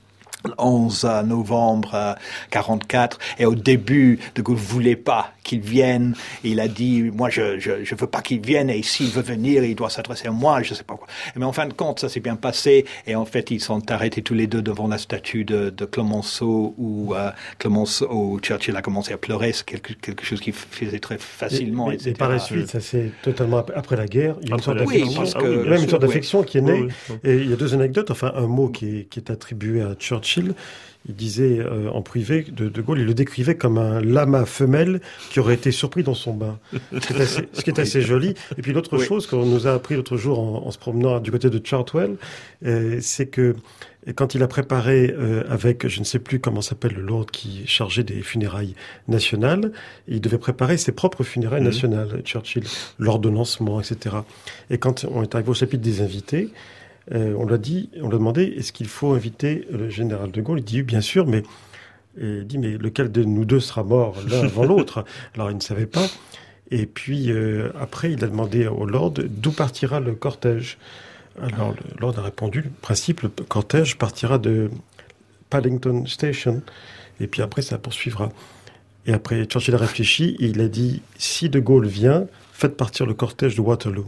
onze novembre quarante-quatre, et au début, De Gaulle voulait pas qu'il vienne, et il a dit, moi, je, je, je veux pas qu'il vienne, et s'il veut venir, il doit s'adresser à moi, je sais pas quoi. Mais en fin de compte, ça s'est bien passé, et en fait, ils sont arrêtés tous les deux devant la statue de, de Clemenceau, où, euh, Clemenceau, où Churchill a commencé à pleurer, c'est quelque, quelque chose qu'il faisait très facilement, et, et cetera. Et par la suite, ça c'est totalement après la guerre, il y a une sorte d'affection, oui, que, même une sorte d'affection oui. qui est née, oui, oui. et il y a deux anecdotes, enfin, un mot qui est, qui est attribué à Churchill. Il disait euh, en privé de De Gaulle, il le décrivait comme un lama femelle qui aurait été surpris dans son bain. Ce qui est assez, ce qui est assez joli. Et puis l'autre oui. chose qu'on nous a appris l'autre jour en, en se promenant du côté de Chartwell, euh, c'est que quand il a préparé euh, avec, je ne sais plus comment s'appelle le lord qui est chargé des funérailles nationales, il devait préparer ses propres funérailles mmh. nationales, Churchill, l'ordonnancement, et cetera. Et quand on est arrivé au chapitre des invités, Euh, on l'a dit, on l'a demandé, est-ce qu'il faut inviter le général de Gaulle? Il dit, bien sûr, mais, et il dit, mais lequel de nous deux sera mort l'un avant l'autre? Alors, il ne savait pas. Et puis, euh, après, il a demandé au Lord d'où partira le cortège. Alors, le Lord a répondu, le principe, le cortège partira de Paddington Station. Et puis après, ça poursuivra. Et après, Churchill a réfléchi, et il a dit, si de Gaulle vient, faites partir le cortège de Waterloo.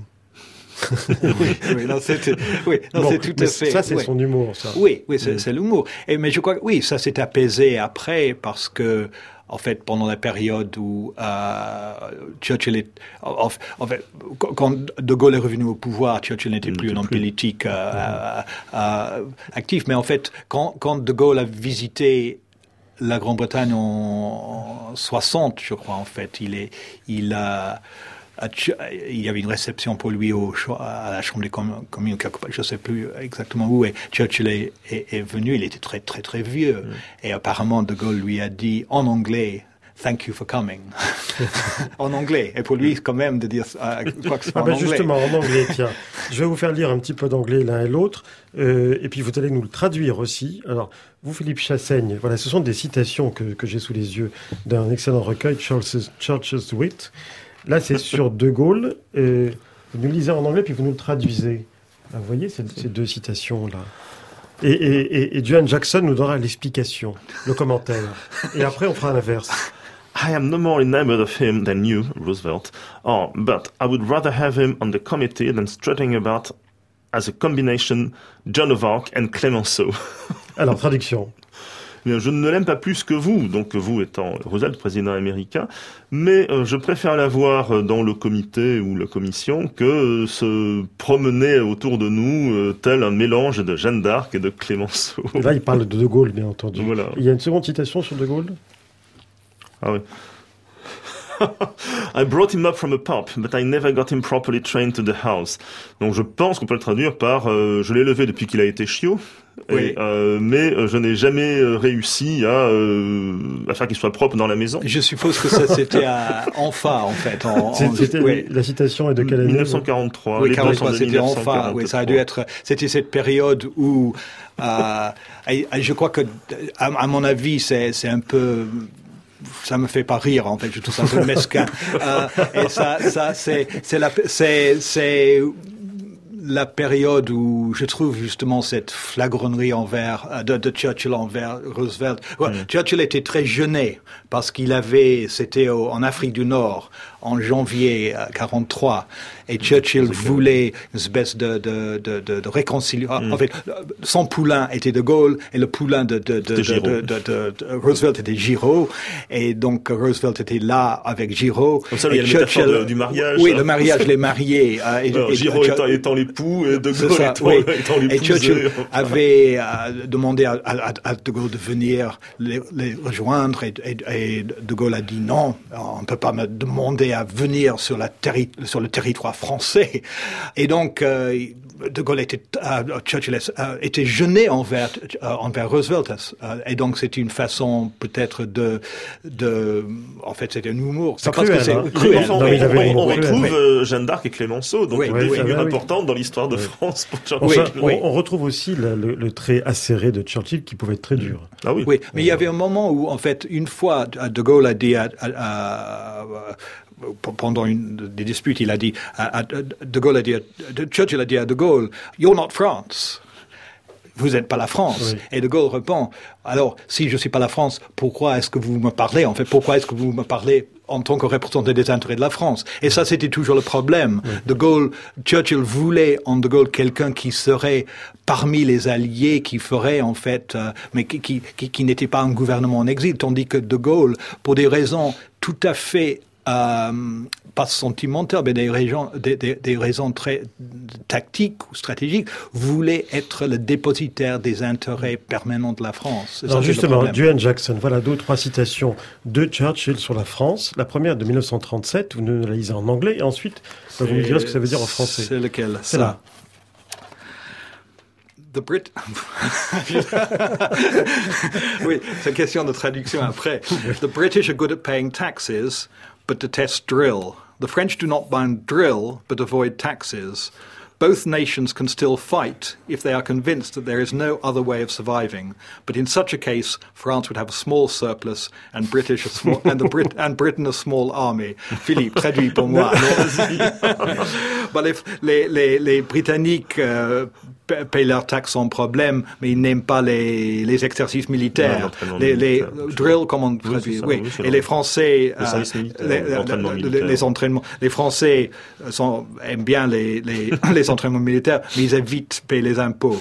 oui, oui, non, c'est, oui, non, bon, c'est tout à fait. Ça, c'est oui. son humour, ça. Oui, oui, c'est, mmh. c'est l'humour. Et mais je crois que oui, ça s'est apaisé après parce que, en fait, pendant la période où euh, Churchill est, en, en fait, quand De Gaulle est revenu au pouvoir, Churchill n'était plus un homme politique euh, mmh. euh, euh, actif. Mais en fait, quand, quand De Gaulle a visité la Grande-Bretagne en soixante, je crois, en fait, il est, il a il y avait une réception pour lui au, à la Chambre des communes, je ne sais plus exactement où, et Churchill est, est, est venu, il était très très très vieux, mm. et apparemment De Gaulle lui a dit en anglais, thank you for coming. En anglais. Et pour lui, quand même, de dire euh, quoi que ce soit ah en ben anglais. Justement, en anglais, tiens. Je vais vous faire lire un petit peu d'anglais l'un et l'autre, euh, et puis vous allez nous le traduire aussi. Alors, vous, Philippe Chassaigne, voilà, ce sont des citations que, que j'ai sous les yeux d'un excellent recueil, Churchill's, Churchill's Wit. Là, c'est sur De Gaulle. Et vous nous lisez en anglais, puis vous nous le traduisez. Vous voyez ces, ces deux citations-là. Et, et, et, et Duane Jackson nous donnera l'explication, le commentaire. Et après, on fera l'inverse. I am no more enamored of him than you, Roosevelt. Oh, but I would rather have him on the committee than strutting about as a combination Joan of Arc and Clemenceau. Alors, traduction. Je ne l'aime pas plus que vous, donc vous étant Roosevelt, président américain, mais euh, je préfère l'avoir dans le comité ou la commission que euh, se promener autour de nous euh, tel un mélange de Jeanne d'Arc et de Clemenceau. Et là, il parle de De Gaulle, bien entendu. Voilà. Il y a une seconde citation sur De Gaulle? Ah oui. I brought him up from a pub, but I never got him properly trained to the house. Donc je pense qu'on peut le traduire par euh, je l'ai élevé depuis qu'il a été chiot, oui. et, euh, mais euh, je n'ai jamais réussi à, euh, à faire qu'il soit propre dans la maison. Je suppose que ça c'était à Enfa en fait. En, en, c'était, oui. La citation est de quelle année? dix-neuf cent quarante-trois. Oui, quarante-trois, c'était Enfa. Oui, ça a dû être. C'était cette période où euh, je crois que, à, à mon avis, c'est, c'est un peu. Ça me fait pas rire, en fait, je trouve ça un peu mesquin. euh, et ça, ça, c'est, c'est la, c'est, c'est la période où je trouve justement cette flagronnerie envers, de, de Churchill envers Roosevelt. Ouais, mmh. Churchill était très gêné parce qu'il avait, c'était au, en Afrique du Nord, en janvier quarante-trois, et Churchill voulait une espèce de, de, de, de, de réconciliation. Mm. En fait, son poulain était De Gaulle, et le poulain de, de, de, de, de, de, de, de Roosevelt était Giraud, et donc Roosevelt était là avec Giraud. Comme ça, il y a la métaphore de, du mariage. Oui, le mariage, les mariés. Euh, et, Alors, et, Giraud et, étant, étant les, époux et De Gaulle ça, étant, oui. étant l'épousé. Et Churchill avait euh, demandé à, à, à De Gaulle de venir les, les rejoindre et, et, et De Gaulle a dit non, on ne peut pas me demander à venir sur, la terri- sur le territoire français. Et donc, euh, De Gaulle était, euh, Churchill euh, était gêné envers, euh, envers Roosevelt. Euh, et donc, c'est une façon peut-être de, de, en fait, c'était un humour. C'est parce que c'est hein. cruel. On, non, on, on retrouve oui. euh, Jeanne d'Arc et Clémenceau, donc oui, deux oui, figures oui, importantes oui. dans l'histoire de oui. France. Pour enfin, oui, on, oui. on retrouve aussi le, le, le trait acéré de Churchill qui pouvait être très dur. Ah oui. Oui, mais il y avait un moment où, en fait, une fois, De Gaulle a dit à, à, à, à pendant une des disputes, il a dit, à, à, De Gaulle a dit, à, Churchill a dit à De Gaulle, "You're not France." Vous n'êtes pas la France. Oui. Et De Gaulle répond, alors, si je ne suis pas la France, pourquoi est-ce que vous me parlez? En fait, pourquoi est-ce que vous me parlez en tant que représentant des intérêts de la France? Et ça, c'était toujours le problème. Oui. De Gaulle, Churchill voulait en De Gaulle quelqu'un qui serait parmi les alliés, qui ferait, en fait, euh, mais qui, qui, qui, qui n'était pas un gouvernement en exil, tandis que De Gaulle, pour des raisons tout à fait Euh, pas sentimentales, mais des raisons, des, des, des raisons très tactiques ou stratégiques, voulait être le dépositaire des intérêts permanents de la France. Alors justement, Duane Jackson, voilà deux ou trois citations de Churchill sur la France. La première de mille neuf cent trente-sept, vous nous la lisez en anglais, et ensuite, vous me direz ce que ça veut dire en français. C'est lequel? C'est là. The Brit... oui, c'est une question de traduction après. The British are good at paying taxes, but detest drill. The French do not mind drill, but avoid taxes. Both nations can still fight if they are convinced that there is no other way of surviving. But in such a case, France would have a small surplus and British a small and the Brit and Britain a small army. Philippe, traduis pour moi. Bah, les, les, les, les Britanniques euh, payent leurs taxes sans problème, mais ils n'aiment pas les, les exercices militaires. Non, les les militaire, drills, comment on traduit? Oui, oui. Et les Français, les, euh, les, les, les entraînements, les Français sont, aiment bien les, les, les entraînements militaires, mais ils évitent de payer les impôts.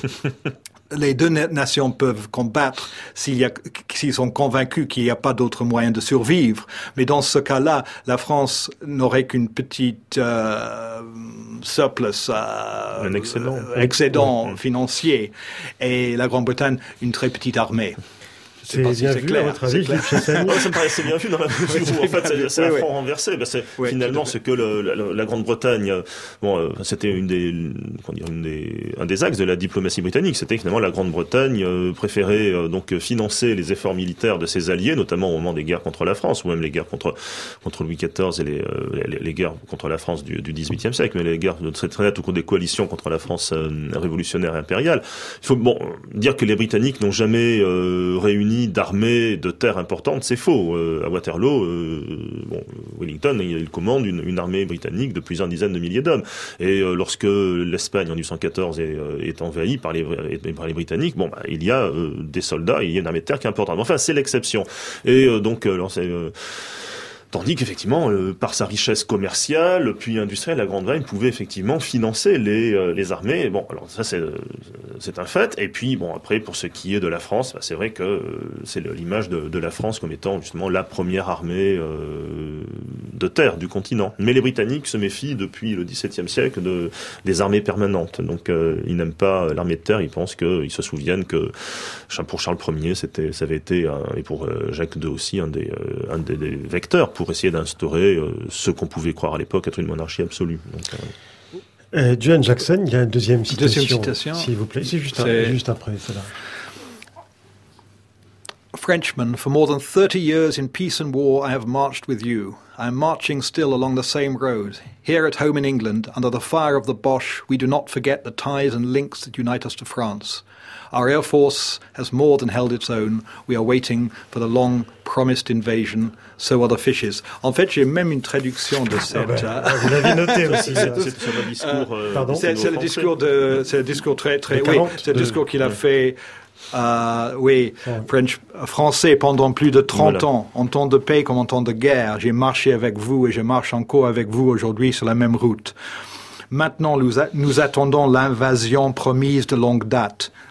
Les deux nations peuvent combattre s'il y a, s'ils sont convaincus qu'il n'y a pas d'autre moyen de survivre. Mais dans ce cas-là, la France n'aurait qu'une petite euh, surplus, euh, un excédent, euh, excédent ouais. financier, et la Grande-Bretagne une très petite armée. C'est bien si c'est vu, clair. À votre avis, Philippe Chessani? Ça me paraissait bien vu dans la mesure où, en fait, c'est, c'est oui, un front oui. renversé. Ben, c'est oui, finalement ce que le, la, la Grande-Bretagne, bon, euh, c'était une des, comment dire, une des, un des axes de la diplomatie britannique. C'était finalement la Grande-Bretagne euh, préférait euh, donc financer les efforts militaires de ses alliés, notamment au moment des guerres contre la France, ou même les guerres contre contre Louis quatorze et les, euh, les, les guerres contre la France du, du dix-huitième siècle, mais les guerres très très nettes ou contre des coalitions contre la France euh, révolutionnaire et impériale. Il faut bon dire que les Britanniques n'ont jamais euh, réuni d'armées de terre importantes, c'est faux. Euh, à Waterloo, euh, bon, Wellington, il commande une, une armée britannique de plusieurs dizaines de milliers d'hommes. Et euh, lorsque l'Espagne, en dix-huit cent quatorze, est, euh, est envahie par les, par les Britanniques, bon, bah, il y a euh, des soldats, il y a une armée de terre qui est importante. Enfin, c'est l'exception. Et euh, donc, euh, c'est... Euh, Tandis qu'effectivement, euh, par sa richesse commerciale, puis industrielle, la Grande-Bretagne pouvait effectivement financer les euh, les armées. Bon, alors ça c'est c'est un fait. Et puis bon, après pour ce qui est de la France, bah, c'est vrai que euh, c'est le, l'image de, de la France comme étant justement la première armée euh, de terre du continent. Mais les Britanniques se méfient depuis le dix-septième siècle de des armées permanentes. Donc euh, ils n'aiment pas l'armée de terre. Ils pensent que ils se souviennent que pour Charles Ier, c'était ça avait été un, et pour euh, Jacques deux aussi un des euh, un des, des vecteurs pour essayer d'instaurer euh, ce qu'on pouvait croire à l'époque être une monarchie absolue. Donc, euh... Euh, Duane Jackson, il y a une deuxième citation, deuxième citation s'il vous plaît. C'est juste, c'est... Un, juste après cela. Frenchmen, for more than thirty years in peace and war, I have marched with you. I am marching still along the same road. Here at home in England, under the fire of the Boche, we do not forget the ties and links that unite us to France. Our Air Force has more than held its own. We are waiting for the long-promised invasion, so are the fishes. En fait, j'ai même une traduction de cette... Ah ben, vous l'avez noté aussi. C'est, c'est, c'est le discours... Euh, Pardon c'est, c'est le discours de... C'est le discours très... très oui, c'est le discours qu'il a fait... Euh, oui, ouais. French, français pendant plus de trente voilà. ans, en temps de paix comme en temps de guerre. J'ai marché avec vous et je marche encore avec vous aujourd'hui sur la même route. Maintenant, nous, a, nous attendons l'invasion promise de longue date.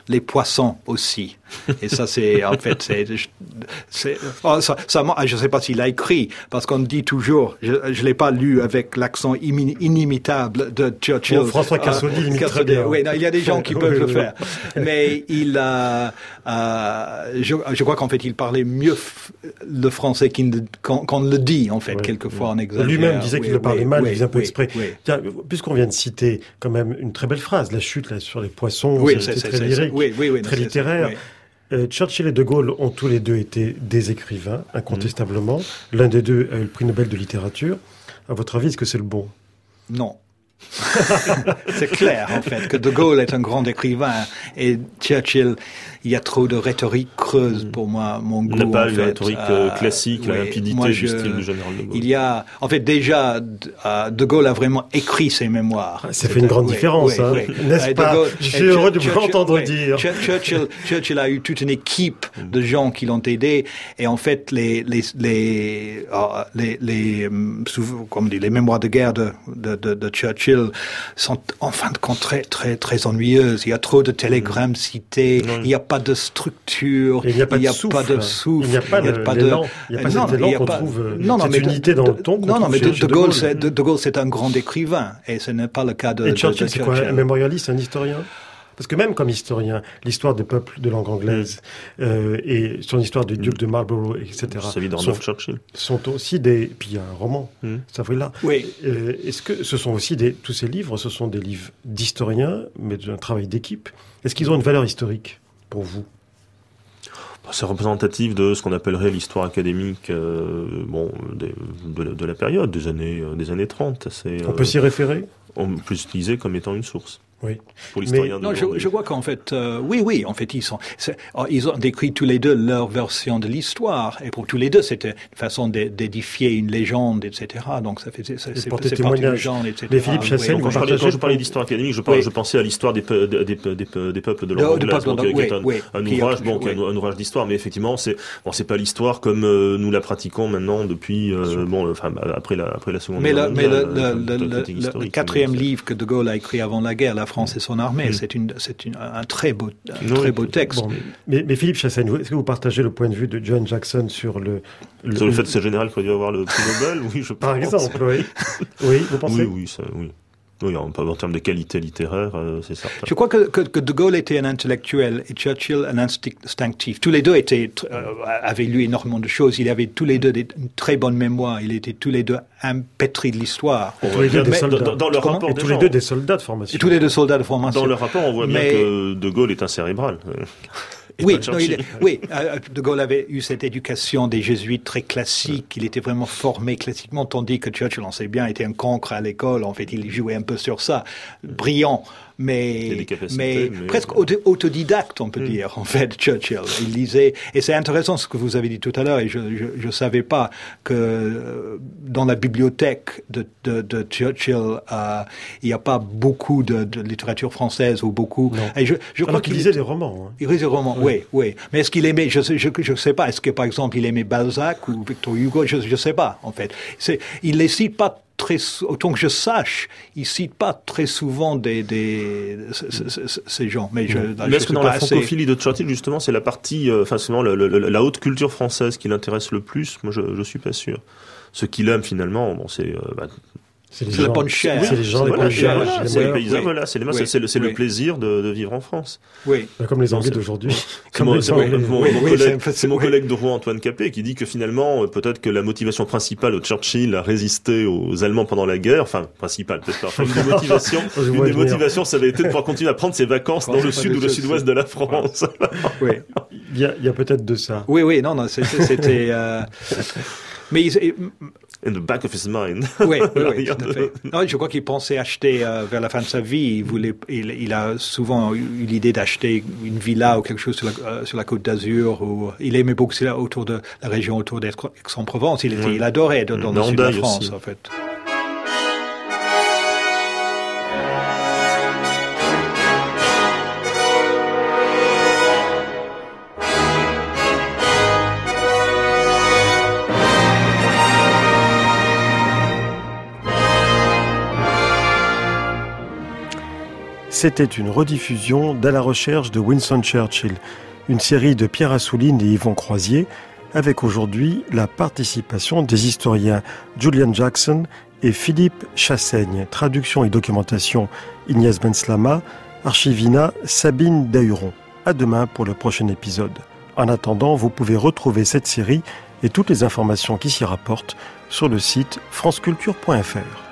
les poissons aussi. Et ça, c'est, en fait, c'est, c'est oh, ça, ça, je ne sais pas s'il a écrit, parce qu'on dit toujours, je ne l'ai pas lu avec l'accent inimitable de Churchill. Oh, François Cassoni euh, imite très bien. Oui, non, il y a des gens qui peuvent oui, le faire. Mais il a, euh, je, je crois qu'en fait, il parlait mieux f- le français qu'il, qu'on, qu'on le dit, en fait, oui, quelquefois oui. en exagère. Lui-même disait oui, qu'il le parlait oui, mal, oui, il faisait un peu oui, exprès. Oui. Tiens, puisqu'on vient de citer quand même une très belle phrase, la chute là, sur les poissons, oui, c'est, c'est, c'est c'est, très lyrique, oui, oui, oui, très non, littéraire. Oui. Euh, Churchill et De Gaulle ont tous les deux été des écrivains, incontestablement. Mmh. L'un des deux a eu le prix Nobel de littérature. À votre avis, est-ce que c'est le bon ? Non. C'est clair, en fait, que De Gaulle est un grand écrivain et Churchill, il y a trop de rhétorique creuse pour moi, mon goût. Il n'a pas en une fait. rhétorique euh, classique, oui, la limpidité moi, du je, style du général De Gaulle. Il y a, en fait, déjà, De Gaulle a vraiment écrit ses mémoires. Ça fait une grande oui, différence, oui, hein, oui. n'est-ce pas Gaulle, Je suis heureux de vous Churchill, l'entendre oui, dire. Churchill, Churchill a eu toute une équipe de gens qui l'ont aidé, et en fait, les les les les, les, comme dit, les mémoires de guerre de de, de, de Churchill sont en fin de compte très très très ennuyeuses. Il y a trop de télégrammes cités. Non. Il n'y a pas de structure. Et il n'y a pas, il y a de, souffle. pas de souffle. Il n'y a pas, il y a de, pas l'élan. Il n'y a pas non, cet élan qu'on pas, trouve. Non, non, cette mais unité de, dans le ton. Non, non, mais de, de, Gaulle, c'est, de, de Gaulle, c'est un grand écrivain, et ce n'est pas le cas de. Et Churchill, de, de c'est quoi, un mémorialiste, un historien? Parce que même comme historien, l'histoire des peuples de langue anglaise mmh. euh, et son histoire du duc de Marlborough, et cetera, sont, Churchill. sont aussi des... Puis il y a un roman, mmh. Savoy-là. Oui. Euh, est-ce que ce sont aussi des... Tous ces livres, ce sont des livres d'historiens, mais d'un travail d'équipe. Est-ce qu'ils ont une valeur historique pour vous ? C'est représentatif de ce qu'on appellerait l'histoire académique euh, bon, de, de, de la période, des années, des années trente. C'est, on peut euh, s'y référer ? On peut l'utiliser comme étant une source. Oui. Pour l'historien Mais, non, je, je crois qu'en fait, euh, oui, oui, en fait, ils sont, ils ont décrit tous les deux leur version de l'histoire, et pour tous les deux, c'était une façon d'édifier une légende, et cetera. Donc ça fait, c'est, c'est, c'est partie d'une légende, et cetera. Mais Philippe Chassaigne, oui, quand, je parlais, quand je parlais d'histoire académique, je, parlais, oui. je pensais à l'histoire des, des, des, des, des peuples de langue anglaise, donc, qui est un, oui, un oui, ouvrage, bon, oui. un, un ouvrage d'histoire, mais effectivement, c'est, bon, c'est pas l'histoire comme euh, nous la pratiquons maintenant depuis, euh, bon, enfin, après la, après la Seconde mais Guerre mondiale. Mais le, le, le, le, le quatrième livre que De Gaulle a écrit avant la guerre, La France et son armée, c'est une, c'est une, un très beau, un non, très beau texte. Bon, mais, mais Philippe Chassaigne, est-ce que vous partagez le point de vue de John Jackson sur le, le sur le fait que c'est général qu'il doit avoir le prix Nobel? Oui, je pense. Par exemple, oui. Oui, vous pensez? Oui, oui, ça, oui. Oui, en, en termes de qualité littéraire, euh, c'est certain. Je crois que, que, que De Gaulle était un intellectuel et Churchill un instinctif. Tous les deux étaient, euh, avaient lu énormément de choses. Ils avaient tous les deux des, une très bonne mémoire. Ils étaient tous les deux impétris de l'histoire. Et tous les deux des soldats. Dans, dans le rapport, et tous les deux des soldats de formation. Et tous les deux soldats de formation. Dans le rapport, on voit bien Mais... que De Gaulle est un cérébral. Oui, non, il est, oui, De Gaulle avait eu cette éducation des jésuites très classique. Il était vraiment formé classiquement, tandis que Churchill, on sait bien, était un cancre à l'école. En fait, il jouait un peu sur ça. Brillant. Mais, mais, mais presque autodidacte, on peut mm. dire, en fait, Churchill. Il lisait, et c'est intéressant ce que vous avez dit tout à l'heure, et je, je, je savais pas que dans la bibliothèque de, de, de Churchill, euh, il n'y a pas beaucoup de, de littérature française, ou beaucoup. Non. Et je, je crois qu'il lisait des romans. Hein. Il lisait des romans, oui, oui. oui. Mais est-ce qu'il aimait, je sais, je, je sais pas, est-ce que, par exemple, il aimait Balzac ou Victor Hugo, je, je sais pas, en fait. C'est, il les cite pas très, autant que je sache, il cite pas très souvent des, des, ces gens. Mais, je, mais je est-ce que dans la francophilie assez... de Churchill, justement, c'est la partie, euh, enfin, c'est vraiment la, la, la haute culture française qui l'intéresse le plus? Moi, je, je suis pas sûr. Ce qu'il aime, finalement, bon, c'est, euh, bah, C'est, c'est la bonne chair. Oui, c'est les gens, les voilà, paysages. Voilà, les c'est les paysages, oui. voilà, c'est, les, oui. c'est, c'est, le, c'est oui. le plaisir de, de vivre en France. Oui. Comme les Anglais d'aujourd'hui. C'est mon, c'est mon, mon, oui, mon oui, collègue, c'est, c'est mon collègue de Rouen, Antoine Capet, qui dit que finalement, peut-être que la motivation principale de Churchill à résister aux Allemands pendant la guerre, enfin, principale, peut-être pas, enfin, une des motivations, une des motivations, ça avait été de pouvoir continuer à prendre ses vacances dans le sud ou le sud-ouest de la France. Oui. Il y a, il y a peut-être de ça. Oui, oui, non, non, c'était, c'était, euh... mais il, in the back of his mind. Oui, oui, oui, tout à fait. Non, je crois qu'il pensait acheter euh, vers la fin de sa vie. Il voulait, il, il a souvent eu l'idée d'acheter une villa ou quelque chose sur la, euh, sur la Côte d'Azur. Ou il aimait beaucoup cela autour de la région autour d'Aix-en-Provence. Il était, oui. il adorait dans, dans le sud de la France, aussi. En fait. C'était une rediffusion d'À la recherche de Winston Churchill, une série de Pierre Assouline et Yvon Croisier, avec aujourd'hui la participation des historiens Julian Jackson et Philippe Chassaigne, traduction et documentation Inès Benslama, archivina Sabine Dahuron. À demain pour le prochain épisode. En attendant, vous pouvez retrouver cette série et toutes les informations qui s'y rapportent sur le site franceculture point f r.